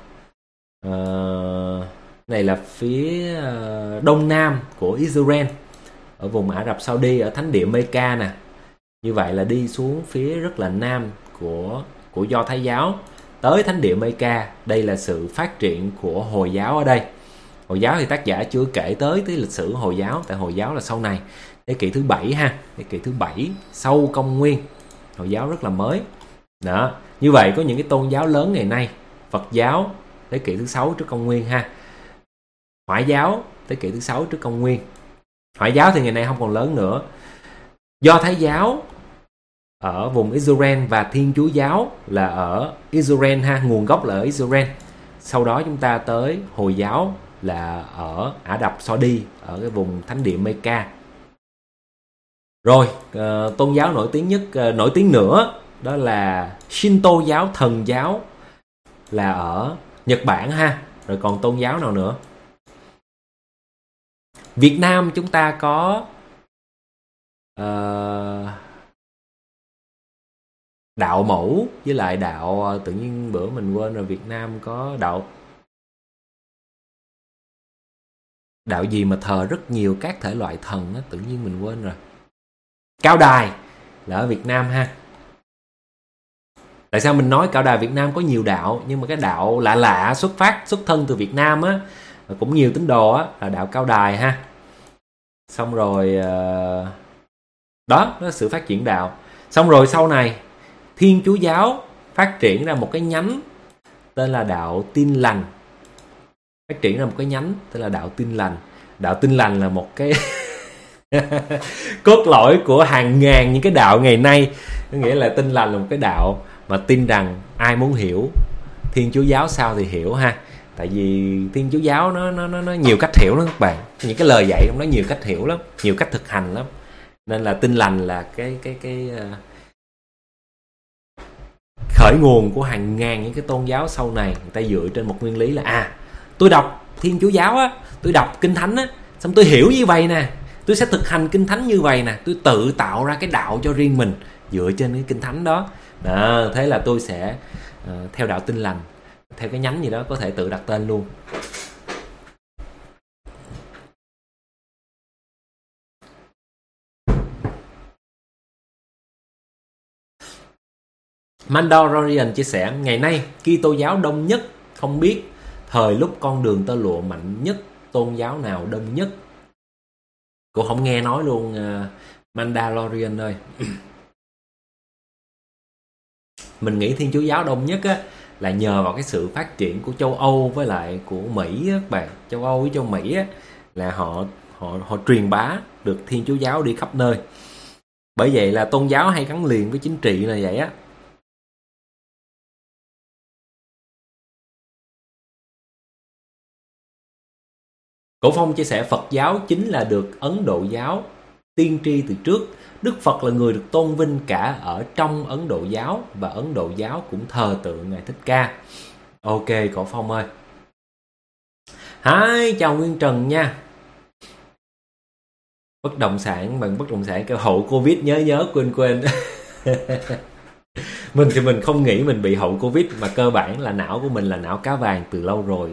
này là phía đông nam của Israel, ở vùng Ả Rập Saudi, ở thánh địa Mecca nè. Như vậy là đi xuống phía rất là nam của Do Thái giáo tới thánh địa Mecca. Đây là sự phát triển của Hồi giáo ở đây. Hồi giáo thì tác giả chưa kể tới lịch sử Hồi giáo, tại Hồi giáo là sau này, thế kỷ thứ 7 ha, thế kỷ thứ 7 sau công nguyên. Hồi giáo rất là mới. Đó, như vậy có những cái tôn giáo lớn ngày nay. Phật giáo thế kỷ thứ 6 trước công nguyên ha. Hoài giáo thế kỷ thứ 6 trước công nguyên. Hoài giáo thì ngày nay không còn lớn nữa. Do Thái giáo ở vùng Israel và Thiên Chúa giáo là ở Israel ha, nguồn gốc là ở Israel. Sau đó chúng ta tới Hồi giáo là ở Ả Rập Saudi, ở cái vùng thánh địa Mecca. Rồi, tôn giáo nổi tiếng nhất, nổi tiếng nữa, đó là Shinto giáo, thần giáo, là ở Nhật Bản ha. Rồi còn tôn giáo nào nữa? Việt Nam chúng ta có đạo Mẫu với lại đạo, tự nhiên bữa mình quên rồi, Việt Nam có đạo gì mà thờ rất nhiều các thể loại thần á, tự nhiên mình quên rồi. Cao Đài là ở Việt Nam ha. Tại sao mình nói Cao Đài Việt Nam có nhiều đạo, nhưng mà cái đạo lạ lạ xuất thân từ Việt Nam á, cũng nhiều tín đồ á, là đạo Cao Đài ha. Xong rồi đó là sự phát triển đạo. Xong rồi sau này Thiên Chúa giáo phát triển ra một cái nhánh tên là đạo Tin Lành. Phát triển ra một cái nhánh tên là đạo Tin Lành. Đạo Tin Lành là một cái cốt lõi của hàng ngàn những cái đạo ngày nay. Có nghĩa là Tin Lành là một cái đạo mà tin rằng ai muốn hiểu Thiên Chúa giáo sao thì hiểu ha. Tại vì Thiên Chúa giáo nó nhiều cách hiểu lắm các bạn. Những cái lời dạy trong đó nhiều cách hiểu lắm, nhiều cách thực hành lắm. Nên là Tin Lành là cái khởi nguồn của hàng ngàn những cái tôn giáo sau này. Người ta dựa trên một nguyên lý là tôi đọc Thiên Chúa giáo á, tôi đọc Kinh Thánh á, xong tôi hiểu như vậy nè, tôi sẽ thực hành Kinh Thánh như vậy nè, tôi tự tạo ra cái đạo cho riêng mình dựa trên cái Kinh Thánh đó. Thế là tôi sẽ theo đạo Tin Lành, theo cái nhánh gì đó, có thể tự đặt tên luôn. Mandalorian chia sẻ, ngày nay Kitô giáo đông nhất, không biết thời lúc con đường tơ lụa mạnh nhất, tôn giáo nào đông nhất? Cô không nghe nói luôn Mandalorian ơi. Mình nghĩ Thiên Chúa giáo đông nhất á, là nhờ vào cái sự phát triển của châu Âu với lại của Mỹ á, các bạn. Châu Âu với châu Mỹ á, là họ truyền bá được Thiên Chúa giáo đi khắp nơi. Bởi vậy là tôn giáo hay gắn liền với chính trị là vậy á. Cổ Phong chia sẻ, Phật giáo chính là được Ấn Độ giáo tiên tri từ trước. Đức Phật là người được tôn vinh cả ở trong Ấn Độ giáo, và Ấn Độ giáo cũng thờ tượng Ngài Thích Ca. Ok Cổ Phong ơi. Hi, chào Nguyên Trần nha. Bất động sản, bằng bất động sản kêu hậu Covid, nhớ quên. Mình thì mình không nghĩ mình bị hậu Covid, mà cơ bản là não của mình là não cá vàng từ lâu rồi.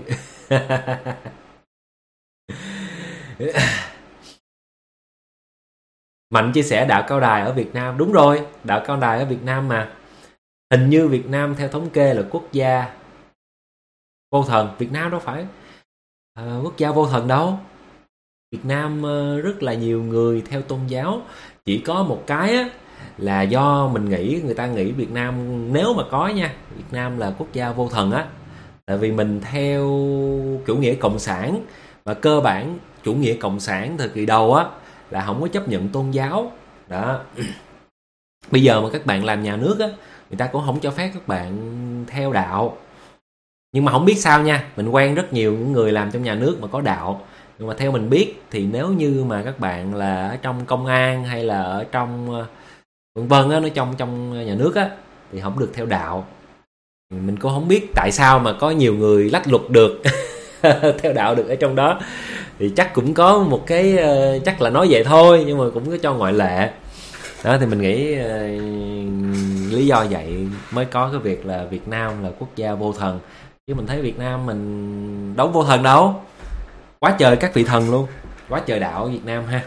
Mạnh chia sẻ đạo Cao Đài ở Việt Nam. Đúng rồi, đạo Cao Đài ở Việt Nam mà. Hình như Việt Nam theo thống kê là quốc gia vô thần. Việt Nam đâu phải quốc gia vô thần đâu. Việt Nam rất là nhiều người theo tôn giáo. Chỉ có một cái á, là do mình nghĩ, người ta nghĩ Việt Nam, nếu mà có nha, Việt Nam là quốc gia vô thần á. Tại vì mình theo chủ nghĩa cộng sản, và cơ bản chủ nghĩa cộng sản thời kỳ đầu á là không có chấp nhận tôn giáo đó. Bây giờ mà các bạn làm nhà nước á, người ta cũng không cho phép các bạn theo đạo. Nhưng mà không biết sao nha, mình quen rất nhiều những người làm trong nhà nước mà có đạo, nhưng mà theo mình biết thì nếu như mà các bạn là ở trong công an hay là ở trong vân vân á, nói trong nhà nước á, thì không được theo đạo. Mình cũng không biết tại sao mà có nhiều người lách luật được theo đạo được ở trong đó, thì chắc cũng có một cái chắc là nói vậy thôi, nhưng mà cũng có cho ngoại lệ đó. Thì mình nghĩ lý do vậy mới có cái việc là Việt Nam là quốc gia vô thần, chứ mình thấy Việt Nam mình đâu vô thần đâu, quá trời các vị thần luôn, quá trời đạo ở Việt Nam ha.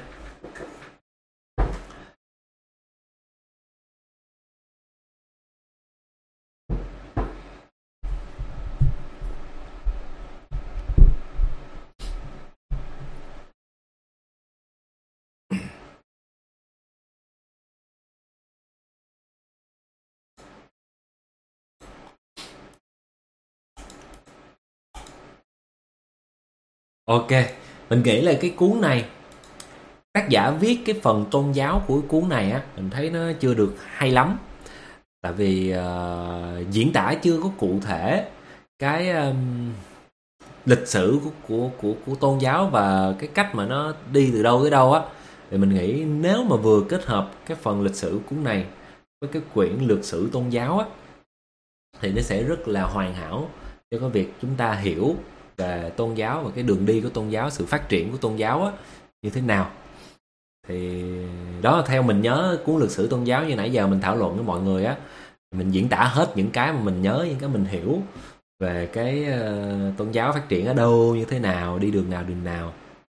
Ok, mình nghĩ là cái cuốn này tác giả viết cái phần tôn giáo của cái cuốn này á, mình thấy nó chưa được hay lắm, tại vì diễn tả chưa có cụ thể cái lịch sử của tôn giáo và cái cách mà nó đi từ đâu tới đâu á. Thì mình nghĩ nếu mà vừa kết hợp cái phần lịch sử cuốn này với cái quyển lược sử tôn giáo á, thì nó sẽ rất là hoàn hảo cho cái việc chúng ta hiểu về tôn giáo và cái đường đi của tôn giáo, sự phát triển của tôn giáo á như thế nào. Thì đó là theo mình nhớ cuốn lược sử tôn giáo như nãy giờ mình thảo luận với mọi người á, mình diễn tả hết những cái mà mình nhớ, những cái mình hiểu về cái tôn giáo phát triển ở đâu, như thế nào, đi đường nào đường nào.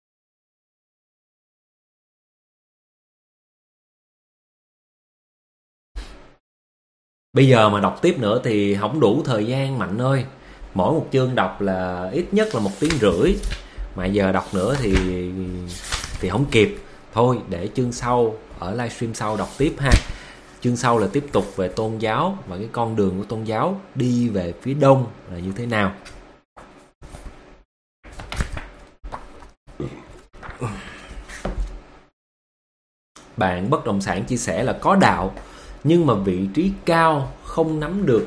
Bây giờ mà đọc tiếp nữa thì không đủ thời gian Mạnh ơi. Mỗi một chương đọc là ít nhất là 1 tiếng rưỡi, mà giờ đọc nữa thì không kịp. Thôi để chương sau, ở livestream sau đọc tiếp ha. Chương sau là tiếp tục về tôn giáo và cái con đường của tôn giáo đi về phía đông là như thế nào. Bạn bất động sản chia sẻ là có đạo nhưng mà vị trí cao không nắm được.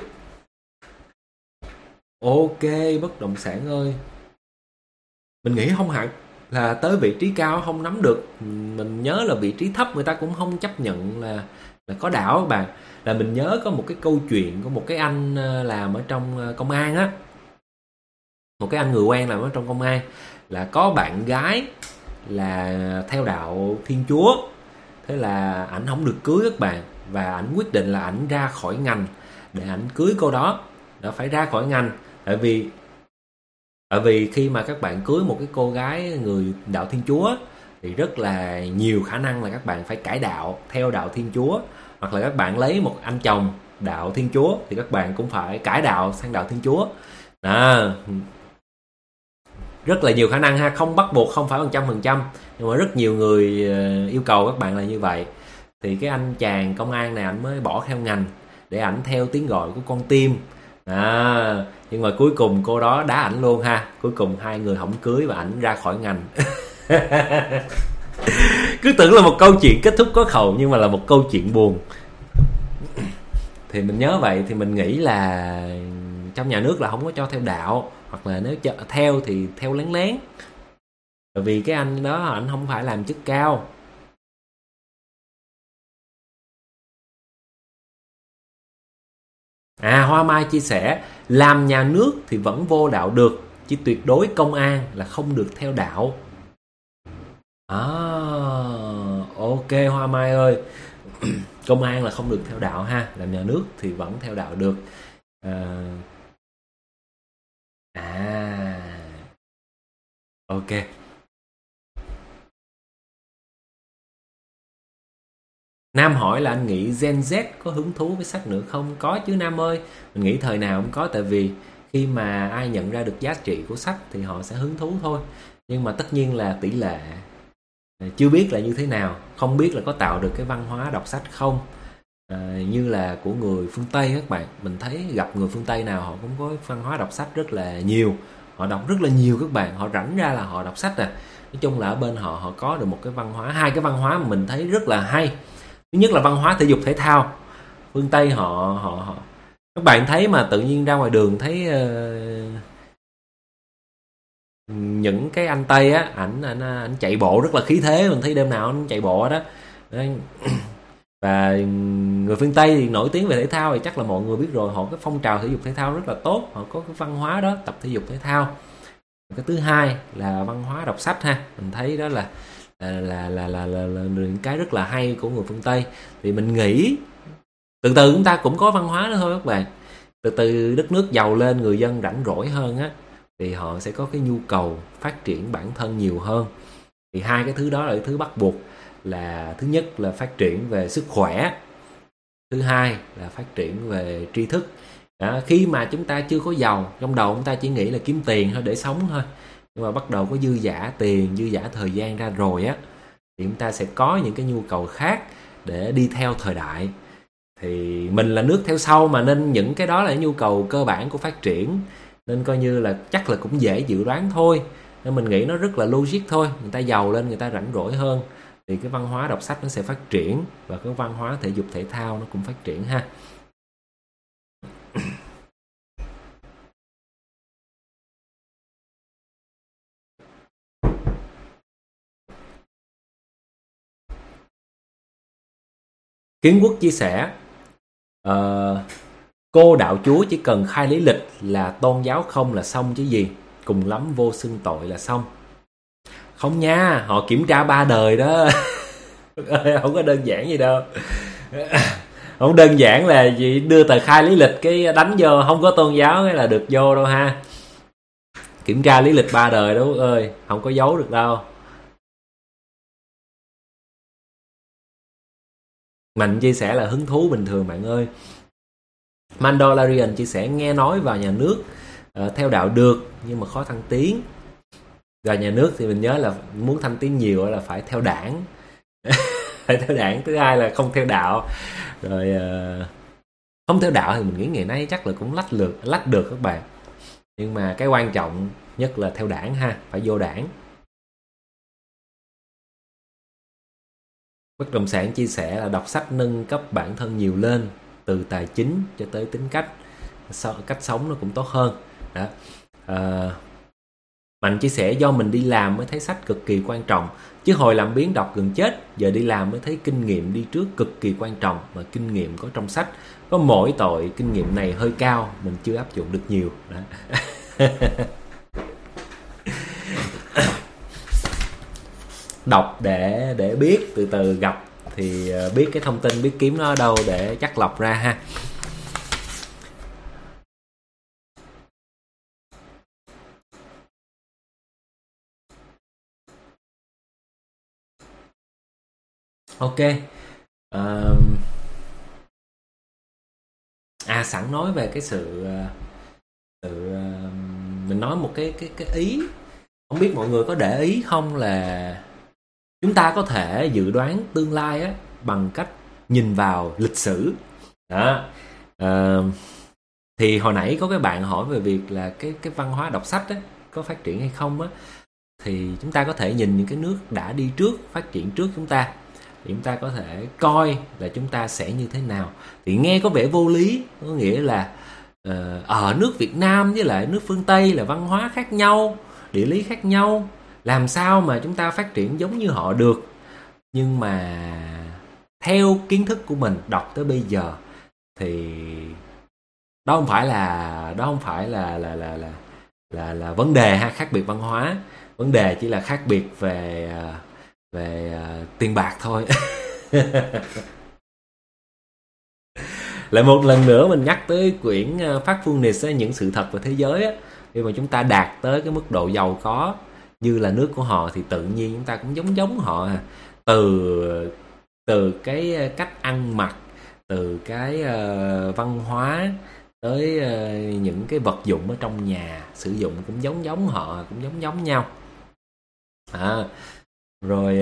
Ok bất động sản ơi, mình nghĩ không hẳn là tới vị trí cao không nắm được. Mình nhớ là vị trí thấp người ta cũng không chấp nhận là có đạo các bạn. Là mình nhớ có một cái câu chuyện của một cái anh làm ở trong công an á, một cái anh người quen làm ở trong công an, là có bạn gái là theo đạo Thiên Chúa. Thế là ảnh không được cưới các bạn, và ảnh quyết định là ảnh ra khỏi ngành để ảnh cưới cô đó. Đã phải ra khỏi ngành, tại vì khi mà các bạn cưới một cái cô gái người đạo Thiên Chúa thì rất là nhiều khả năng là các bạn phải cải đạo theo đạo Thiên Chúa, hoặc là các bạn lấy một anh chồng đạo Thiên Chúa thì các bạn cũng phải cải đạo sang đạo Thiên Chúa. Rất là nhiều khả năng ha, không bắt buộc, không phải 100%, nhưng mà rất nhiều người yêu cầu các bạn là như vậy. Thì cái anh chàng công an này ảnh mới bỏ theo ngành để ảnh theo tiếng gọi của con tim. Nhưng mà cuối cùng cô đó đá ảnh luôn ha. Cuối cùng hai người không cưới và ảnh ra khỏi ngành. Cứ tưởng là một câu chuyện kết thúc có khẩu, nhưng mà là một câu chuyện buồn. Thì mình nhớ vậy, thì mình nghĩ là trong nhà nước là không có cho theo đạo, hoặc là nếu theo thì theo lén lén. Bởi vì cái anh đó ảnh không phải làm chức cao. Hoa Mai chia sẻ làm nhà nước thì vẫn vô đạo được, chỉ tuyệt đối công an là không được theo đạo. Ok Hoa Mai ơi. Công an là không được theo đạo ha, làm nhà nước thì vẫn theo đạo được. Ok. Nam hỏi là anh nghĩ Gen Z có hứng thú với sách nữa không? Có chứ Nam ơi, mình nghĩ thời nào cũng có, tại vì khi mà ai nhận ra được giá trị của sách thì họ sẽ hứng thú thôi. Nhưng mà tất nhiên là tỷ lệ chưa biết là như thế nào, không biết là có tạo được cái văn hóa đọc sách không. Như là của người phương Tây các bạn, mình thấy gặp người phương Tây nào họ cũng có văn hóa đọc sách rất là nhiều, họ đọc rất là nhiều các bạn, họ rảnh ra là họ đọc sách. Nói chung là ở bên họ có được một cái văn hóa, hai cái văn hóa mà mình thấy rất là hay. Thứ nhất là văn hóa thể dục thể thao. Phương Tây họ các bạn thấy mà tự nhiên ra ngoài đường thấy những cái anh Tây á, ảnh chạy bộ rất là khí thế, mình thấy đêm nào anh chạy bộ đó. Đấy. Và người phương Tây thì nổi tiếng về thể thao thì chắc là mọi người biết rồi, họ cái phong trào thể dục thể thao rất là tốt, họ có cái văn hóa đó, tập thể dục thể thao. Cái thứ hai là văn hóa đọc sách ha, mình thấy đó là những cái rất là hay của người phương Tây. Thì mình nghĩ từ từ chúng ta cũng có văn hóa đó thôi các bạn. Từ từ đất nước giàu lên, người dân rảnh rỗi hơn á, thì họ sẽ có cái nhu cầu phát triển bản thân nhiều hơn. Thì hai cái thứ đó là cái thứ bắt buộc, là thứ nhất là phát triển về sức khỏe, thứ hai là phát triển về tri thức. Đó, khi mà chúng ta chưa có giàu, trong đầu chúng ta chỉ nghĩ là kiếm tiền thôi để sống thôi, nhưng mà bắt đầu có dư dả tiền, dư dả thời gian ra rồi á, thì chúng ta sẽ có những cái nhu cầu khác để đi theo thời đại. Thì mình là nước theo sau mà, nên những cái đó là nhu cầu cơ bản của phát triển, nên coi như là chắc là cũng dễ dự đoán thôi. Nên mình nghĩ nó rất là logic thôi. Người ta giàu lên, người ta rảnh rỗi hơn, thì cái văn hóa đọc sách nó sẽ phát triển, và cái văn hóa thể dục thể thao nó cũng phát triển ha. Kiến Quốc chia sẻ, cô đạo chúa chỉ cần khai lý lịch là tôn giáo không là xong chứ gì, cùng lắm vô xưng tội là xong. Không nha, họ kiểm tra 3 đời đó. Không có đơn giản gì đâu. Không đơn giản là gì đưa tờ khai lý lịch cái đánh vô không có tôn giáo cái là được vô đâu ha. Kiểm tra lý lịch 3 đời đó ơi, không có giấu được đâu. Mạnh chia sẻ là hứng thú bình thường bạn ơi. Mandalorian chia sẻ nghe nói vào nhà nước theo đạo được, nhưng mà khó thăng tiến. Vào nhà nước thì mình nhớ là muốn thăng tiến nhiều là phải theo đảng. Phải theo đảng. Thứ hai là không theo đạo. Rồi không theo đạo thì mình nghĩ ngày nay chắc là cũng lách được các bạn. Nhưng mà cái quan trọng nhất là theo đảng ha, phải vô đảng. Bất động sản chia sẻ là đọc sách nâng cấp bản thân nhiều lên, từ tài chính cho tới tính cách sống nó cũng tốt hơn đó. Mạnh chia sẻ do mình đi làm mới thấy sách cực kỳ quan trọng, chứ hồi làm biếng đọc gần chết, giờ đi làm mới thấy kinh nghiệm đi trước cực kỳ quan trọng, mà kinh nghiệm có trong sách. Có mỗi tội kinh nghiệm này hơi cao, mình chưa áp dụng được nhiều đó. Đọc để biết, từ từ gặp thì biết cái thông tin, biết kiếm nó ở đâu để chắc lọc ra ha. Ok. Sẵn nói về cái sự mình nói một cái ý, không biết mọi người có để ý không, là chúng ta có thể dự đoán tương lai á bằng cách nhìn vào lịch sử đó. Thì hồi nãy có cái bạn hỏi về việc là cái văn hóa đọc sách á có phát triển hay không á, thì chúng ta có thể nhìn những cái nước đã đi trước, phát triển trước chúng ta, thì chúng ta có thể coi là chúng ta sẽ như thế nào. Thì nghe có vẻ vô lý, có nghĩa là ở nước Việt Nam với lại nước phương Tây là văn hóa khác nhau, địa lý khác nhau, làm sao mà chúng ta phát triển giống như họ được. Nhưng mà theo kiến thức của mình đọc tới bây giờ thì đó không phải là vấn đề ha, khác biệt văn hóa. Vấn đề chỉ là khác biệt về tiền bạc thôi. Lại một lần nữa mình nhắc tới quyển Factfulness, những sự thật về thế giới á. Khi mà chúng ta đạt tới cái mức độ giàu có như là nước của họ thì tự nhiên chúng ta cũng giống họ. Từ cái cách ăn mặc, từ cái văn hóa, tới những cái vật dụng ở trong nhà sử dụng cũng giống họ, cũng giống nhau. Rồi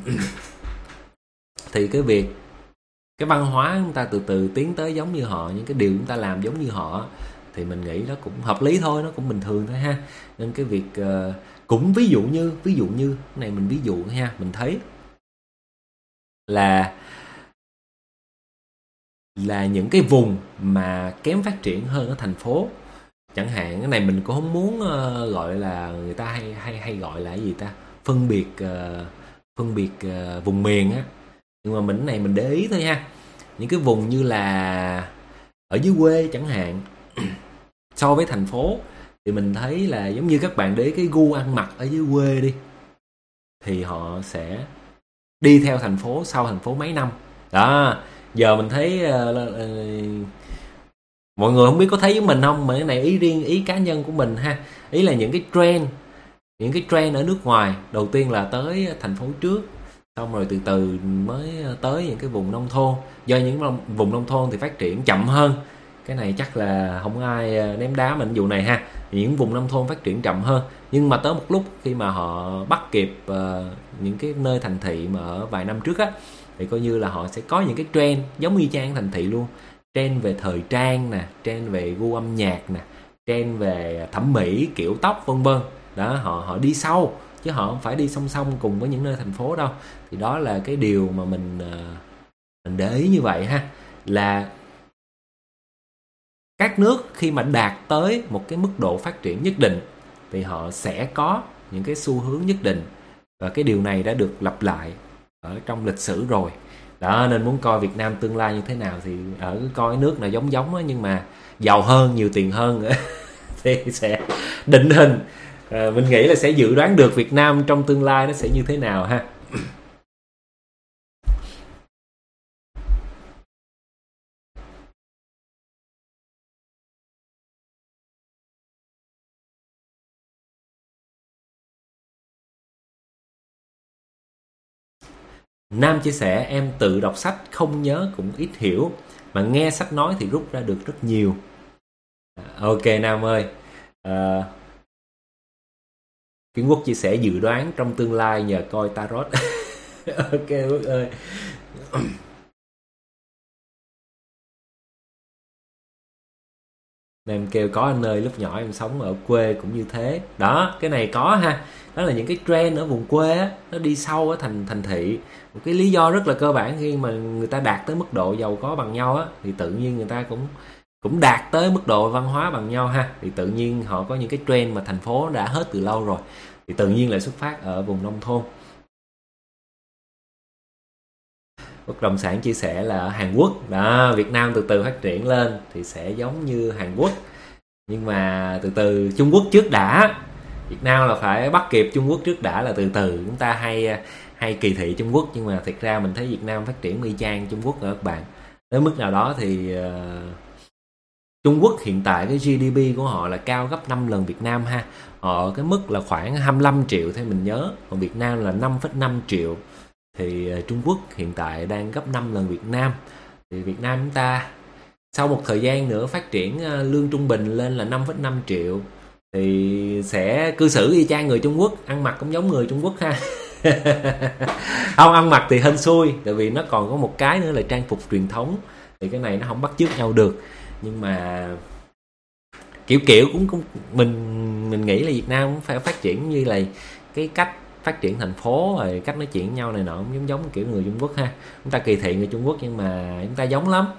thì cái văn hóa chúng ta từ từ tiến tới giống như họ, những cái điều chúng ta làm giống như họ, thì mình nghĩ nó cũng hợp lý thôi, nó cũng bình thường thôi ha. Nên cái việc cũng ví dụ như này, mình ví dụ ha, mình thấy là những cái vùng mà kém phát triển hơn ở thành phố Chẳng hạn cái này mình cũng không muốn gọi là, người ta hay gọi là cái gì ta, phân biệt vùng miền á, nhưng mà mình cái này mình để ý thôi ha. Những cái vùng như là ở dưới quê chẳng hạn, so với thành phố thì mình thấy là giống như các bạn để ý cái gu ăn mặc ở dưới quê đi, thì họ sẽ đi theo thành phố sau thành phố mấy năm đó. Giờ mình thấy mọi người không biết có thấy với mình không, mà cái này ý riêng, ý cá nhân của mình ha. Ý là những cái trend ở nước ngoài, đầu tiên là tới thành phố trước, xong rồi từ từ mới tới những cái vùng nông thôn. Do những vùng nông thôn thì phát triển chậm hơn, cái này chắc là không ai ném đá mình vụ này ha. Những vùng nông thôn phát triển chậm hơn, nhưng mà tới một lúc khi mà họ bắt kịp những cái nơi thành thị mà ở vài năm trước á, thì coi như là họ sẽ có những cái trend giống y chang thành thị luôn. Trend về thời trang nè, trend về gu âm nhạc nè, trend về thẩm mỹ, kiểu tóc vân vân. Đó, họ đi sau chứ họ không phải đi song song cùng với những nơi thành phố đâu. Thì đó là cái điều mà mình để ý như vậy ha, là các nước khi mà đạt tới một cái mức độ phát triển nhất định thì họ sẽ có những cái xu hướng nhất định, và cái điều này đã được lặp lại ở trong lịch sử rồi. Đó, nên muốn coi Việt Nam tương lai như thế nào thì ở coi nước nào giống giống đó, nhưng mà giàu hơn, nhiều tiền hơn thì sẽ định hình. Mình nghĩ là sẽ dự đoán được Việt Nam trong tương lai nó sẽ như thế nào ha. Nam chia sẻ em tự đọc sách không nhớ cũng ít hiểu, mà nghe sách nói thì rút ra được rất nhiều. Ok Nam ơi, Kiến Quốc chia sẻ dự đoán trong tương lai nhờ coi tarot. Ok Quốc ơi. Em kêu có anh ơi, lúc nhỏ em sống ở quê cũng như thế. Đó, cái này có ha. Đó là những cái trend ở vùng quê á, nó đi sâu ở thành thị. Một cái lý do rất là cơ bản, khi mà người ta đạt tới mức độ giàu có bằng nhau á, thì tự nhiên người ta cũng đạt tới mức độ văn hóa bằng nhau ha. Thì tự nhiên họ có những cái trend mà thành phố đã hết từ lâu rồi, thì tự nhiên lại xuất phát ở vùng nông thôn. Bất động sản chia sẻ là ở Hàn Quốc đó, Việt Nam từ từ phát triển lên thì sẽ giống như Hàn Quốc, nhưng mà từ từ Trung Quốc trước đã. Việt Nam là phải bắt kịp Trung Quốc trước đã, là từ từ. Chúng ta hay kỳ thị Trung Quốc, nhưng mà thực ra mình thấy Việt Nam phát triển y chang Trung Quốc rồi các bạn. Tới mức nào đó thì Trung Quốc hiện tại cái GDP của họ là cao gấp 5 lần Việt Nam ha. Họ cái mức là khoảng 25 triệu theo mình nhớ, còn Việt Nam là 5,5 triệu. Thì Trung Quốc hiện tại đang gấp 5 lần Việt Nam. Thì Việt Nam chúng ta sau một thời gian nữa phát triển lương trung bình lên là 5,5 triệu thì sẽ cư xử y chang người Trung Quốc, ăn mặc cũng giống người Trung Quốc ha. Không, ăn mặc thì hên xui, tại vì nó còn có một cái nữa là trang phục truyền thống, thì cái này nó không bắt chước nhau được. Nhưng mà kiểu cũng mình nghĩ là Việt Nam cũng phải phát triển như là cái cách phát triển thành phố, rồi cách nói chuyện với nhau này nọ cũng giống kiểu người Trung Quốc ha. Chúng ta kỳ thị người Trung Quốc nhưng mà chúng ta giống lắm.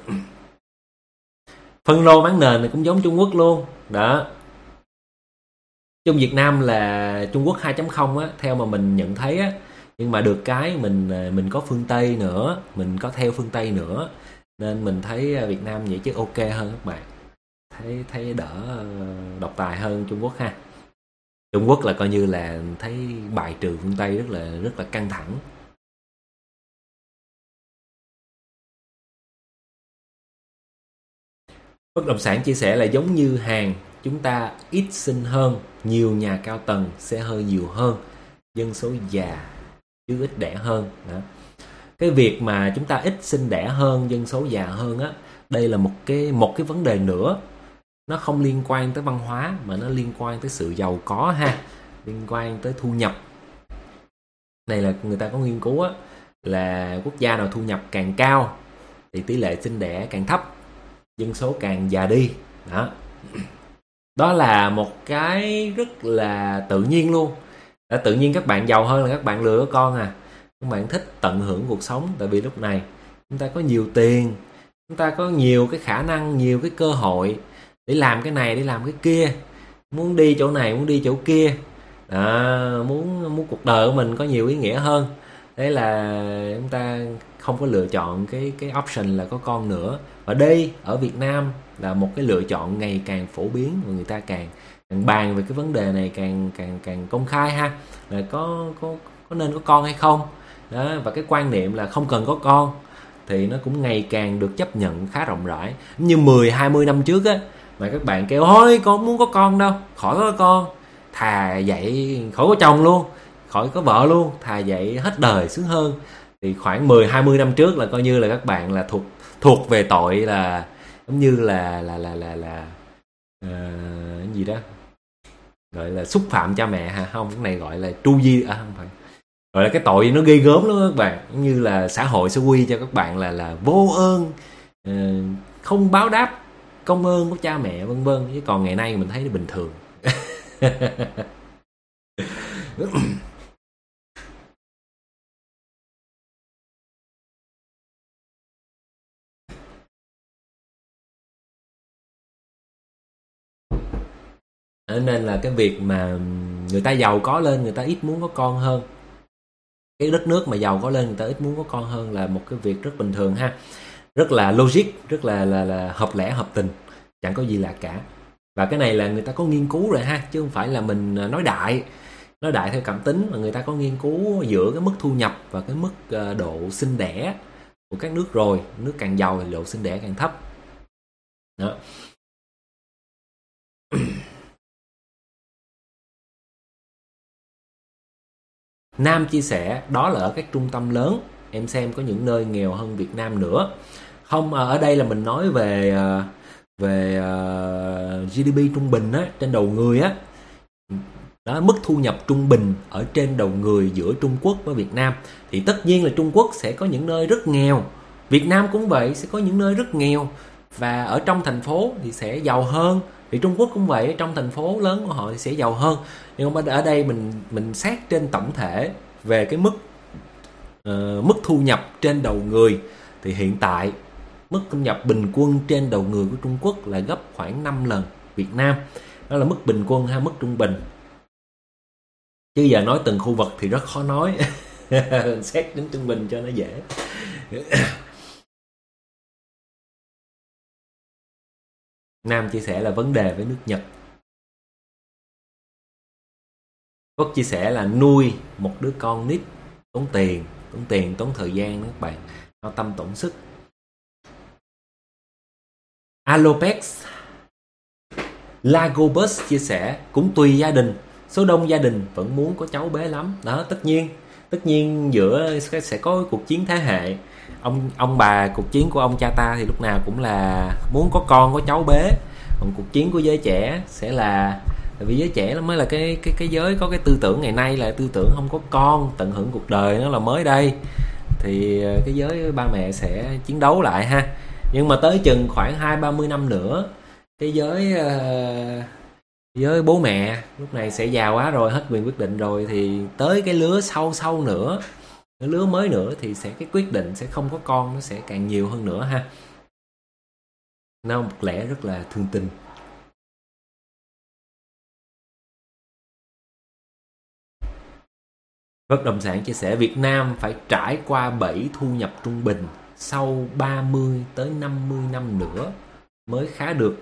Phân lô bán nền thì cũng giống Trung Quốc luôn đó. Trong Việt Nam là Trung Quốc 2.0 á, theo mà mình nhận thấy á, nhưng mà được cái mình có phương Tây nữa, mình có theo phương Tây nữa, nên mình thấy Việt Nam vậy chứ ok hơn các bạn. Thấy đỡ độc tài hơn Trung Quốc ha. Trung Quốc là coi như là thấy bài trừ phương Tây rất là căng thẳng. Bất động sản chia sẻ là giống như Hàn, chúng ta ít sinh hơn, nhiều nhà cao tầng, xe hơi nhiều hơn, dân số già chứ ít đẻ hơn đó. Cái việc mà chúng ta ít sinh đẻ hơn, dân số già hơn á, đây là một cái vấn đề nữa. Nó không liên quan tới văn hóa mà nó liên quan tới sự giàu có ha, liên quan tới thu nhập. Này là người ta có nghiên cứu á, là quốc gia nào thu nhập càng cao thì tỷ lệ sinh đẻ càng thấp, dân số càng già đi đó. Đó là một cái rất là tự nhiên luôn. Tự nhiên các bạn giàu hơn là các bạn lừa con à. Các bạn thích tận hưởng cuộc sống, tại vì lúc này chúng ta có nhiều tiền, chúng ta có nhiều cái khả năng, nhiều cái cơ hội để làm cái này, để làm cái kia, muốn đi chỗ này, muốn đi chỗ kia, muốn cuộc đời của mình có nhiều ý nghĩa hơn. Thế là chúng ta không có lựa chọn cái option là có con nữa. Và đây ở Việt Nam là một cái lựa chọn ngày càng phổ biến, và người ta càng bàn về cái vấn đề này càng công khai ha, là có nên có con hay không đó. Và cái quan niệm là không cần có con thì nó cũng ngày càng được chấp nhận khá rộng rãi. Như 10-20 năm trước á, mà các bạn kêu thôi con muốn có con đâu, khỏi có con, thà vậy khỏi có chồng luôn, khỏi có vợ luôn, thà vậy hết đời sướng hơn. Thì khoảng 10-20 năm trước là coi như là các bạn là thuộc về tội là giống như là cái gì đó, gọi là xúc phạm cha mẹ hả? Không, cái này gọi là tru di, không phải, gọi là cái tội nó ghê gớm lắm các bạn. Như là xã hội sẽ quy cho các bạn là vô ơn, không báo đáp công ơn của cha mẹ vân vân. Chứ còn ngày nay mình thấy nó bình thường. Nên là cái việc mà người ta giàu có lên, người ta ít muốn có con hơn. Cái đất nước mà giàu có lên, người ta ít muốn có con hơn là một cái việc rất bình thường ha. Rất là logic, rất là hợp lẽ hợp tình, chẳng có gì lạ cả. Và cái này là người ta có nghiên cứu rồi ha, chứ không phải là mình nói đại theo cảm tính, mà người ta có nghiên cứu giữa cái mức thu nhập và cái mức độ sinh đẻ của các nước rồi. Nước càng giàu thì độ sinh đẻ càng thấp đó. Nam chia sẻ đó là ở các trung tâm lớn, em xem có những nơi nghèo hơn Việt Nam nữa không. Ở đây là mình nói về GDP trung bình á, trên đầu người á. Đó, mức thu nhập trung bình ở trên đầu người giữa Trung Quốc với Việt Nam. Thì tất nhiên là Trung Quốc sẽ có những nơi rất nghèo, Việt Nam cũng vậy, sẽ có những nơi rất nghèo. Và ở trong thành phố thì sẽ giàu hơn. Thì Trung Quốc cũng vậy, trong thành phố lớn của họ thì sẽ giàu hơn. Nhưng mà ở đây mình xét trên tổng thể về cái mức thu nhập trên đầu người, thì hiện tại mức thu nhập bình quân trên đầu người của Trung Quốc là gấp khoảng 5 lần Việt Nam. Đó là mức bình quân hay mức trung bình. Chứ giờ nói từng khu vực thì rất khó nói. Xét đến trung bình cho nó dễ. Nam chia sẻ là vấn đề với nước Nhật. Quốc chia sẻ là nuôi một đứa con nít tốn tiền, tốn thời gian các bạn, hao tâm tổn sức. Alopex Lagobus chia sẻ cũng tùy gia đình, số đông gia đình vẫn muốn có cháu bé lắm. Đó, tất nhiên giữa sẽ có cuộc chiến thế hệ. Ông bà, cuộc chiến của ông cha ta thì lúc nào cũng là muốn có con, có cháu bé. Còn cuộc chiến của giới trẻ sẽ là, tại vì giới trẻ nó mới là cái giới có cái tư tưởng ngày nay là tư tưởng không có con, tận hưởng cuộc đời, nó là mới đây. Thì cái giới ba mẹ sẽ chiến đấu lại ha. Nhưng mà tới chừng khoảng 20-30 năm nữa, cái giới bố mẹ lúc này sẽ già quá rồi, hết quyền quyết định rồi, thì tới cái lứa sau nữa, cái lứa mới nữa thì sẽ cái quyết định sẽ không có con, nó sẽ càng nhiều hơn nữa ha. Nó một lẽ rất là thương tình. Bất động sản chia sẻ Việt Nam phải trải qua 7 thu nhập trung bình sau 30 tới 50 năm nữa mới khá được.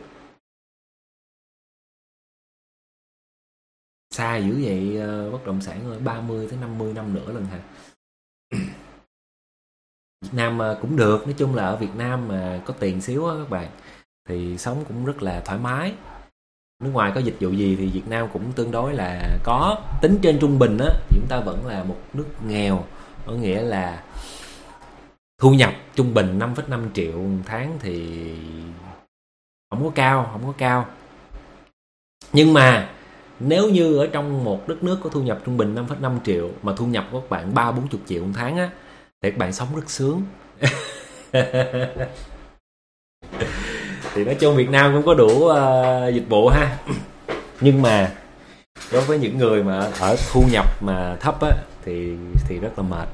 Xa dữ vậy bất động sản ơi, 30 tới 50 năm nữa lần hả? Việt Nam cũng được, nói chung là ở Việt Nam mà có tiền xíu á các bạn, thì sống cũng rất là thoải mái. Nước ngoài có dịch vụ gì thì Việt Nam cũng tương đối là có. Tính trên trung bình á, thì chúng ta vẫn là một nước nghèo, có nghĩa là thu nhập trung bình 5,5 triệu một tháng thì không có cao. Nhưng mà nếu như ở trong một đất nước có thu nhập trung bình 5,5 triệu mà thu nhập của các bạn 30-40 triệu một tháng á, thì các bạn sống rất sướng. Thì nói chung Việt Nam cũng có đủ dịch vụ ha. Nhưng mà đối với những người mà ở thu nhập mà thấp á, thì rất là mệt.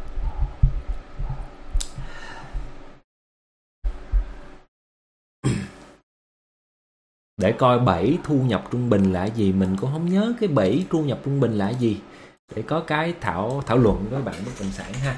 Để coi bẫy thu nhập trung bình là gì. Mình cũng không nhớ cái bẫy thu nhập trung bình là gì, để có cái thảo luận với bạn bất động sản ha.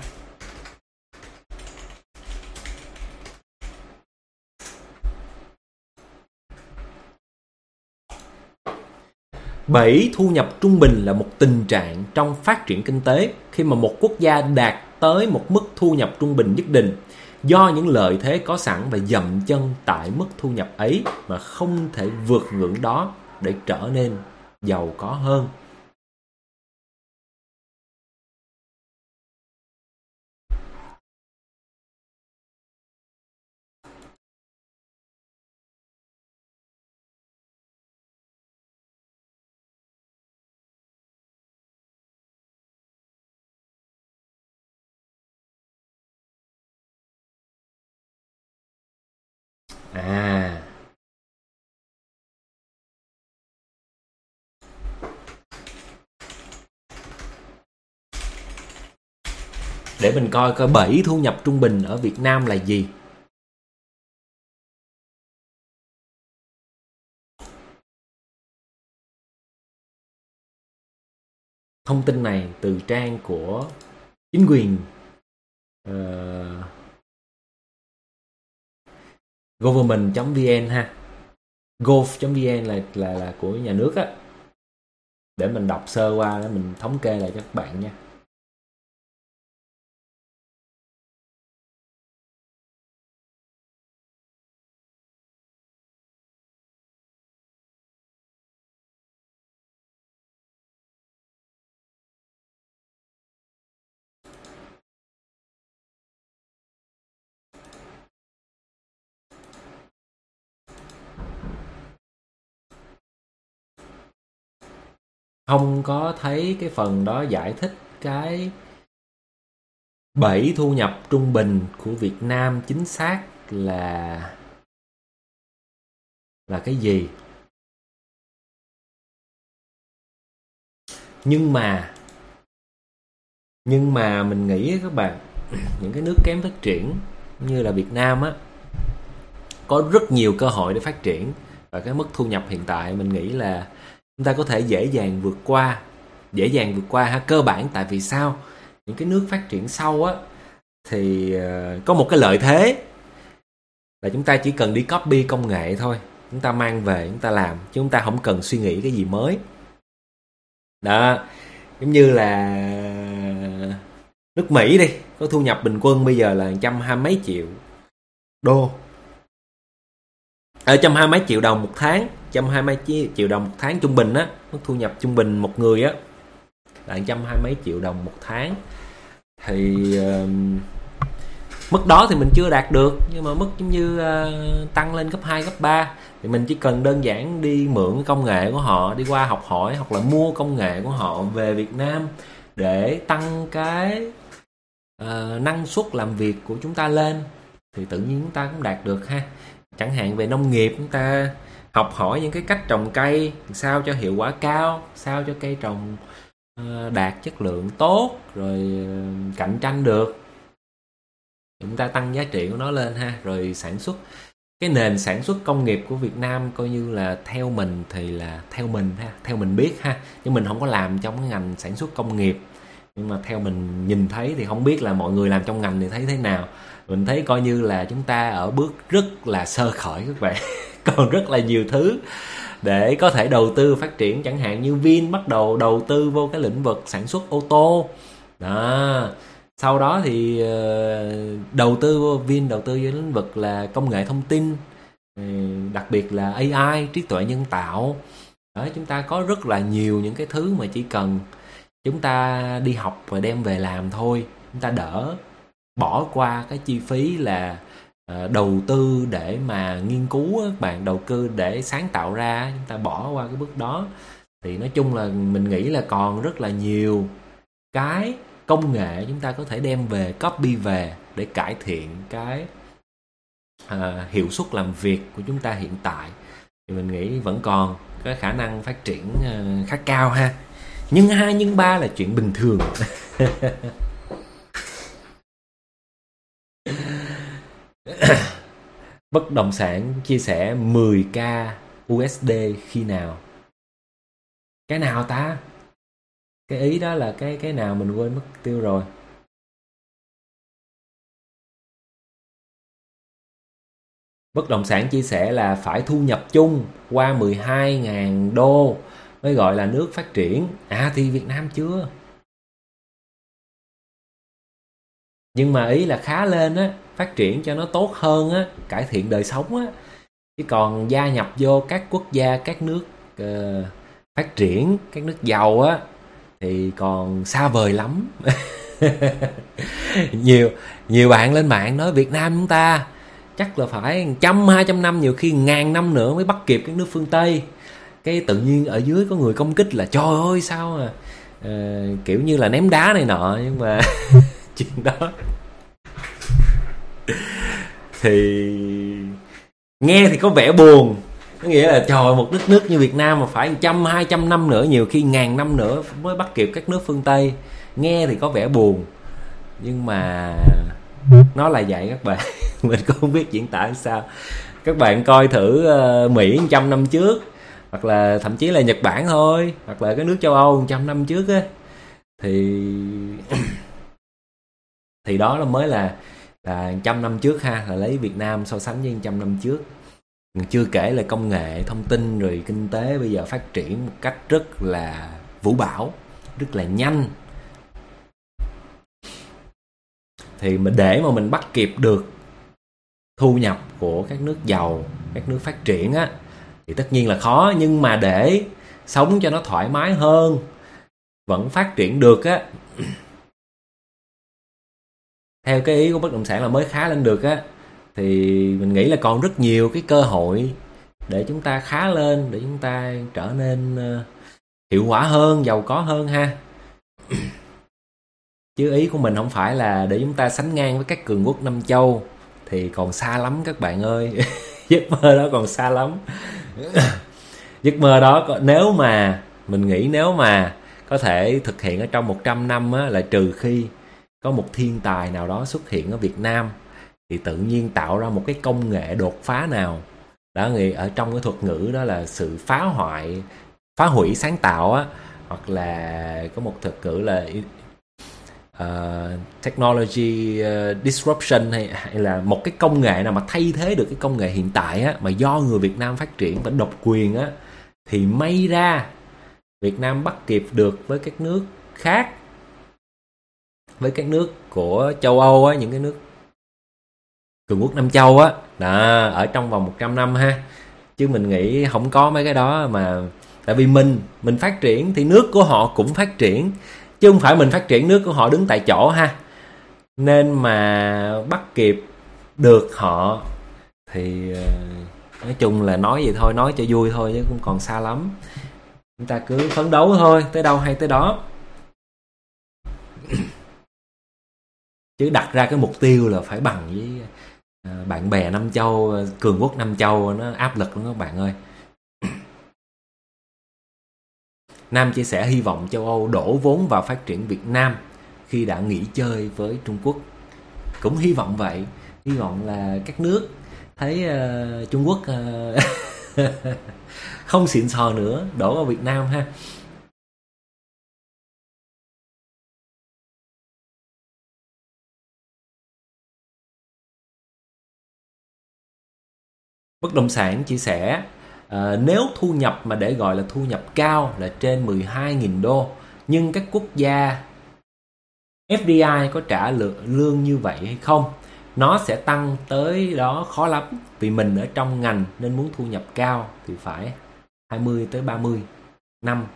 Bẫy thu nhập trung bình là một tình trạng trong phát triển kinh tế khi mà một quốc gia đạt tới một mức thu nhập trung bình nhất định do những lợi thế có sẵn và dậm chân tại mức thu nhập ấy mà không thể vượt ngưỡng đó để trở nên giàu có hơn. Để mình coi bẫy thu nhập trung bình ở Việt Nam là gì. Thông tin này từ trang của chính quyền government.vn ha. gov.vn là của nhà nước á. Để mình đọc sơ qua để mình thống kê lại cho các bạn nha. Không có thấy cái phần đó giải thích cái bẫy thu nhập trung bình của Việt Nam chính xác là cái gì. Nhưng mà mình nghĩ các bạn, những cái nước kém phát triển như là Việt Nam á, có rất nhiều cơ hội để phát triển, và cái mức thu nhập hiện tại mình nghĩ là chúng ta có thể dễ dàng vượt qua ha. Cơ bản tại vì sao? Những cái nước phát triển sau á thì có một cái lợi thế là chúng ta chỉ cần đi copy công nghệ thôi, chúng ta mang về chúng ta làm, chứ chúng ta không cần suy nghĩ cái gì mới. Đó, giống như là nước Mỹ đi, có thu nhập bình quân bây giờ là 120 mấy triệu đô, 120 mấy triệu đồng một tháng, 120 mấy triệu đồng một tháng trung bình á. Mức thu nhập trung bình một người á là 120 mấy triệu đồng một tháng. Thì mức đó thì mình chưa đạt được, nhưng mà mức giống như tăng lên cấp 2, cấp 3 thì mình chỉ cần đơn giản đi mượn công nghệ của họ, đi qua học hỏi hoặc là mua công nghệ của họ về Việt Nam để tăng cái năng suất làm việc của chúng ta lên, thì tự nhiên chúng ta cũng đạt được ha. Chẳng hạn về nông nghiệp, chúng ta học hỏi những cái cách trồng cây sao cho hiệu quả cao, sao cho cây trồng đạt chất lượng tốt, rồi cạnh tranh được, chúng ta tăng giá trị của nó lên ha. Rồi sản xuất, cái nền sản xuất công nghiệp của Việt Nam coi như là theo mình thì là theo mình ha, theo mình biết ha, nhưng mình không có làm trong cái ngành sản xuất công nghiệp, nhưng mà theo mình nhìn thấy thì không biết là mọi người làm trong ngành thì thấy thế nào. Mình thấy coi như là chúng ta ở bước rất là sơ khởi các bạn. Còn rất là nhiều thứ để có thể đầu tư phát triển, chẳng hạn như Vin bắt đầu đầu tư vô cái lĩnh vực sản xuất ô tô đó. Sau đó thì đầu tư vô Vin đầu tư vô lĩnh vực là công nghệ thông tin, đặc biệt là AI, trí tuệ nhân tạo đó. Chúng ta có rất là nhiều những cái thứ mà chỉ cần chúng ta đi học và đem về làm thôi, chúng ta đỡ bỏ qua cái chi phí là đầu tư để mà nghiên cứu các bạn, đầu tư để sáng tạo ra, chúng ta bỏ qua cái bước đó. Thì nói chung là mình nghĩ là còn rất là nhiều cái công nghệ chúng ta có thể đem về, copy về để cải thiện cái hiệu suất làm việc của chúng ta hiện tại. Thì mình nghĩ vẫn còn cái khả năng phát triển khá cao ha. Nhưng 2 nhân 3 là chuyện bình thường. Bất động sản chia sẻ 10k USD khi nào? Cái nào ta? Cái ý đó là cái nào mình quên mất tiêu rồi. Bất động sản chia sẻ là phải thu nhập chung qua 12.000 đô mới gọi là nước phát triển. À thì Việt Nam chưa. Nhưng mà ý là khá lên á, phát triển cho nó tốt hơn á, cải thiện đời sống á. Chứ còn gia nhập vô các quốc gia, các nước phát triển, các nước giàu á thì còn xa vời lắm. nhiều nhiều bạn lên mạng nói Việt Nam chúng ta chắc là phải 100-200 năm, nhiều khi 1000 năm nữa mới bắt kịp các nước phương Tây. Cái tự nhiên ở dưới có người công kích là trời ơi sao mà kiểu như là ném đá này nọ, nhưng mà chuyện đó thì nghe thì có vẻ buồn. Có nghĩa là trời, một đất nước như Việt Nam mà phải 100-200 năm nữa, nhiều khi 1000 năm nữa mới bắt kịp các nước phương Tây. Nghe thì có vẻ buồn, nhưng mà nó là vậy các bạn. Mình cũng không biết diễn tả sao. Các bạn coi thử Mỹ 100 năm trước, hoặc là thậm chí là Nhật Bản thôi, hoặc là cái nước châu Âu 100 năm trước á, thì đó là mới là 100 năm trước ha, là lấy Việt Nam so sánh với 100 năm trước. Chưa kể là công nghệ thông tin rồi kinh tế bây giờ phát triển một cách rất là vũ bão, rất là nhanh. Thì để mà mình bắt kịp được thu nhập của các nước giàu, các nước phát triển á, thì tất nhiên là khó. Nhưng mà để sống cho nó thoải mái hơn, vẫn phát triển được á, theo cái ý của bất động sản là mới khá lên được á, thì mình nghĩ là còn rất nhiều cái cơ hội để chúng ta khá lên, để chúng ta trở nên hiệu quả hơn, giàu có hơn ha. Chứ ý của mình không phải là để chúng ta sánh ngang với các cường quốc Nam Châu, thì còn xa lắm các bạn ơi. Giấc mơ đó còn xa lắm. Giấc mơ đó nếu mà mình nghĩ nếu mà có thể thực hiện ở trong 100 năm á, là trừ khi có một thiên tài nào đó xuất hiện ở Việt Nam thì tự nhiên tạo ra một cái công nghệ đột phá nào đó, ở trong cái thuật ngữ đó là sự phá hủy sáng tạo á, hoặc là có một thuật ngữ là technology disruption, hay là một cái công nghệ nào mà thay thế được cái công nghệ hiện tại á, mà do người Việt Nam phát triển và độc quyền á, thì may ra Việt Nam bắt kịp được với các nước khác, với các nước của châu Âu á, những cái nước cường quốc Nam Châu á, ở trong vòng 100 năm ha. Chứ mình nghĩ không có mấy cái đó. Mà tại vì mình phát triển thì nước của họ cũng phát triển, chứ không phải mình phát triển nước của họ đứng tại chỗ ha. Nên mà bắt kịp được họ thì nói chung là nói vậy thôi, nói cho vui thôi chứ cũng còn xa lắm. Chúng ta cứ phấn đấu thôi, tới đâu hay tới đó. Chứ đặt ra cái mục tiêu là phải bằng với bạn bè Nam Châu, cường quốc Nam Châu, nó áp lực lắm các bạn ơi. Nam chia sẻ hy vọng châu Âu đổ vốn vào phát triển Việt Nam khi đã nghỉ chơi với Trung Quốc. Cũng hy vọng vậy. Hy vọng là các nước thấy Trung Quốc không xịn sò nữa, đổ vào Việt Nam ha. Bất động sản chia sẻ nếu thu nhập mà để gọi là thu nhập cao là trên 12.000 đô, nhưng các quốc gia FDI có trả lương như vậy hay không? Nó sẽ tăng tới đó khó lắm, vì mình ở trong ngành nên muốn thu nhập cao thì phải 20 tới 30 năm.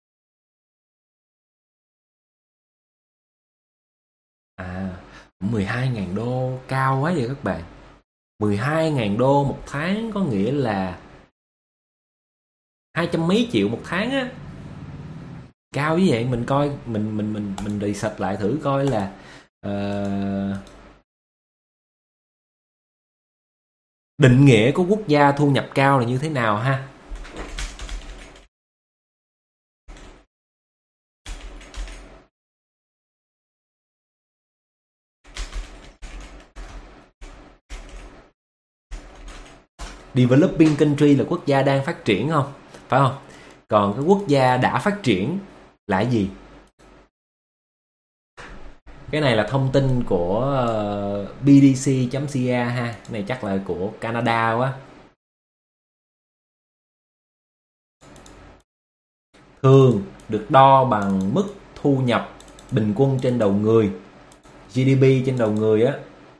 12.000 đô cao quá vậy các bạn. 12.000 đô một tháng có nghĩa là 200 mấy triệu một tháng á. Cao như vậy. Mình coi mình research lại thử coi là định nghĩa của quốc gia thu nhập cao là như thế nào ha. Developing country là quốc gia đang phát triển không? Phải không? Còn cái quốc gia đã phát triển là gì? Cái này là thông tin của bdc.ca ha. Cái này chắc là của Canada quá. Thường được đo bằng mức thu nhập bình quân trên đầu người, GDP trên đầu người á.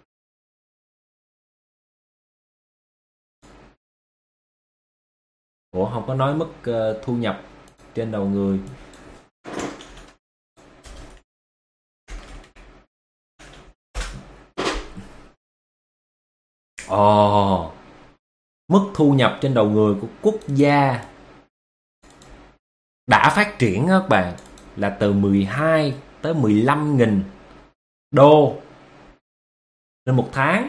Ủa không có nói mức thu nhập trên đầu người. Mức thu nhập trên đầu người của quốc gia đã phát triển các bạn là từ 12 tới 15.000 đô trên một tháng.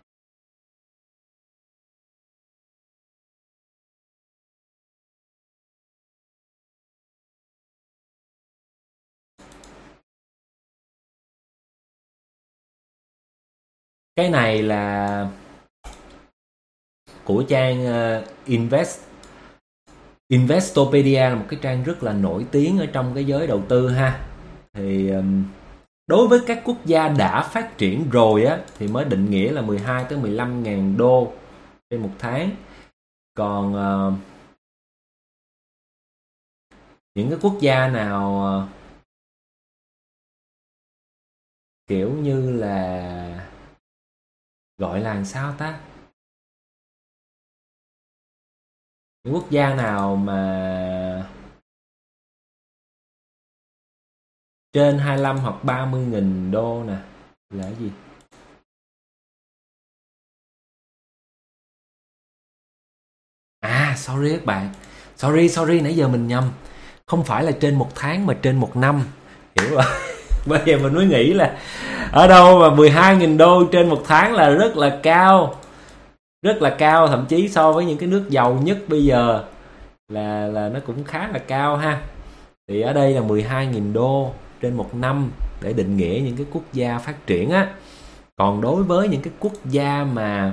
Cái này là của trang Investopedia, là một cái trang rất là nổi tiếng ở trong cái giới đầu tư ha. Thì đối với các quốc gia đã phát triển rồi á thì mới định nghĩa là 12 tới 15.000 đô trên một tháng. Còn những cái quốc gia nào kiểu như là gọi là sao ta? Những quốc gia nào mà trên 25 hoặc 30.000 đô nè là cái gì? Sorry các bạn. Sorry nãy giờ mình nhầm. Không phải là trên một tháng mà trên một năm. Hiểu rồi. Bây giờ mình mới nghĩ là ở đâu mà 12.000 đô trên một tháng là rất là cao. Rất là cao, thậm chí so với những cái nước giàu nhất bây giờ là nó cũng khá là cao ha. Thì ở đây là 12.000 đô trên một năm để định nghĩa những cái quốc gia phát triển á. Còn đối với những cái quốc gia mà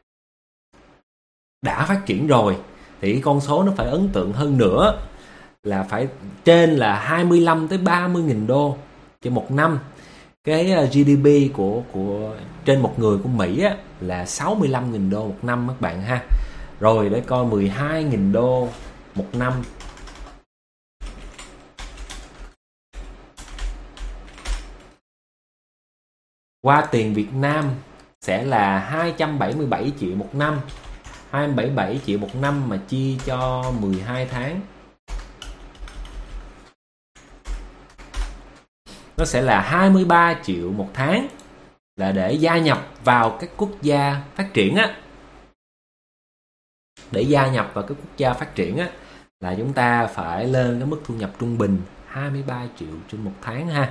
đã phát triển rồi thì con số nó phải ấn tượng hơn nữa, là phải trên là 25 tới 30.000 đô trên một năm. Cái GDP của trên một người của Mỹ á, là 65.000 đô một năm các bạn ha. Rồi để coi 12.000 đô một năm. Qua tiền Việt Nam sẽ là 277 triệu một năm. 277 triệu một năm mà chia cho 12 tháng, nó sẽ là 23 triệu một tháng, là để gia nhập vào các quốc gia phát triển á. Để gia nhập vào các quốc gia phát triển á là chúng ta phải lên cái mức thu nhập trung bình 23 triệu trên một tháng ha.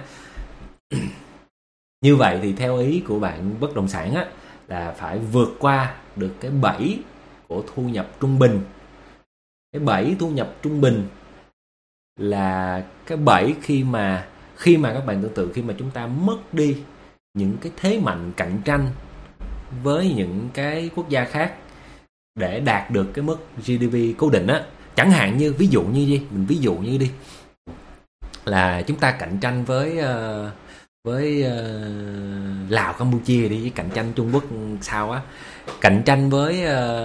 Như vậy thì theo ý của bạn bất động sản á là phải vượt qua được cái bẫy của thu nhập trung bình. Cái bẫy thu nhập trung bình là cái bẫy khi mà các bạn tưởng tượng khi mà chúng ta mất đi những cái thế mạnh cạnh tranh với những cái quốc gia khác để đạt được cái mức GDP cố định á. Chẳng hạn như ví dụ như gì, mình ví dụ như đi là chúng ta cạnh tranh với Lào, Campuchia đi, cạnh tranh Trung Quốc sao á, cạnh tranh với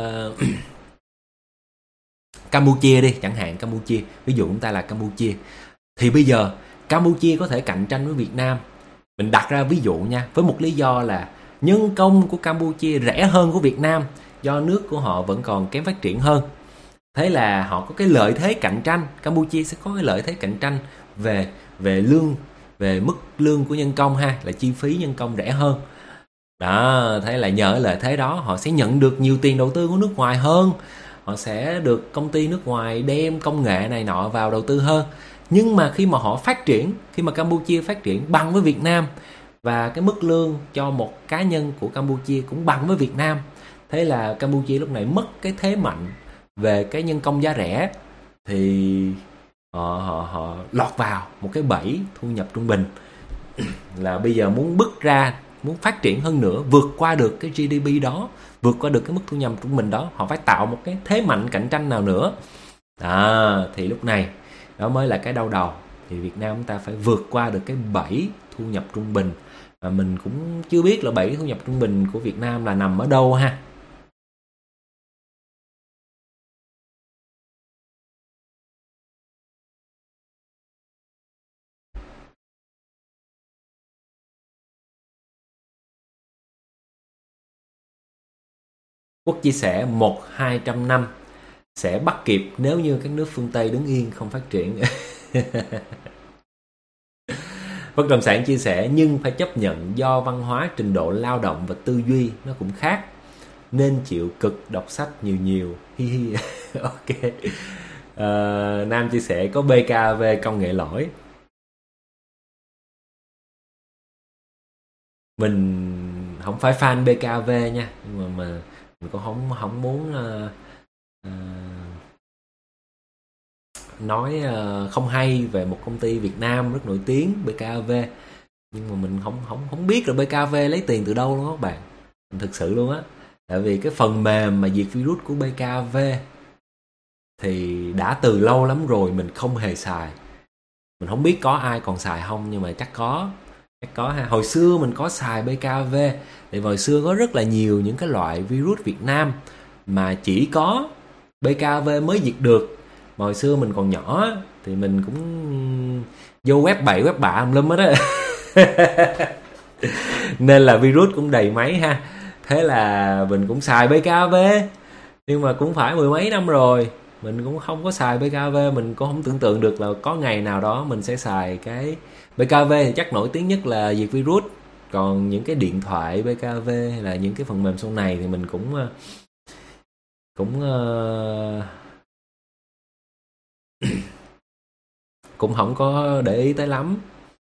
Campuchia đi, chẳng hạn Campuchia, ví dụ chúng ta là Campuchia, thì bây giờ Campuchia có thể cạnh tranh với Việt Nam. Mình đặt ra ví dụ nha, với một lý do là nhân công của Campuchia rẻ hơn của Việt Nam do nước của họ vẫn còn kém phát triển hơn. Thế là họ có cái lợi thế cạnh tranh, Campuchia sẽ có cái lợi thế cạnh tranh về lương, về mức lương của nhân công ha, là chi phí nhân công rẻ hơn. Đó, thế là nhờ lợi thế đó họ sẽ nhận được nhiều tiền đầu tư của nước ngoài hơn. Họ sẽ được công ty nước ngoài đem công nghệ này nọ vào đầu tư hơn. Nhưng mà khi mà họ phát triển, khi mà Campuchia phát triển bằng với Việt Nam và cái mức lương cho một cá nhân của Campuchia cũng bằng với Việt Nam, thế là Campuchia lúc này mất cái thế mạnh về cái nhân công giá rẻ, thì họ lọt vào một cái bẫy thu nhập trung bình. Là bây giờ muốn bứt ra muốn phát triển hơn nữa, vượt qua được cái GDP đó, vượt qua được cái mức thu nhập trung bình đó, họ phải tạo một cái thế mạnh cạnh tranh nào nữa. Thì lúc này đó mới là cái đau đầu. Thì Việt Nam chúng ta phải vượt qua được cái bẫy thu nhập trung bình. Mà mình cũng chưa biết là bẫy thu nhập trung bình của Việt Nam là nằm ở đâu ha. Quốc chia sẻ 100-200 năm sẽ bắt kịp nếu như các nước phương Tây đứng yên không phát triển. Bất động sản chia sẻ nhưng phải chấp nhận do văn hóa, trình độ lao động và tư duy nó cũng khác, nên chịu cực đọc sách nhiều. Hi hi. Ok. Nam chia sẻ có BKV công nghệ lõi. Mình không phải fan BKV nha, nhưng mà mình cũng không muốn nói không hay về một công ty Việt Nam rất nổi tiếng BKV, nhưng mà mình không biết là BKV lấy tiền từ đâu luôn các bạn. Mình thực sự luôn á. Tại vì cái phần mềm mà diệt virus của BKV thì đã từ lâu lắm rồi mình không hề xài. Mình không biết có ai còn xài không, nhưng mà chắc có ha. Hồi xưa mình có xài BKV, thì hồi xưa có rất là nhiều những cái loại virus Việt Nam mà chỉ có BKV mới diệt được. Mà hồi xưa mình còn nhỏ thì mình cũng vô web bậy web bạ lum hết á. Nên là virus cũng đầy máy ha. Thế là mình cũng xài BKV, nhưng mà cũng phải mười mấy năm rồi mình cũng không có xài BKV. Mình cũng không tưởng tượng được là có ngày nào đó mình sẽ xài cái BKV. Thì chắc nổi tiếng nhất là diệt virus, còn những cái điện thoại BKV hay là những cái phần mềm sau này thì mình cũng không có để ý tới lắm.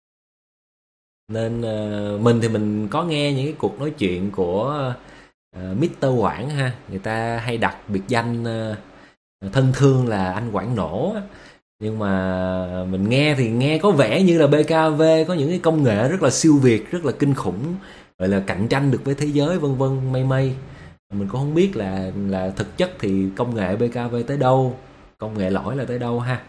Nên mình thì mình có nghe những cái cuộc nói chuyện của Mr. Quảng ha. Người ta hay đặt biệt danh thân thương là anh Quảng nổ. Nhưng mà mình nghe thì nghe có vẻ như là BKV có những cái công nghệ rất là siêu việt, rất là kinh khủng, gọi là cạnh tranh được với thế giới vân vân mây. Mình cũng không biết là thực chất thì công nghệ BKV tới đâu, công nghệ lõi là tới đâu ha.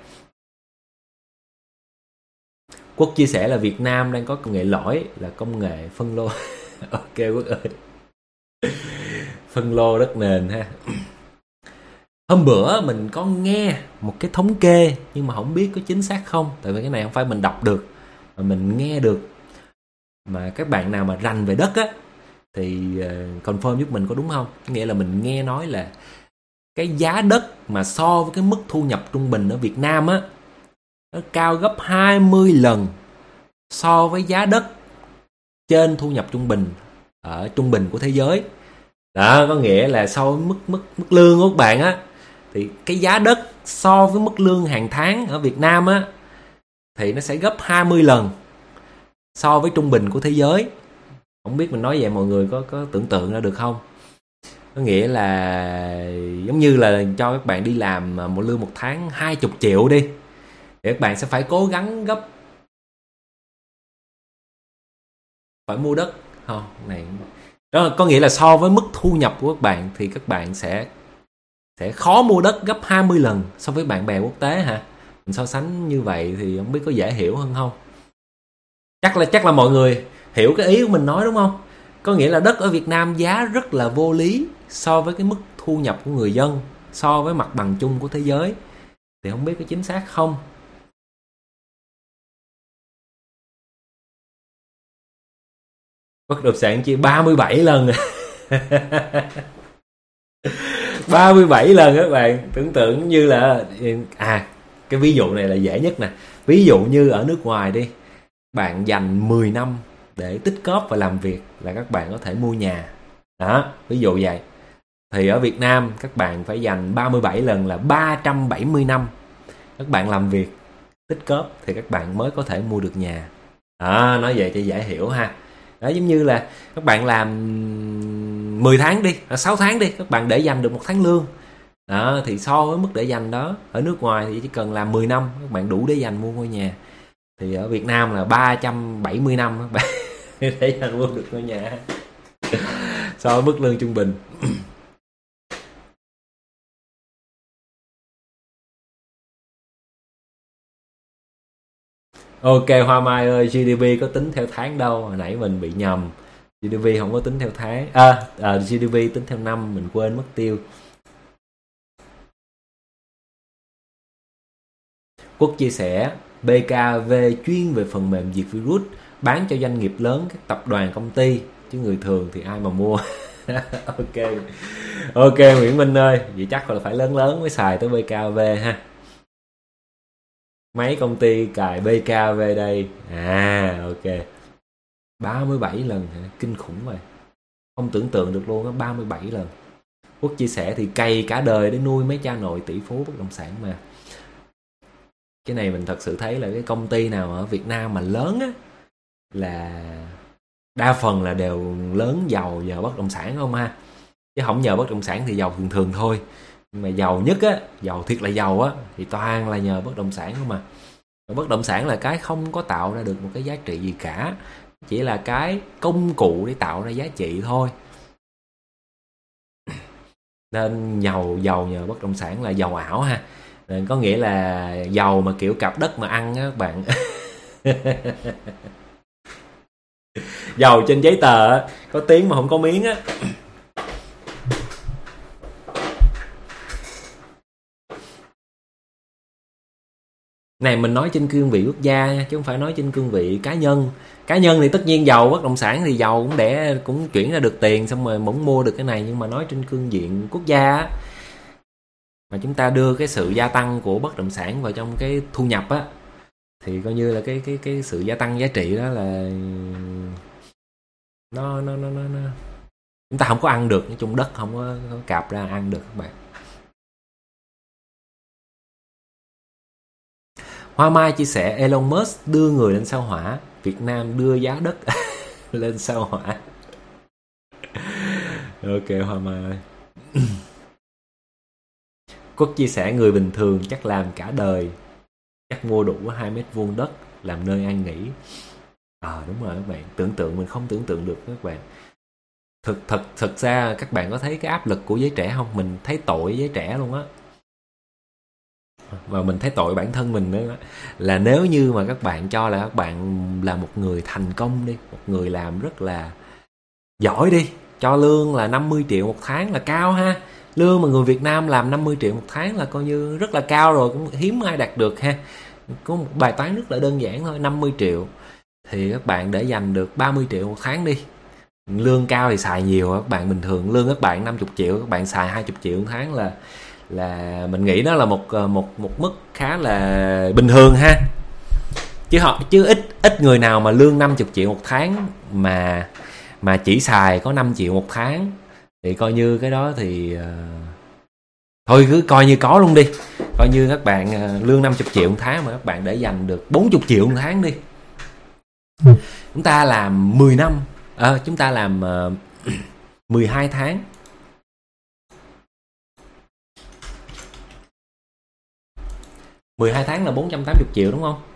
Quốc chia sẻ là Việt Nam đang có công nghệ lõi là công nghệ phân lô. Ok Quốc ơi. Phân lô đất nền ha. Hôm bữa mình có nghe một cái thống kê, nhưng mà không biết có chính xác không. Tại vì cái này không phải mình đọc được, mà mình nghe được. Mà các bạn nào mà rành về đất á thì confirm giúp mình có đúng không. Nghĩa là mình nghe nói là cái giá đất mà so với cái mức thu nhập trung bình ở Việt Nam á, nó cao gấp 20 lần so với giá đất trên thu nhập trung bình ở trung bình của thế giới. Đó có nghĩa là so với mức lương của các bạn á, thì cái giá đất so với mức lương hàng tháng ở Việt Nam á thì nó sẽ gấp 20 lần so với trung bình của thế giới. Không biết mình nói vậy mọi người có tưởng tượng ra được không? Có nghĩa là giống như là cho các bạn đi làm một lương một tháng 20 triệu đi, thì các bạn sẽ phải cố gắng phải mua đất không này. Đó có nghĩa là so với mức thu nhập của các bạn thì các bạn sẽ khó mua đất gấp 20 lần so với bạn bè quốc tế hả? Mình so sánh như vậy thì không biết có dễ hiểu hơn không? Chắc là mọi người hiểu cái ý của mình nói đúng không? Có nghĩa là đất ở Việt Nam giá rất là vô lý so với cái mức thu nhập của người dân, so với mặt bằng chung của thế giới. Thì không biết có chính xác không? Bất động sản chia 37 lần. 37 lần các bạn. Tưởng tượng như là cái ví dụ này là dễ nhất nè. Ví dụ như ở nước ngoài đi, bạn dành 10 năm để tích cóp và làm việc là các bạn có thể mua nhà. Đó, ví dụ vậy. Thì ở Việt Nam các bạn phải dành 37 lần là 370 năm các bạn làm việc, tích cóp thì các bạn mới có thể mua được nhà. Đó, nói vậy cho dễ hiểu ha. Đó, giống như là các bạn làm 10 tháng đi, 6 tháng đi, các bạn để dành được 1 tháng lương. Đó, thì so với mức để dành đó, ở nước ngoài thì chỉ cần làm 10 năm các bạn đủ để dành mua ngôi nhà. Thì ở Việt Nam là 370 năm các bạn. để dành mua được ngôi nhà so với mức lương trung bình. Ok Hoa Mai ơi, GDP có tính theo tháng đâu, hồi nãy mình bị nhầm. GDP không có tính theo tháng. GDP tính theo năm, mình quên mất tiêu. Quốc chia sẻ, BKV chuyên về phần mềm diệt virus, bán cho doanh nghiệp lớn, các tập đoàn công ty, chứ người thường thì ai mà mua. Ok Nguyễn Minh ơi, vậy chắc là phải lớn lớn mới xài tới BKV ha. Mấy công ty cài BKV đây. Ok. 37 lần hả? Kinh khủng rồi. Không tưởng tượng được luôn á, 37 lần. Quốc chia sẻ thì cày cả đời để nuôi mấy cha nội tỷ phú bất động sản mà. Cái này mình thật sự thấy là cái công ty nào ở Việt Nam mà lớn á là đa phần là đều lớn giàu nhờ bất động sản không ha. Chứ không nhờ bất động sản thì giàu thường thường thôi. Nhưng mà giàu nhất á, giàu thiệt là giàu á thì toàn là nhờ bất động sản không mà. Bất động sản là cái không có tạo ra được một cái giá trị gì cả, chỉ là cái công cụ để tạo ra giá trị thôi. Nên giàu nhờ bất động sản là giàu ảo ha. Nên có nghĩa là giàu mà kiểu cặp đất mà ăn á các bạn. Giàu trên giấy tờ á, có tiếng mà không có miếng á. Này mình nói trên cương vị quốc gia nha, chứ không phải nói trên cương vị cá nhân. Cá nhân thì tất nhiên giàu bất động sản thì giàu cũng chuyển ra được tiền, xong rồi muốn mua được cái này. Nhưng mà nói trên cương diện quốc gia á, mà chúng ta đưa cái sự gia tăng của bất động sản vào trong cái thu nhập á, thì coi như là cái sự gia tăng giá trị đó là nó chúng ta không có ăn được, nói chung đất không có cạp ra ăn được các bạn. Hoa Mai chia sẻ Elon Musk đưa người lên sao hỏa, Việt Nam đưa giá đất lên sao hỏa. Ok Hoa Mai. Quốc chia sẻ người bình thường chắc làm cả đời, chắc mua đủ 2 mét vuông đất làm nơi an nghỉ. Đúng rồi các bạn, tưởng tượng mình không tưởng tượng được các bạn. Thực ra các bạn có thấy cái áp lực của giới trẻ không? Mình thấy tội giới trẻ luôn á. Và mình thấy tội bản thân mình nữa, là nếu như mà các bạn cho là các bạn là một người thành công đi, một người làm rất là giỏi đi, cho lương là 50 triệu một tháng là cao ha. Lương mà người Việt Nam làm 50 triệu một tháng là coi như rất là cao rồi, cũng hiếm ai đạt được ha. Có một bài toán rất là đơn giản thôi, 50 triệu thì các bạn để dành được 30 triệu một tháng đi. Lương cao thì xài nhiều, các bạn bình thường lương các bạn 50 triệu, các bạn xài 20 triệu một tháng là mình nghĩ đó là một mức khá là bình thường ha. Chứ ít người nào mà lương 50 triệu một tháng mà chỉ xài có 5 triệu một tháng, thì coi như cái đó thì thôi cứ coi như có luôn đi. Coi như các bạn lương 50 triệu một tháng mà các bạn để dành được 40 triệu một tháng đi. Chúng ta làm 10 năm, chúng ta làm 12 tháng. 12 tháng là 480 triệu đúng không?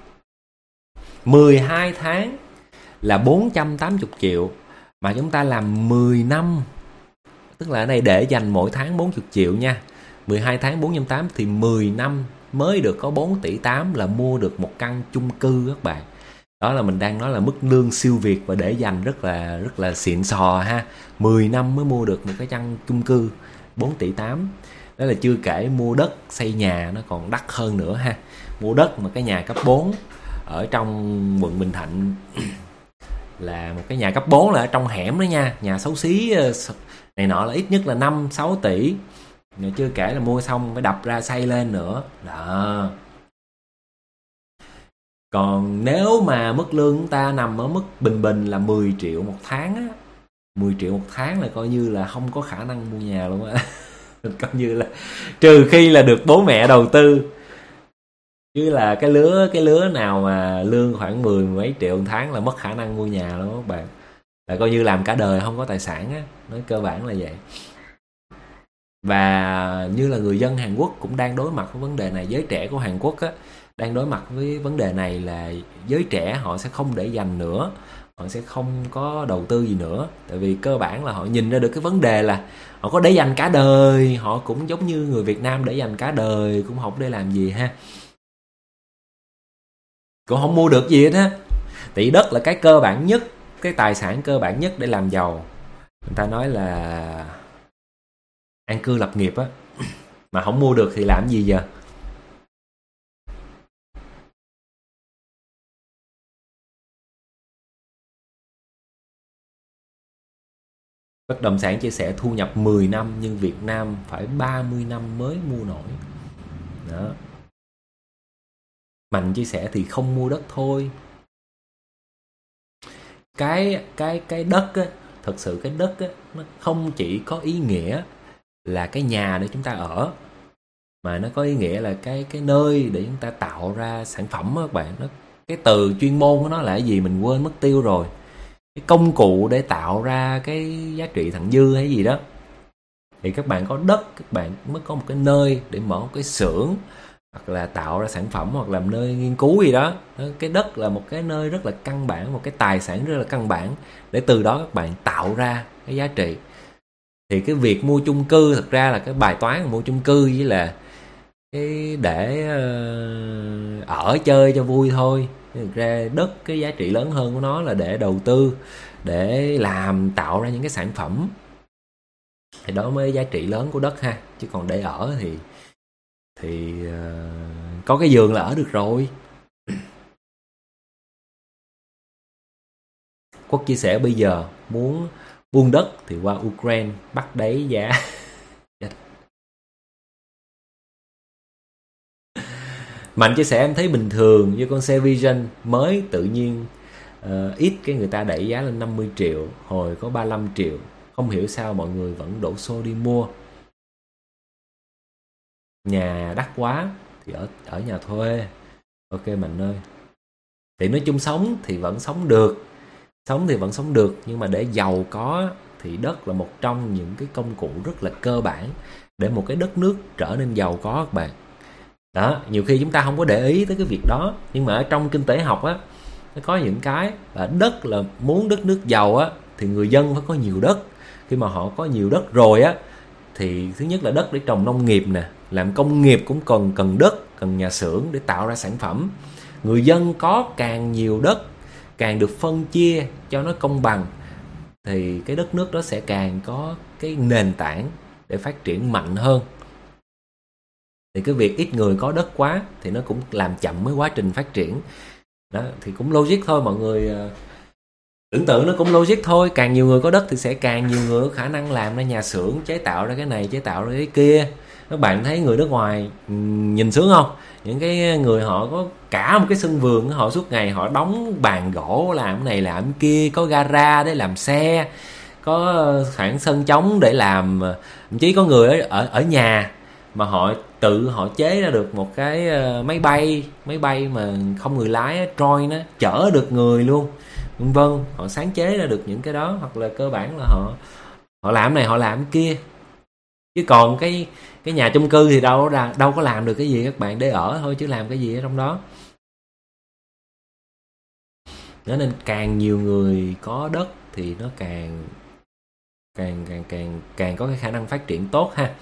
12 tháng là 480 triệu. Mà chúng ta làm 10 năm, tức là ở đây để dành mỗi tháng 40 triệu nha. 12 tháng 480 thì 10 năm mới được có 4 tỷ 8 là mua được một căn chung cư các bạn. Đó là mình đang nói là mức lương siêu việt và để dành rất là xịn sò ha. 10 năm mới mua được một cái căn chung cư 4 tỷ 8. Đó là chưa kể mua đất xây nhà nó còn đắt hơn nữa ha. Mua đất mà cái nhà cấp 4 ở trong quận Bình Thạnh là một cái nhà cấp 4 là ở trong hẻm đó nha, nhà xấu xí này nọ là ít nhất là 5-6 tỷ. Rồi chưa kể là mua xong phải đập ra xây lên nữa đó. Còn nếu mà mức lương chúng ta nằm ở mức bình là 10 triệu một tháng á, 10 triệu một tháng là coi như là không có khả năng mua nhà luôn á. Coi như là trừ khi là được bố mẹ đầu tư, chứ là cái lứa nào mà lương khoảng 10 mấy triệu một tháng là mất khả năng mua nhà luôn các bạn. Là coi như làm cả đời không có tài sản á, nói cơ bản là vậy. Và như là người dân Hàn Quốc cũng đang đối mặt với vấn đề này, giới trẻ của Hàn Quốc á đang đối mặt với vấn đề này là giới trẻ họ sẽ không để dành nữa, họ sẽ không có đầu tư gì nữa. Tại vì cơ bản là họ nhìn ra được cái vấn đề là họ có để dành cả đời, họ cũng giống như người Việt Nam để dành cả đời cũng không để làm gì ha, cũng không mua được gì hết á. Tại đất là cái cơ bản nhất, cái tài sản cơ bản nhất để làm giàu. Người ta nói là an cư lập nghiệp á, mà không mua được thì làm gì giờ? Bất động sản chia sẻ thu nhập 10 năm nhưng Việt Nam phải 30 năm mới mua nổi. Đó. Mạnh chia sẻ thì không mua đất thôi. Cái đất á, thật sự cái đất á, nó không chỉ có ý nghĩa là cái nhà để chúng ta ở, mà nó có ý nghĩa là cái nơi để chúng ta tạo ra sản phẩm á các bạn. Cái từ chuyên môn của nó là cái gì mình quên mất tiêu rồi. Cái công cụ để tạo ra cái giá trị thặng dư hay gì đó. Thì các bạn có đất, các bạn mới có một cái nơi để mở một cái xưởng, hoặc là tạo ra sản phẩm, hoặc làm nơi nghiên cứu gì đó. Cái đất là một cái nơi rất là căn bản, một cái tài sản rất là căn bản để từ đó các bạn tạo ra cái giá trị. Thì cái việc mua chung cư thật ra là cái bài toán của mua chung cư với là cái để ở chơi cho vui thôi. Thực ra đất, cái giá trị lớn hơn của nó là để đầu tư, để làm tạo ra những cái sản phẩm, thì đó mới giá trị lớn của đất ha. Chứ còn để ở thì có cái giường là ở được rồi. Quốc chia sẻ bây giờ muốn buôn đất thì qua Ukraine bắt đáy giá. Mạnh chia sẻ em thấy bình thường như con xe Vision mới tự nhiên ít cái người ta đẩy giá lên 50 triệu, hồi có 35 triệu. Không hiểu sao mọi người vẫn đổ xô đi mua. Nhà đắt quá thì ở nhà thuê. Ok Mạnh ơi. Thì nói chung sống thì vẫn sống được. Sống thì vẫn sống được, nhưng mà để giàu có thì đất là một trong những cái công cụ rất là cơ bản để một cái đất nước trở nên giàu có các bạn. Đó, nhiều khi chúng ta không có để ý tới cái việc đó, nhưng mà ở trong kinh tế học á, nó có những cái là đất là muốn đất nước giàu á thì người dân phải có nhiều đất. Khi mà họ có nhiều đất rồi á thì thứ nhất là đất để trồng nông nghiệp nè, làm công nghiệp cũng cần đất, cần nhà xưởng để tạo ra sản phẩm. Người dân có càng nhiều đất, càng được phân chia cho nó công bằng, thì cái đất nước đó sẽ càng có cái nền tảng để phát triển mạnh hơn. Thì cái việc ít người có đất quá thì nó cũng làm chậm cái quá trình phát triển. Đó, thì cũng logic thôi mọi người. Tưởng tượng nó cũng logic thôi. Càng nhiều người có đất thì sẽ càng nhiều người có khả năng làm ra nhà xưởng, chế tạo ra cái này, chế tạo ra cái kia. Các bạn thấy người nước ngoài nhìn sướng không? Những cái người họ có cả một cái sân vườn, họ suốt ngày họ đóng bàn gỗ, làm cái này làm cái kia, có gara để làm xe, có khoảng sân trống để làm. Thậm chí có người ở nhà mà họ chế ra được một cái máy bay mà không người lái, drone nó chở được người luôn, vân vân. Họ sáng chế ra được những cái đó, hoặc là cơ bản là họ làm này, họ làm kia. Chứ còn cái nhà chung cư thì đâu có làm được cái gì các bạn, để ở thôi chứ làm cái gì ở trong đó. Đó nên càng nhiều người có đất thì nó càng có cái khả năng phát triển tốt ha.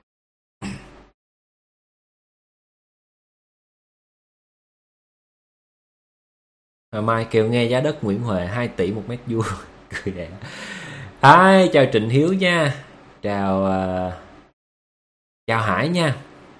Mai kêu nghe giá đất Nguyễn Huệ 2 tỷ 1 mét vuông. Cười đẹp. Chào Trịnh Hiếu nha. Chào Hải nha.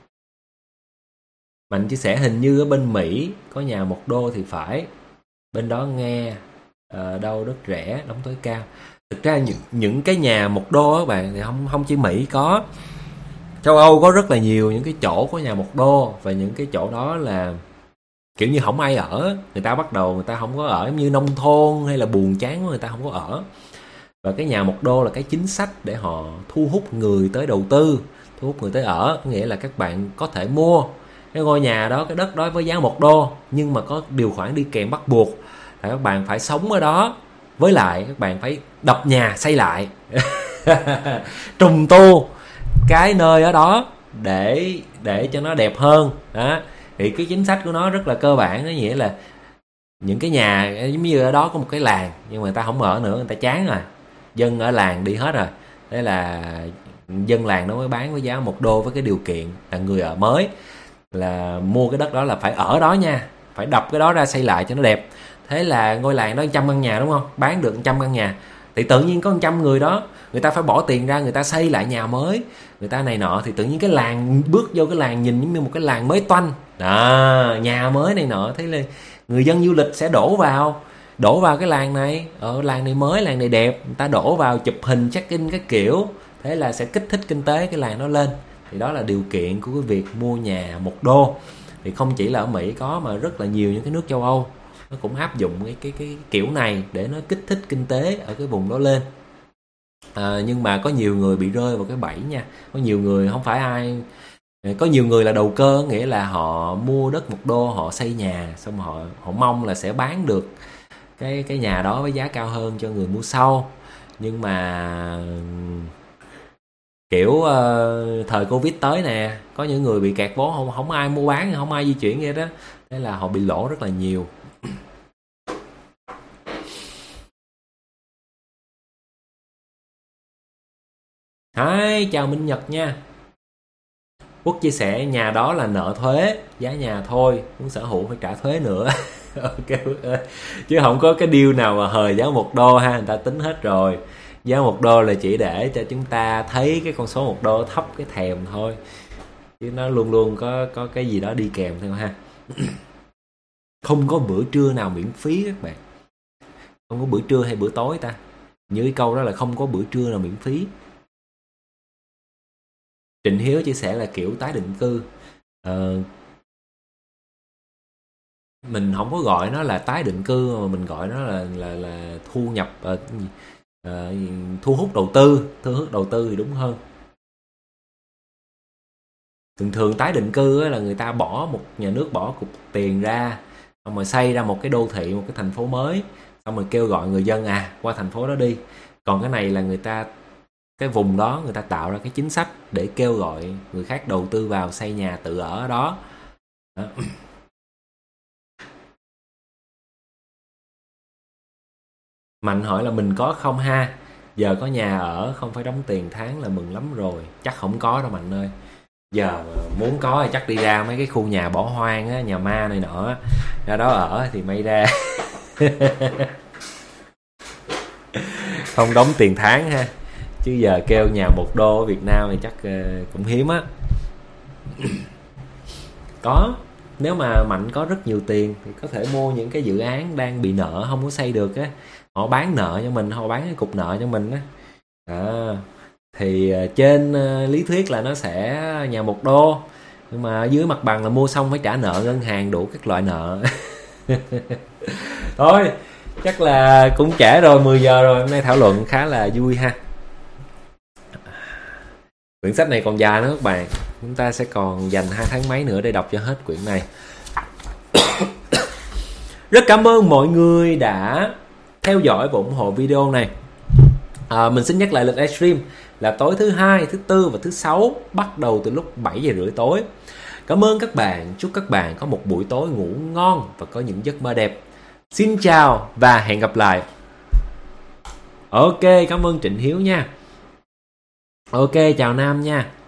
Mạnh chia sẻ hình như ở bên Mỹ có nhà 1 đô thì phải. Bên đó nghe đâu đất rẻ, đóng tối cao. Thực ra những cái nhà 1 đô các bạn thì không chỉ Mỹ có. Châu Âu có rất là nhiều những cái chỗ có nhà 1 đô, và những cái chỗ đó là kiểu như không ai ở, người ta bắt đầu người ta không có ở, như nông thôn hay là buồn chán của người ta không có ở. Và cái nhà 1 đô là cái chính sách để họ thu hút người tới đầu tư, thu hút người tới ở. Nghĩa là các bạn có thể mua cái ngôi nhà đó, cái đất đó với giá 1 đô, nhưng mà có điều khoản đi kèm bắt buộc là các bạn phải sống ở đó, với lại các bạn phải đập nhà xây lại trùng tu cái nơi ở đó để cho nó đẹp hơn đó. Thì cái chính sách của nó rất là cơ bản, nó nghĩa là những cái nhà giống như ở đó có một cái làng nhưng mà người ta không ở nữa, người ta chán rồi, dân ở làng đi hết rồi, thế là dân làng nó mới bán với giá $1 với cái điều kiện là người ở mới là mua cái đất đó là phải ở đó nha, phải đập cái đó ra xây lại cho nó đẹp. Thế là ngôi làng đó 100 căn nhà đúng không, bán được 100 căn nhà thì tự nhiên có 100 người đó, người ta phải bỏ tiền ra, người ta xây lại nhà mới, người ta này nọ, thì tự nhiên cái làng bước vô cái làng nhìn giống như một cái làng mới toanh đó, nhà mới này nọ. Thế là người dân du lịch sẽ đổ vào cái làng này, ở làng này mới, làng này đẹp, người ta đổ vào chụp hình check in các kiểu, thế là sẽ kích thích kinh tế cái làng đó lên. Thì đó là điều kiện của cái việc mua nhà $1. Thì không chỉ là ở Mỹ có mà rất là nhiều những cái nước châu Âu nó cũng áp dụng cái kiểu này để nó kích thích kinh tế ở cái vùng đó lên. Nhưng mà có nhiều người bị rơi vào cái bẫy nha. Có nhiều người không phải ai, có nhiều người là đầu cơ, nghĩa là họ mua đất $1 họ xây nhà, xong họ mong là sẽ bán được cái nhà đó với giá cao hơn cho người mua sau. Nhưng mà kiểu thời Covid tới nè, có những người bị kẹt vốn, không ai mua bán, không ai di chuyển vậy đó, thế là họ bị lỗ rất là nhiều. Hi, chào Minh Nhật nha. Quốc chia sẻ nhà đó là nợ thuế, giá nhà thôi, muốn sở hữu phải trả thuế nữa. Ok Quốc ơi. Chứ không có cái deal nào mà hời giá $1 ha, người ta tính hết rồi. Giá $1 là chỉ để cho chúng ta thấy cái con số $1 thấp cái thèm thôi, chứ nó luôn luôn có cái gì đó đi kèm theo ha. Không có bữa trưa nào miễn phí các bạn. Không có bữa trưa hay bữa tối ta? Như cái câu đó là không có bữa trưa nào miễn phí. Trịnh Hiếu chia sẻ là kiểu tái định cư. Mình không có gọi nó là tái định cư mà mình gọi nó là thu nhập, thu hút đầu tư thì đúng hơn. Thường tái định cư là người ta nhà nước bỏ cục tiền ra, xong rồi xây ra một cái đô thị, một cái thành phố mới, xong rồi kêu gọi người dân qua thành phố đó đi. Còn cái này là cái vùng đó người ta tạo ra cái chính sách để kêu gọi người khác đầu tư vào xây nhà tự ở đó. Mạnh hỏi là mình có không ha? Giờ có nhà ở không phải đóng tiền tháng là mừng lắm rồi. Chắc không có đâu Mạnh ơi. Giờ muốn có thì chắc đi ra mấy cái khu nhà bỏ hoang á, nhà ma này nọ, ra đó ở thì may ra. Không đóng tiền tháng ha. Chứ giờ kêu nhà $1 ở Việt Nam thì chắc cũng hiếm á. Có, nếu mà Mạnh có rất nhiều tiền thì có thể mua những cái dự án đang bị nợ không có xây được á, họ bán nợ cho mình, họ bán cái cục nợ cho mình á. Thì trên lý thuyết là nó sẽ nhà $1, nhưng mà dưới mặt bằng là mua xong phải trả nợ ngân hàng đủ các loại nợ. Thôi chắc là cũng trễ rồi, 10 giờ rồi. Hôm nay thảo luận khá là vui ha. Quyển sách này còn dài nữa các bạn, chúng ta sẽ còn dành 2 tháng mấy nữa để đọc cho hết quyển này. Rất cảm ơn mọi người đã theo dõi và ủng hộ video này. Mình xin nhắc lại lịch livestream là tối thứ Hai, thứ Tư và thứ Sáu, bắt đầu từ lúc 7 giờ rưỡi tối. Cảm ơn các bạn, chúc các bạn có một buổi tối ngủ ngon và có những giấc mơ đẹp. Xin chào và hẹn gặp lại. Ok, cảm ơn Trịnh Hiếu nha. Ok, chào Nam nha.